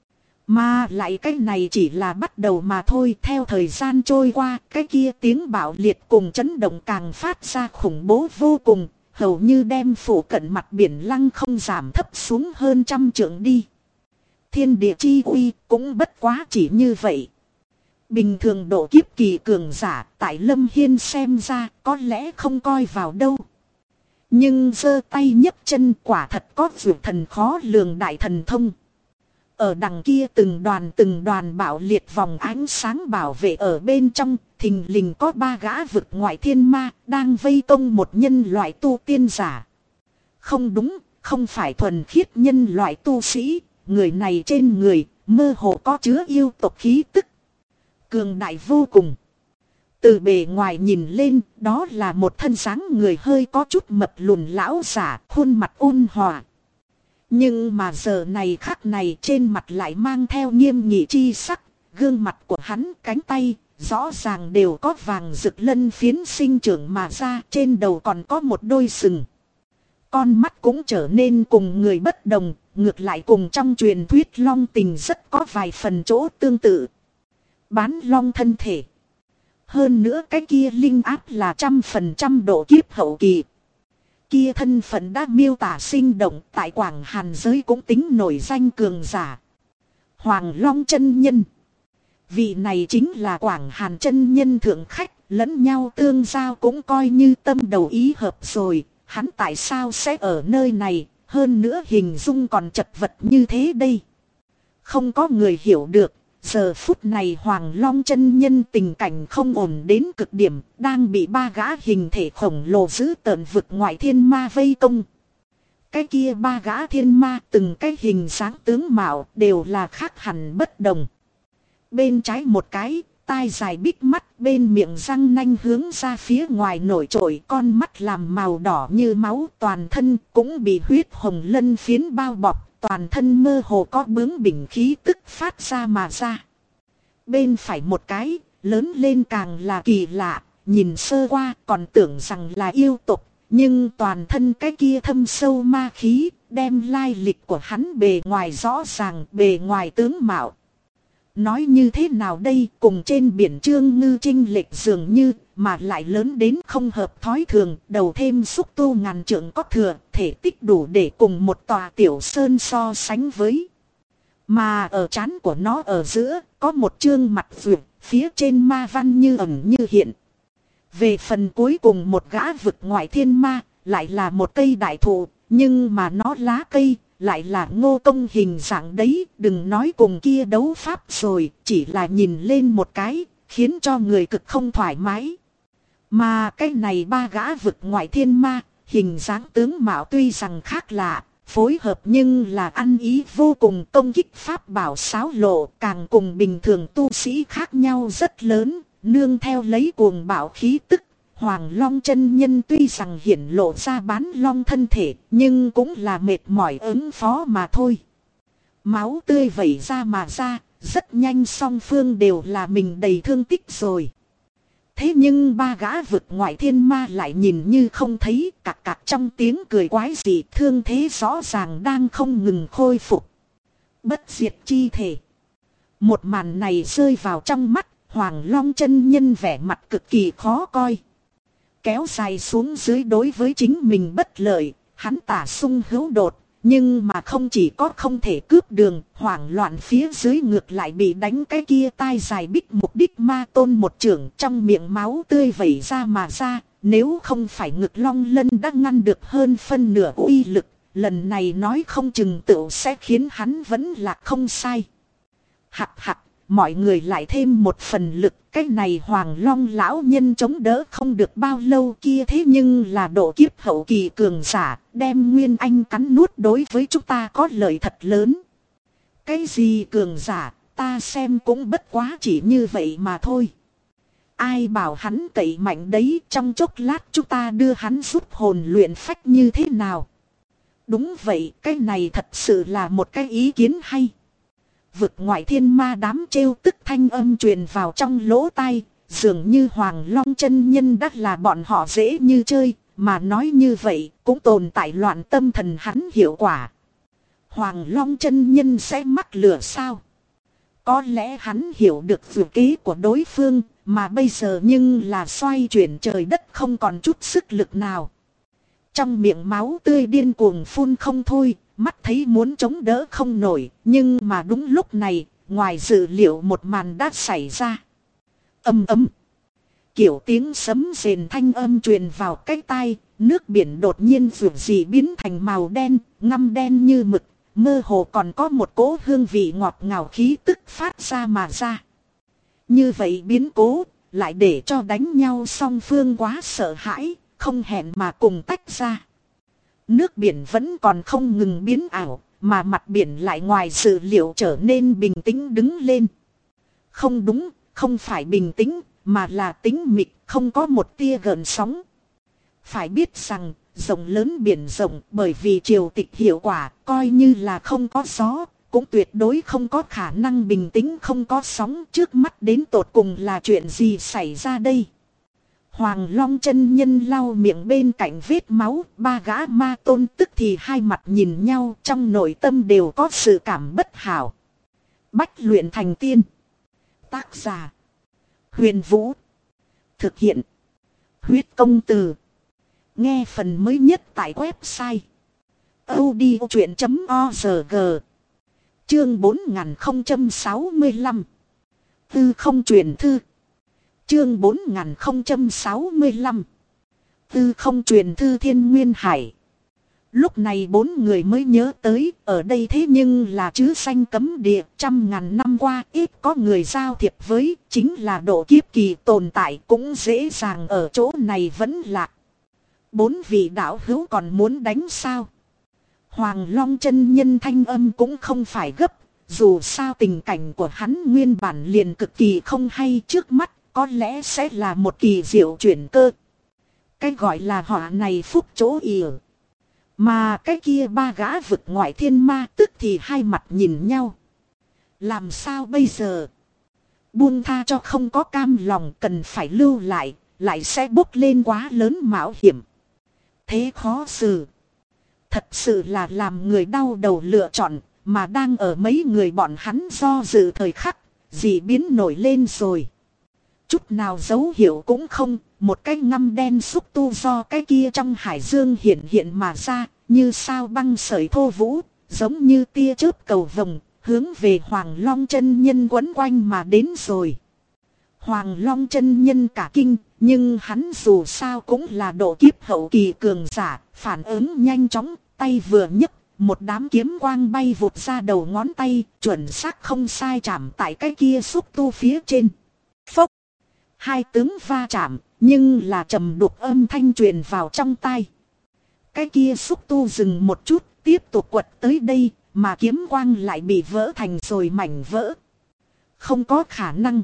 Speaker 1: Mà lại cái này chỉ là bắt đầu mà thôi, theo thời gian trôi qua, cái kia tiếng bạo liệt cùng chấn động càng phát ra khủng bố vô cùng, hầu như đem phủ cận mặt biển lăng không giảm thấp xuống hơn 100 trượng đi. Thiên địa chi uy cũng bất quá chỉ như vậy. Bình thường độ kiếp kỳ cường giả tại Lâm Hiên xem ra có lẽ không coi vào đâu. Nhưng giơ tay nhấc chân quả thật có vượt thần khó lường đại thần thông. Ở đằng kia từng đoàn bạo liệt vòng ánh sáng bảo vệ ở bên trong, thình lình có 3 gã vực ngoại thiên ma đang vây công một nhân loại tu tiên giả. Không đúng, không phải thuần khiết nhân loại tu sĩ, người này trên người mơ hồ có chứa yêu tộc khí tức. Cường đại vô cùng. Từ bề ngoài nhìn lên, đó là một thân dáng người hơi có chút mập lùn lão giả, khuôn mặt ôn hòa. Nhưng mà giờ này khắc này trên mặt lại mang theo nghiêm nghị chi sắc, gương mặt của hắn, cánh tay, rõ ràng đều có vàng rực lân phiến sinh trưởng mà ra, trên đầu còn có một đôi sừng. Con mắt cũng trở nên cùng người bất đồng, ngược lại cùng trong truyền thuyết long tình rất có vài phần chỗ tương tự. Bán long thân thể. Hơn nữa cái kia linh áp là 100% độ kiếp hậu kỳ. Kia thân phận đã miêu tả sinh động, tại Quảng Hàn giới cũng tính nổi danh cường giả. Hoàng Long chân nhân. Vị này chính là Quảng Hàn chân nhân thượng khách, lẫn nhau tương giao cũng coi như tâm đầu ý hợp rồi. hắn tại sao sẽ ở nơi này, hơn nữa hình dung còn chật vật như thế đây. Không có người hiểu được, giờ phút này Hoàng Long chân nhân tình cảnh không ổn đến cực điểm, đang bị ba gã hình thể khổng lồ dữ tợn vực ngoại thiên ma vây công. Cái kia ba gã thiên ma từng cái hình dáng tướng mạo đều là khác hẳn bất đồng. Bên trái một cái, tai dài bít mắt, bên miệng răng nanh hướng ra phía ngoài nổi trội, con mắt làm màu đỏ như máu, toàn thân cũng bị huyết hồng lân phiến bao bọc, toàn thân mơ hồ có bướng bỉnh khí tức phát ra mà ra. Bên phải một cái, lớn lên càng là kỳ lạ, nhìn sơ qua còn tưởng rằng là yêu tục, nhưng toàn thân cái kia thâm sâu ma khí, đem lai lịch của hắn bề ngoài rõ ràng, bề ngoài tướng mạo. Nói như thế nào đây, cùng trên biển Trương Ngư chênh lệch dường như, mà lại lớn đến không hợp thói thường, đầu thêm xúc tu ngàn trượng có thừa, thể tích đủ để cùng một tòa tiểu sơn so sánh với. Mà ở trán của nó ở giữa, có một trương mặt vượt, phía trên ma văn như ẩn như hiện. Về phần cuối cùng một gã vực ngoại thiên ma, lại là một cây đại thụ, nhưng mà nó lá cây lại là ngô công hình dạng đấy, đừng nói cùng kia đấu pháp rồi, chỉ là nhìn lên một cái, khiến cho người cực không thoải mái. Mà cái này ba gã vực ngoại thiên ma, hình dáng tướng mạo tuy rằng khác lạ, phối hợp nhưng là ăn ý vô cùng, công kích pháp bảo xáo lộ, càng cùng bình thường tu sĩ khác nhau rất lớn, nương theo lấy cuồng bạo khí tức. Hoàng Long chân nhân tuy rằng hiển lộ ra bán long thân thể, nhưng cũng là mệt mỏi ứng phó mà thôi. Máu tươi vẩy ra mà ra, rất nhanh song phương đều là mình đầy thương tích rồi. Thế nhưng ba gã vực ngoại thiên ma lại nhìn như không thấy, cạc cạc trong tiếng cười quái dị, thương thế rõ ràng đang không ngừng khôi phục. Bất diệt chi thể. Một màn này rơi vào trong mắt, Hoàng Long chân nhân vẻ mặt cực kỳ khó coi. Kéo dài xuống dưới đối với chính mình bất lợi, hắn tả sung hữu đột, nhưng mà không chỉ có không thể cướp đường, hoảng loạn phía dưới ngược lại bị đánh cái kia tai dài bích mục đích ma tôn một chưởng, trong miệng máu tươi vẩy ra mà ra, nếu không phải ngực long lân đã ngăn được hơn phân nửa uy lực, lần này nói không chừng tựu sẽ khiến hắn vẫn là không sai. Hạc hạc. Mọi người lại thêm một phần lực, cái này Hoàng Long lão nhân chống đỡ không được bao lâu kia, thế nhưng là độ kiếp hậu kỳ cường giả, đem Nguyên Anh cắn nuốt đối với chúng ta có lợi thật lớn. Cái gì cường giả, ta xem cũng bất quá chỉ như vậy mà thôi. Ai bảo hắn cậy mạnh đấy, trong chốc lát chúng ta đưa hắn giúp hồn luyện phách như thế nào. Đúng vậy, cái này thật sự là một cái ý kiến hay. Vực ngoại thiên ma đám trêu tức thanh âm truyền vào trong lỗ tai, dường như Hoàng Long chân nhân đắt là bọn họ dễ như chơi, mà nói như vậy cũng tồn tại loạn tâm thần hắn hiệu quả. Hoàng Long chân nhân sẽ mắc lửa sao? Có lẽ hắn hiểu được dự kế của đối phương, mà bây giờ nhưng là xoay chuyển trời đất không còn chút sức lực nào. Trong miệng máu tươi điên cuồng phun không thôi. Mắt thấy muốn chống đỡ không nổi, nhưng mà đúng lúc này, ngoài dự liệu một màn đã xảy ra. Âm ầm. Kiểu tiếng sấm rền thanh âm truyền vào cái tai, nước biển đột nhiên vượt dị biến thành màu đen, ngăm đen như mực, mơ hồ còn có một cỗ hương vị ngọt ngào khí tức phát ra mà ra. Như vậy biến cố, lại để cho đánh nhau song phương quá sợ hãi, không hẹn mà cùng tách ra. Nước biển vẫn còn không ngừng biến ảo, mà mặt biển lại ngoài dự liệu trở nên bình tĩnh đứng lên. Không đúng, không phải bình tĩnh, mà là tĩnh mịch, không có một tia gợn sóng. Phải biết rằng, rộng lớn biển rộng bởi vì triều tịch hiệu quả, coi như là không có gió, cũng tuyệt đối không có khả năng bình tĩnh không có sóng. Trước mắt đến tột cùng là chuyện gì xảy ra đây? Hoàng Long chân nhân lau miệng bên cạnh vết máu, ba gã ma tôn tức thì hai mặt nhìn nhau, trong nội tâm đều có sự cảm bất hảo. Bách luyện thành tiên. Tác giả: Huyền Vũ. Thực hiện: Huyết Công Từ. Nghe phần mới nhất tại website audiochuyện.org. Chương 4065. Tư không truyền thư. Chương 4065. Tư không truyền thư Thiên Nguyên Hải. Lúc này bốn người mới nhớ tới, ở đây thế nhưng là chứ sanh cấm địa, 100.000 năm qua ít có người giao thiệp với, chính là độ kiếp kỳ tồn tại cũng dễ dàng ở chỗ này vẫn lạc. Bốn vị đạo hữu còn muốn đánh sao? Hoàng Long chân nhân thanh âm cũng không phải gấp, dù sao tình cảnh của hắn nguyên bản liền cực kỳ không hay, trước mắt có lẽ sẽ là một kỳ diệu chuyển cơ. Cái gọi là họa này phúc chỗ ỉa. Mà cái kia ba gã vực ngoại thiên ma tức thì hai mặt nhìn nhau. Làm sao bây giờ? Buông tha cho không có cam lòng, cần phải lưu lại sẽ bốc lên quá lớn mạo hiểm. Thế khó xử. Thật sự là làm người đau đầu lựa chọn, mà đang ở mấy người bọn hắn do dự thời khắc, dị biến nổi lên rồi. Chút nào dấu hiệu cũng không, một cái ngăm đen xúc tu do cái kia trong hải dương hiện mà ra, như sao băng sợi thô vũ, giống như tia chớp cầu vồng, hướng về Hoàng Long chân nhân quấn quanh mà đến rồi. Hoàng Long chân nhân cả kinh, nhưng hắn dù sao cũng là độ kiếp hậu kỳ cường giả, phản ứng nhanh chóng, tay vừa nhấc, một đám kiếm quang bay vụt ra đầu ngón tay, chuẩn xác không sai chạm tại cái kia xúc tu phía trên. Phốc! Hai tướng va chạm, nhưng là trầm đục âm thanh truyền vào trong tai. Cái kia xúc tu dừng một chút, tiếp tục quật tới đây, mà kiếm quang lại bị vỡ thành rồi mảnh vỡ. Không có khả năng.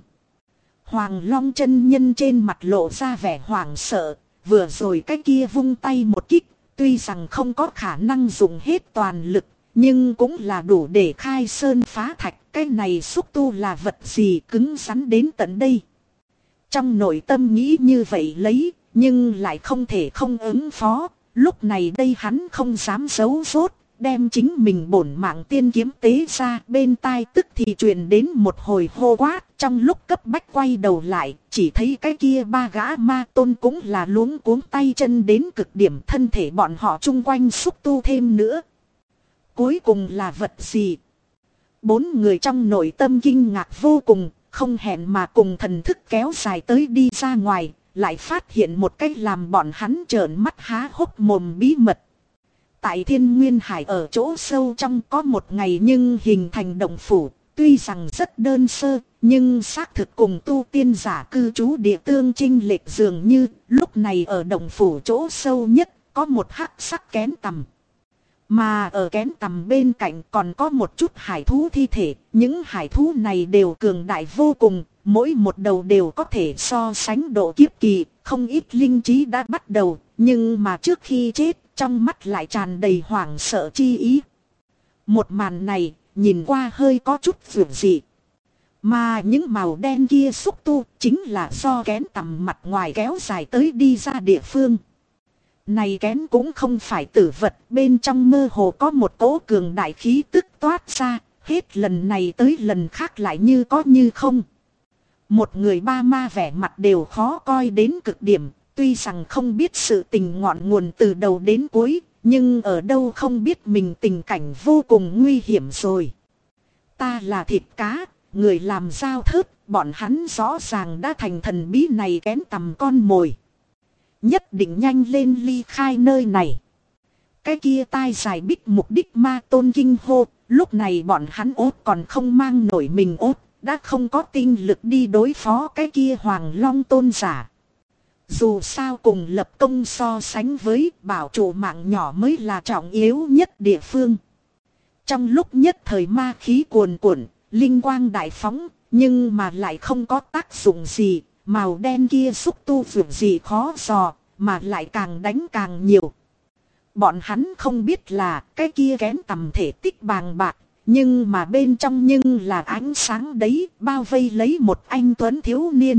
Speaker 1: Hoàng Long chân nhân trên mặt lộ ra vẻ hoảng sợ, vừa rồi cái kia vung tay một kích, tuy rằng không có khả năng dùng hết toàn lực, nhưng cũng là đủ để khai sơn phá thạch. Cái này xúc tu là vật gì cứng rắn đến tận đây. Trong nội tâm nghĩ như vậy lấy, nhưng lại không thể không ứng phó. Lúc này đây hắn không dám giấu rốt, đem chính mình bổn mạng tiên kiếm tế ra, bên tai tức thì truyền đến một hồi hô quát. Trong lúc cấp bách quay đầu lại, chỉ thấy cái kia ba gã ma tôn cũng là luống cuống tay chân đến cực điểm, thân thể bọn họ chung quanh xúc tu thêm nữa. Cuối cùng là vật gì? Bốn người trong nội tâm kinh ngạc vô cùng, không hẹn mà cùng thần thức kéo dài tới đi ra ngoài, lại phát hiện một cách làm bọn hắn trợn mắt há hốc mồm bí mật. Tại Thiên Nguyên Hải ở chỗ sâu trong có một ngày nhưng hình thành động phủ, tuy rằng rất đơn sơ, nhưng xác thực cùng tu tiên giả cư trú địa tương chênh lệch dường như. Lúc này ở động phủ chỗ sâu nhất có một hắc sắc kén tằm. Mà ở kén tằm bên cạnh còn có một chút hải thú thi thể. Những hải thú này đều cường đại vô cùng, mỗi một đầu đều có thể so sánh độ kiếp kỳ. Không ít linh trí đã bắt đầu, nhưng mà trước khi chết, trong mắt lại tràn đầy hoảng sợ chi ý. Một màn này, nhìn qua hơi có chút vượt dị. Mà những màu đen kia xúc tu, chính là do kén tằm mặt ngoài kéo dài tới đi ra địa phương. Này kén cũng không phải tử vật, bên trong mơ hồ có một cỗ cường đại khí tức toát ra, hết lần này tới lần khác lại như có như không. Một người ba ma vẻ mặt đều khó coi đến cực điểm, tuy rằng không biết sự tình ngọn nguồn từ đầu đến cuối, nhưng ở đâu không biết mình tình cảnh vô cùng nguy hiểm rồi. Ta là thịt cá, người làm giao thớt, bọn hắn rõ ràng đã thành thần bí này kén tằm con mồi. Nhất định nhanh lên ly khai nơi này. Cái kia tai dài bích mục đích ma tôn kinh hô, lúc này bọn hắn ốt còn không mang nổi mình ốt, đã không có tinh lực đi đối phó cái kia Hoàng Long tôn giả. Dù sao cùng lập công so sánh với bảo trụ mạng nhỏ mới là trọng yếu nhất địa phương. Trong lúc nhất thời ma khí cuồn cuộn, linh quang đại phóng, nhưng mà lại không có tác dụng gì, màu đen kia xúc tu vượt gì khó dò, mà lại càng đánh càng nhiều. Bọn hắn không biết là cái kia kén tầm thể tích bàng bạc, nhưng mà bên trong nhưng là ánh sáng đấy, bao vây lấy một anh tuấn thiếu niên.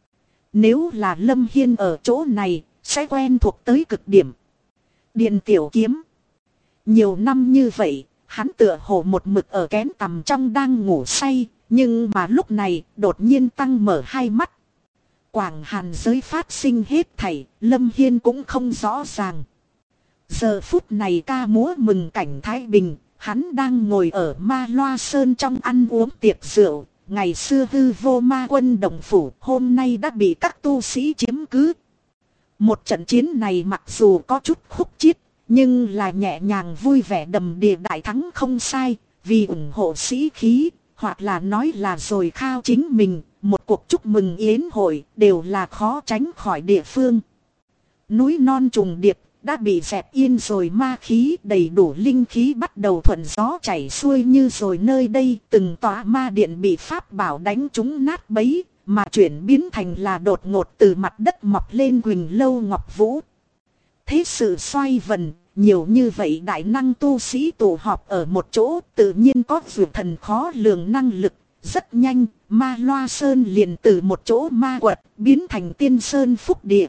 Speaker 1: Nếu là Lâm Hiên ở chỗ này, sẽ quen thuộc tới cực điểm. Điền Tiểu Kiếm. Nhiều năm như vậy, hắn tựa hồ một mực ở kén tầm trong đang ngủ say, nhưng mà lúc này đột nhiên tăng mở hai mắt. Quảng Hàn giới phát sinh hết thảy, Lâm Hiên cũng không rõ ràng. Giờ phút này ca múa mừng cảnh Thái Bình, hắn đang ngồi ở Ma Loa Sơn trong ăn uống tiệc rượu. Ngày xưa hư vô ma quân đồng phủ hôm nay đã bị các tu sĩ chiếm cứ. Một trận chiến này mặc dù có chút khúc chiết, nhưng là nhẹ nhàng vui vẻ đầm đìa đại thắng không sai, vì ủng hộ sĩ khí, hoặc là nói là rồi khao chính mình, một cuộc chúc mừng yến hội đều là khó tránh khỏi địa phương. Núi non trùng điệp đã bị dẹp yên rồi, ma khí đầy đủ linh khí bắt đầu thuận gió chảy xuôi như rồi, nơi đây từng tòa ma điện bị pháp bảo đánh trúng nát bấy, mà chuyển biến thành là đột ngột từ mặt đất mọc lên Quỳnh Lâu Ngọc Vũ. Thế sự xoay vần, nhiều như vậy đại năng tu sĩ tụ họp ở một chỗ, tự nhiên có vượt thần khó lường năng lực. Rất nhanh, Ma Loa Sơn liền từ một chỗ ma quật biến thành Tiên Sơn phúc địa.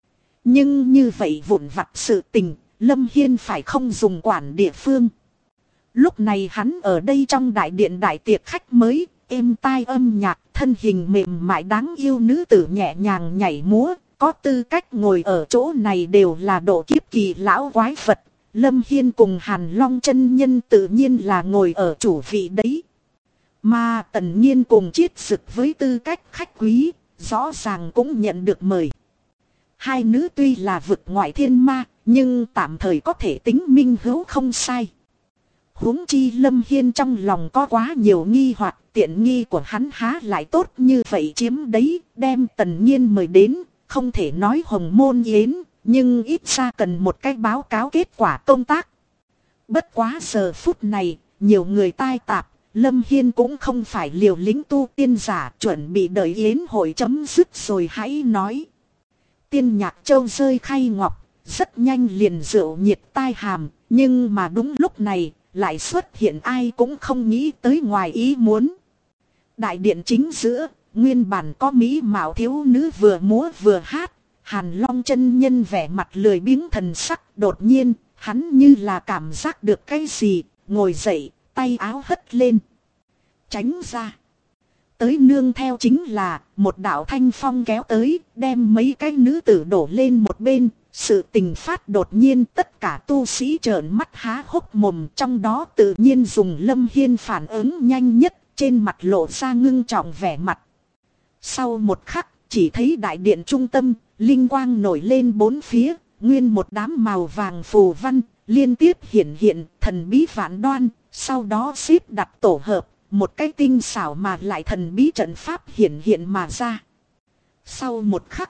Speaker 1: Nhưng như vậy vụn vặt sự tình, Lâm Hiên phải không dùng quản địa phương. Lúc này hắn ở đây trong đại điện đại tiệc khách mới, êm tai âm nhạc, thân hình mềm mại đáng yêu nữ tử nhẹ nhàng nhảy múa, có tư cách ngồi ở chỗ này đều là độ kiếp kỳ lão quái vật. Lâm Hiên cùng Hàn Long chân nhân tự nhiên là ngồi ở chủ vị đấy. Mà Tần Nhiên cùng Chiết Sực với tư cách khách quý, rõ ràng cũng nhận được mời. Hai nữ tuy là vực ngoại thiên ma, nhưng tạm thời có thể tính minh hữu không sai. Huống chi Lâm Hiên trong lòng có quá nhiều nghi hoặc, tiện nghi của hắn há lại tốt như vậy chiếm đấy, đem Tần Nhiên mời đến, không thể nói hồng môn yến, nhưng ít ra cần một cái báo cáo kết quả công tác. Bất quá giờ phút này, nhiều người tai tạp, Lâm Hiên cũng không phải liều lĩnh tu tiên giả, chuẩn bị đợi yến hội chấm dứt rồi hãy nói. Tiên Nhạc Châu rơi khay ngọc, rất nhanh liền rượu nhiệt tai hàm, nhưng mà đúng lúc này, lại xuất hiện ai cũng không nghĩ tới ngoài ý muốn. Đại điện chính giữa, nguyên bản có mỹ mạo thiếu nữ vừa múa vừa hát, Hàn Long chân nhân vẻ mặt lười biếng thần sắc, đột nhiên, hắn như là cảm giác được cái gì, ngồi dậy, tay áo hất lên. Tránh ra. Tới nương theo chính là một đạo thanh phong kéo tới, đem mấy cái nữ tử đổ lên một bên. Sự tình phát đột nhiên, tất cả tu sĩ trợn mắt há hốc mồm, trong đó tự nhiên dùng Lâm Hiên phản ứng nhanh nhất, trên mặt lộ ra ngưng trọng vẻ mặt. Sau một khắc, chỉ thấy đại điện trung tâm, linh quang nổi lên bốn phía, nguyên một đám màu vàng phù văn, liên tiếp hiện hiện, thần bí vạn đoan, sau đó xếp đặt tổ hợp, một cái tinh xảo mà lại thần bí trận pháp hiện mà ra. Sau một khắc,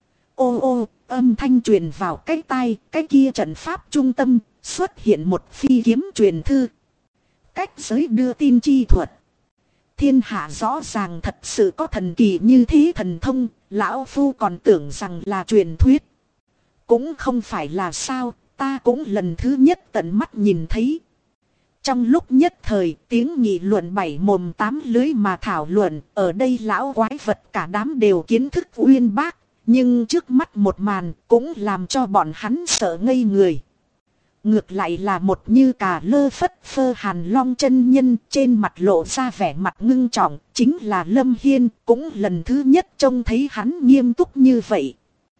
Speaker 1: ô ô, âm thanh truyền vào cái tai, cái kia trận pháp trung tâm, xuất hiện một phi kiếm truyền thư. Cách giới đưa tin chi thuật. Thiên hạ rõ ràng thật sự có thần kỳ như thế thần thông, lão phu còn tưởng rằng là truyền thuyết. Cũng không phải là sao, ta cũng lần thứ nhất tận mắt nhìn thấy. Trong lúc nhất thời, tiếng nghị luận bảy mồm tám lưới mà thảo luận, ở đây lão quái vật cả đám đều kiến thức uyên bác, nhưng trước mắt một màn cũng làm cho bọn hắn sợ ngây người. Ngược lại là một như cà lơ phất phơ Hàn Long chân nhân, trên mặt lộ ra vẻ mặt ngưng trọng, chính là Lâm Hiên, cũng lần thứ nhất trông thấy hắn nghiêm túc như vậy.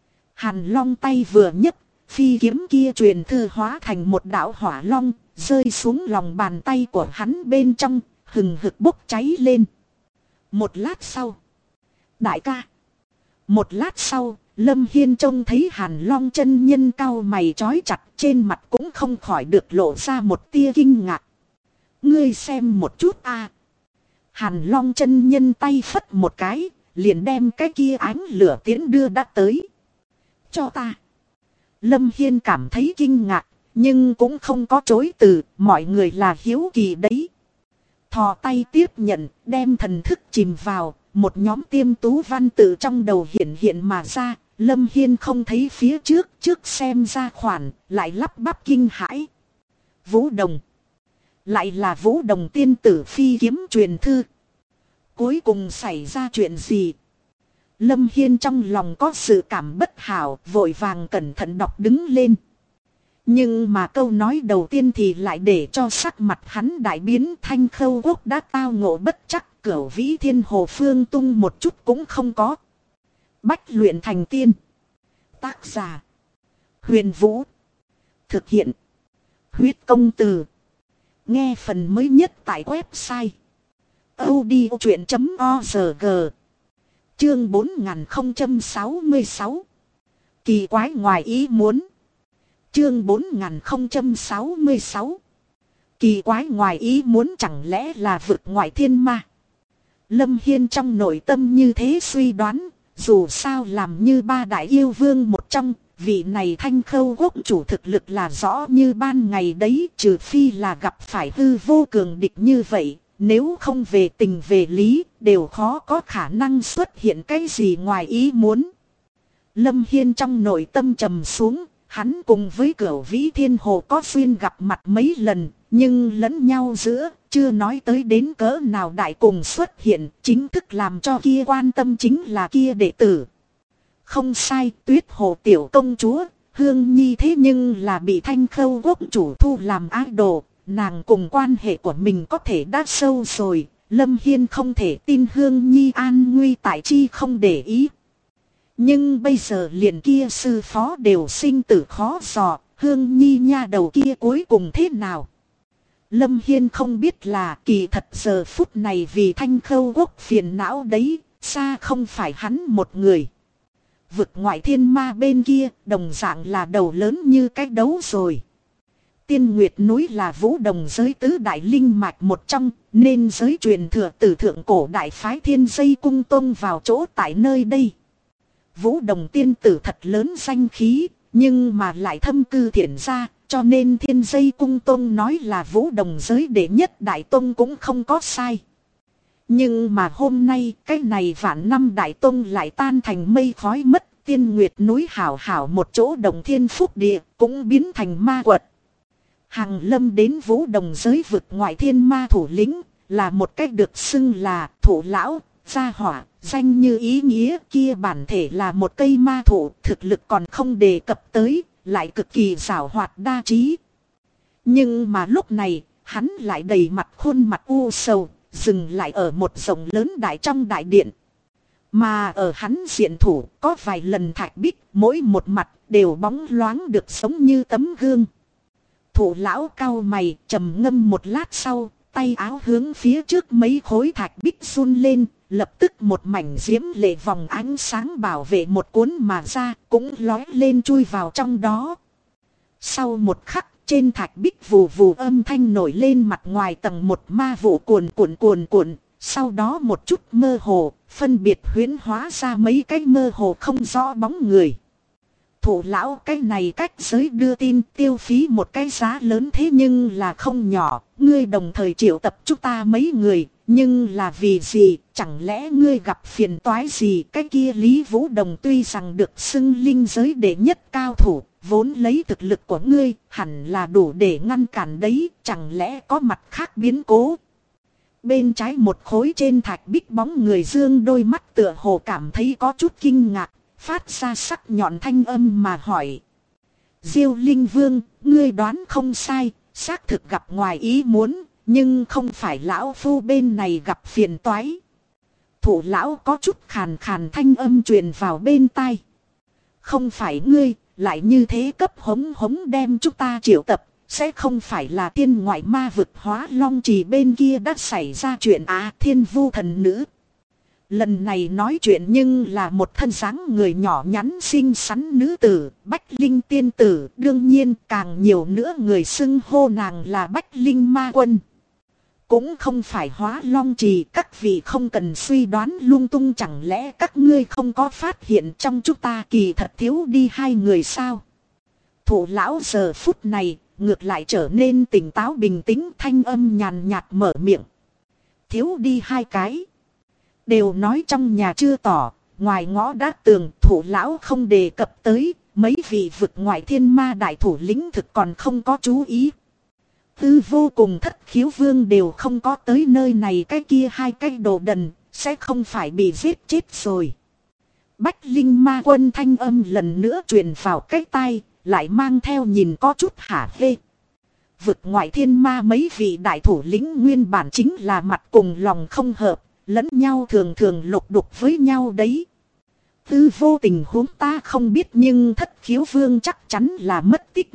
Speaker 1: Hàn Long tay vừa nhấc, phi kiếm kia truyền thư hóa thành một đạo hỏa long, rơi xuống lòng bàn tay của hắn bên trong, hừng hực bốc cháy lên. Một lát sau, đại ca. Một lát sau, Lâm Hiên trông thấy Hàn Long chân nhân cau mày chói chặt, trên mặt cũng không khỏi được lộ ra một tia kinh ngạc. Ngươi xem một chút a. Hàn Long chân nhân tay phất một cái, liền đem cái kia ánh lửa tiễn đưa đã tới. Cho ta. Lâm Hiên cảm thấy kinh ngạc, nhưng cũng không có chối từ, mọi người là hiếu kỳ đấy. Thò tay tiếp nhận, đem thần thức chìm vào, một nhóm tiêm tú văn tự trong đầu hiện mà ra. Lâm Hiên không thấy phía trước xem ra khoản, lại lắp bắp kinh hãi. Vũ Đồng. Lại là Vũ Đồng tiên tử phi kiếm truyền thư. Cuối cùng xảy ra chuyện gì? Lâm Hiên trong lòng có sự cảm bất hảo, vội vàng cẩn thận đọc đứng lên. Nhưng mà câu nói đầu tiên thì lại để cho sắc mặt hắn đại biến. Thanh Khâu Quốc đã tao ngộ bất chắc, Cửu Vĩ Thiên Hồ Phương tung một chút cũng không có. Bách luyện thành tiên. Tác giả Huyền Vũ. Thực hiện Huyết Công Từ. Nghe phần mới nhất tại website audiochuyện.org. Chương 4066. Kỳ quái ngoài ý muốn. Chương 4066. Kỳ quái ngoài ý muốn chẳng lẽ là vực ngoại thiên ma. Lâm Hiên trong nội tâm như thế suy đoán. Dù sao làm như ba đại yêu vương một trong. Vị này Thanh Khâu quốc chủ thực lực là rõ như ban ngày đấy. Trừ phi là gặp phải hư vô cường địch như vậy. Nếu không về tình về lý đều khó có khả năng xuất hiện cái gì ngoài ý muốn. Lâm Hiên trong nội tâm trầm xuống. Hắn cùng với Cửu Vĩ Thiên Hồ có duyên gặp mặt mấy lần, nhưng lẫn nhau giữa, chưa nói tới đến cỡ nào đại cùng xuất hiện, chính thức làm cho kia quan tâm chính là kia đệ tử. Không sai, Tuyết Hồ tiểu công chúa, Hương Nhi thế nhưng là bị Thanh Khâu quốc chủ thu làm idol, nàng cùng quan hệ của mình có thể đã sâu rồi, Lâm Hiên không thể tin Hương Nhi an nguy tại chi không để ý. Nhưng bây giờ liền kia sư phó đều sinh tử khó dò, Hương Nhi nha đầu kia cuối cùng thế nào? Lâm Hiên không biết là kỳ thật giờ phút này vì Thanh Khâu quốc phiền não đấy, xa không phải hắn một người. Vực ngoại thiên ma bên kia đồng dạng là đầu lớn như cái đấu rồi. Tiên Nguyệt núi là Vũ Đồng giới tứ đại linh mạch một trong, nên giới truyền thừa từ thượng cổ đại phái Thiên Dây Cung Tông vào chỗ tại nơi đây. Vũ Đồng tiên tử thật lớn danh khí, nhưng mà lại thâm cư thiện gia, cho nên Thiên Dây Cung Tông nói là Vũ Đồng giới đệ nhất đại tông cũng không có sai. Nhưng mà hôm nay cái này vạn năm đại tông lại tan thành mây khói mất, Tiên Nguyệt núi hảo hảo một chỗ đồng thiên phúc địa cũng biến thành ma quật. Hàng Lâm đến Vũ Đồng giới vực ngoại thiên ma thủ lĩnh, là một cách được xưng là thủ lão, gia hỏa, danh như ý nghĩa kia bản thể là một cây ma thụ, thực lực còn không đề cập tới, lại cực kỳ giàu hoạt đa trí. Nhưng mà lúc này, hắn lại đầy mặt khuôn mặt u sầu, dừng lại ở một rộng lớn đại trong đại điện. Mà ở hắn diện thủ có vài lần thạch bích, mỗi một mặt đều bóng loáng được giống như tấm gương. Thủ lão cau mày trầm ngâm một lát sau, tay áo hướng phía trước mấy khối thạch bích run lên, lập tức một mảnh diễm lệ vòng ánh sáng bảo vệ một cuốn mà ra, cũng lói lên chui vào trong đó. Sau một khắc, trên thạch bích vù vù âm thanh nổi lên, mặt ngoài tầng một ma vụ cuồn cuộn, sau đó một chút mơ hồ, phân biệt huyễn hóa ra mấy cái mơ hồ không rõ bóng người. Thủ lão cái này cách giới đưa tin tiêu phí một cái giá lớn thế nhưng là không nhỏ, ngươi đồng thời triệu tập chúng ta mấy người, nhưng là vì gì, chẳng lẽ ngươi gặp phiền toái gì? Cái kia Lý Vũ Đồng tuy rằng được xưng linh giới đệ nhất cao thủ, vốn lấy thực lực của ngươi hẳn là đủ để ngăn cản đấy, chẳng lẽ có mặt khác biến cố? Bên trái một khối trên thạch bích bóng người dương đôi mắt tựa hồ cảm thấy có chút kinh ngạc, phát ra sắc nhọn thanh âm mà hỏi. Diêu Linh Vương, ngươi đoán không sai, xác thực gặp ngoài ý muốn, nhưng không phải lão phu bên này gặp phiền toái. Thủ lão có chút khàn khàn thanh âm truyền vào bên tai. Không phải ngươi, lại như thế cấp hống đem chúng ta triệu tập, sẽ không phải là tiên ngoại ma vực Hóa Long Trì bên kia đã xảy ra chuyện Thiên Vu thần nữ. Lần này nói chuyện nhưng là một thân dáng người nhỏ nhắn xinh xắn nữ tử, Bách Linh tiên tử, đương nhiên càng nhiều nữa người xưng hô nàng là Bách Linh ma quân. Cũng không phải Hóa Long Trì, các vị không cần suy đoán lung tung, chẳng lẽ các ngươi không có phát hiện trong chúng ta kỳ thật thiếu đi hai người sao? Thủ lão giờ phút này, ngược lại trở nên tỉnh táo bình tĩnh, thanh âm nhàn nhạt mở miệng. Thiếu đi hai cái. Đều nói trong nhà chưa tỏ, ngoài ngõ đã tường, thủ lão không đề cập tới, mấy vị vực ngoại thiên ma đại thủ lĩnh thực còn không có chú ý. Tư vô cùng Thất Khiếu Vương đều không có tới nơi này, cái kia hai cái đồ đần, sẽ không phải bị giết chết rồi. Bách Linh ma quân thanh âm lần nữa truyền vào cái tai, lại mang theo nhìn có chút hả hê. Vực ngoại thiên ma mấy vị đại thủ lĩnh nguyên bản chính là mặt cùng lòng không hợp, lẫn nhau thường thường lục đục với nhau đấy. Tư vô tình huống ta không biết, nhưng Thất Khiếu Vương chắc chắn là mất tích.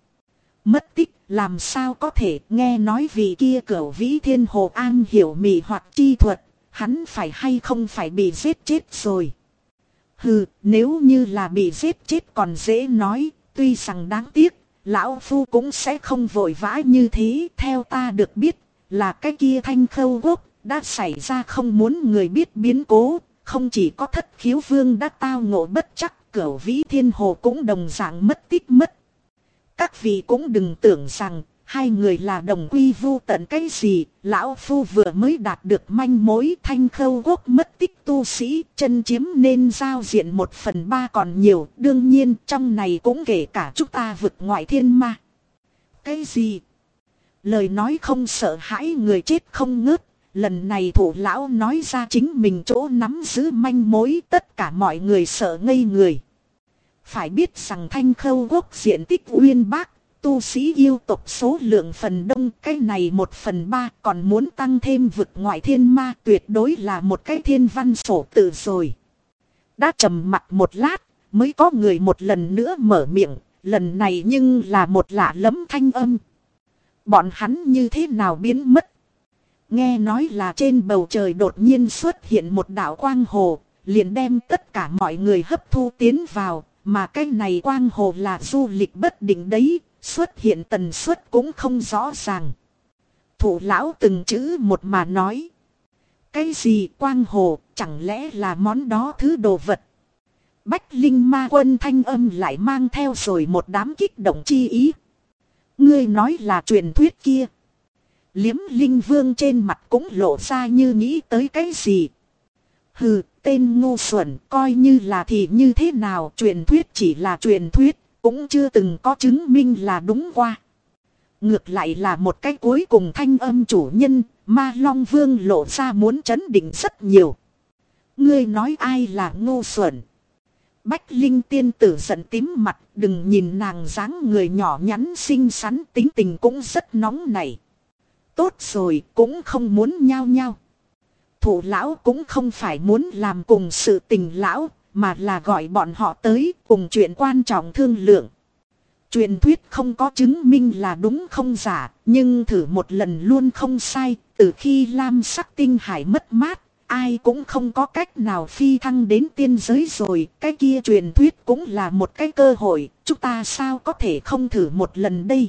Speaker 1: Mất tích làm sao có thể, nghe nói vị kia Cửu Vĩ Thiên Hồ an hiểu mị hoặc chi thuật, hắn phải hay không phải bị giết chết rồi. Hừ, nếu như là bị giết chết còn dễ nói, tuy rằng đáng tiếc, lão phu cũng sẽ không vội vã như thế. Theo ta được biết, là cái kia Thanh Khâu Quốc đã xảy ra không muốn người biết biến cố. Không chỉ có Thất Khiếu Vương đã tao ngộ bất chắc, Cửu Vĩ Thiên Hồ cũng đồng dạng mất tích mất. Các vị cũng đừng tưởng rằng hai người là đồng quy vu tận cái gì. Lão phu vừa mới đạt được manh mối Thanh Khâu Quốc mất tích tu sĩ, chân chiếm nên giao diện 1/3 còn nhiều. Đương nhiên trong này cũng kể cả chúng ta vực ngoại thiên ma. Cái gì? Lời nói không sợ hãi người chết không ngớt. Lần này thủ lão nói ra chính mình chỗ nắm giữ manh mối, tất cả mọi người sợ ngây người. Phải biết rằng Thanh Khâu Quốc diện tích uyên bác, tu sĩ yêu tộc số lượng phần đông, cái này 1/3 còn muốn tăng thêm vực ngoại thiên ma, tuyệt đối là một cái thiên văn sổ tự rồi. Đã trầm mặc một lát, mới có người một lần nữa mở miệng, lần này nhưng là một lạ lẫm thanh âm. Bọn hắn như thế nào biến mất? Nghe nói là trên bầu trời đột nhiên xuất hiện một đạo quang hồ, liền đem tất cả mọi người hấp thu tiến vào, mà cái này quang hồ là du lịch bất định đấy, xuất hiện tần suất cũng không rõ ràng. Thủ lão từng chữ một mà nói. Cái gì quang hồ, chẳng lẽ là món đó thứ đồ vật? Bách Linh Ma Quân thanh âm lại mang theo rồi một đám kích động chi ý. Ngươi nói là truyền thuyết kia. Liếm Linh Vương trên mặt cũng lộ ra như nghĩ tới cái gì. Hừ, tên ngu xuẩn, coi như là thì như thế nào, truyền thuyết chỉ là truyền thuyết, cũng chưa từng có chứng minh là đúng qua. Ngược lại là một cái cuối cùng thanh âm chủ nhân, Ma Long Vương lộ ra muốn trấn định rất nhiều. Ngươi nói ai là ngu xuẩn? Bách Linh tiên tử giận tím mặt, đừng nhìn nàng dáng người nhỏ nhắn xinh xắn, tính tình cũng rất nóng nảy. Tốt rồi, cũng không muốn nhao nhao. Thủ lão cũng không phải muốn làm cùng sự tình lão, mà là gọi bọn họ tới cùng chuyện quan trọng thương lượng. Truyền thuyết không có chứng minh là đúng không giả, nhưng thử một lần luôn không sai. Từ khi Lam Sắc Tinh Hải mất mát, ai cũng không có cách nào phi thăng đến tiên giới rồi. Cái kia truyền thuyết cũng là một cái cơ hội, chúng ta sao có thể không thử một lần đây?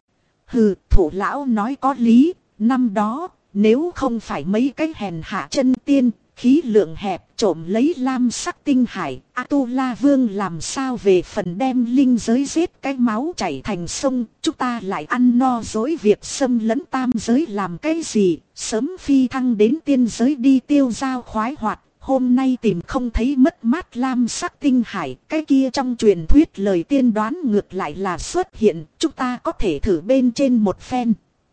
Speaker 1: Hừ, thủ lão nói có lý, năm đó, nếu không phải mấy cái hèn hạ chân tiên, khí lượng hẹp trộm lấy Lam Sắc Tinh Hải, A-tu-la Vương làm sao về phần đem linh giới giết cái máu chảy thành sông, chúng ta lại ăn no dối việc xâm lấn tam giới làm cái gì, sớm phi thăng đến tiên giới đi tiêu dao khoái hoạt. Hôm nay tìm không thấy mất mát Lam Sắc Tinh Hải, cái kia trong truyền thuyết lời tiên đoán ngược lại là xuất hiện, chúng ta có thể thử bên trên một phen.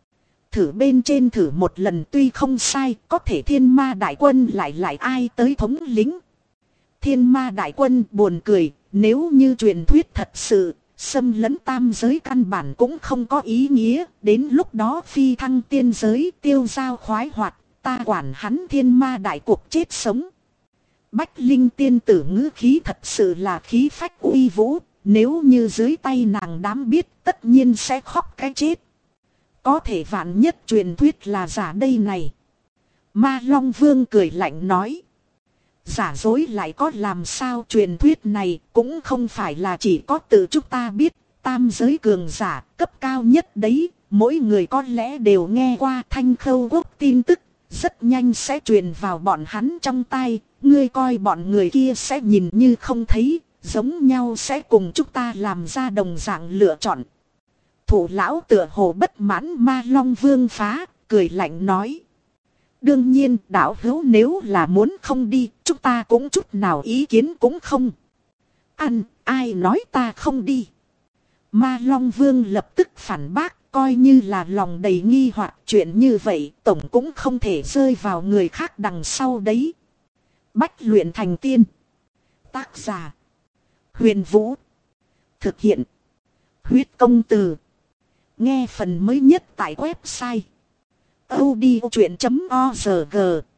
Speaker 1: Thử bên trên thử một lần tuy không sai, có thể thiên ma đại quân lại ai tới thống lĩnh. Thiên ma đại quân buồn cười, nếu như truyền thuyết thật sự, xâm lấn tam giới căn bản cũng không có ý nghĩa, đến lúc đó phi thăng tiên giới tiêu dao khoái hoạt, ta quản hắn thiên ma đại cuộc chết sống. Bách Linh tiên tử ngữ khí thật sự là khí phách uy vũ, nếu như dưới tay nàng đám biết tất nhiên sẽ khóc cái chết. Có thể vạn nhất truyền thuyết là giả đây này. Ma Long Vương cười lạnh nói. Giả dối lại có làm sao, truyền thuyết này cũng không phải là chỉ có tự chúng ta biết. Tam giới cường giả cấp cao nhất đấy, mỗi người có lẽ đều nghe qua. Thanh Khâu Quốc tin tức rất nhanh sẽ truyền vào bọn hắn trong tai. Ngươi coi bọn người kia sẽ nhìn như không thấy, giống nhau sẽ cùng chúng ta làm ra đồng dạng lựa chọn. Thủ lão tựa hồ bất mãn Ma Long Vương phá, cười lạnh nói. Đương nhiên đạo hữu nếu là muốn không đi, chúng ta cũng chút nào ý kiến cũng không. Ai nói ta không đi? Ma Long Vương lập tức phản bác, coi như là lòng đầy nghi hoặc, chuyện như vậy tổng cũng không thể rơi vào người khác đằng sau đấy. Bách luyện thành tiên. Tác giả: Huyền Vũ. Thực hiện: Huyết Công Từ. Nghe phần mới nhất tại website audiochuyện.org.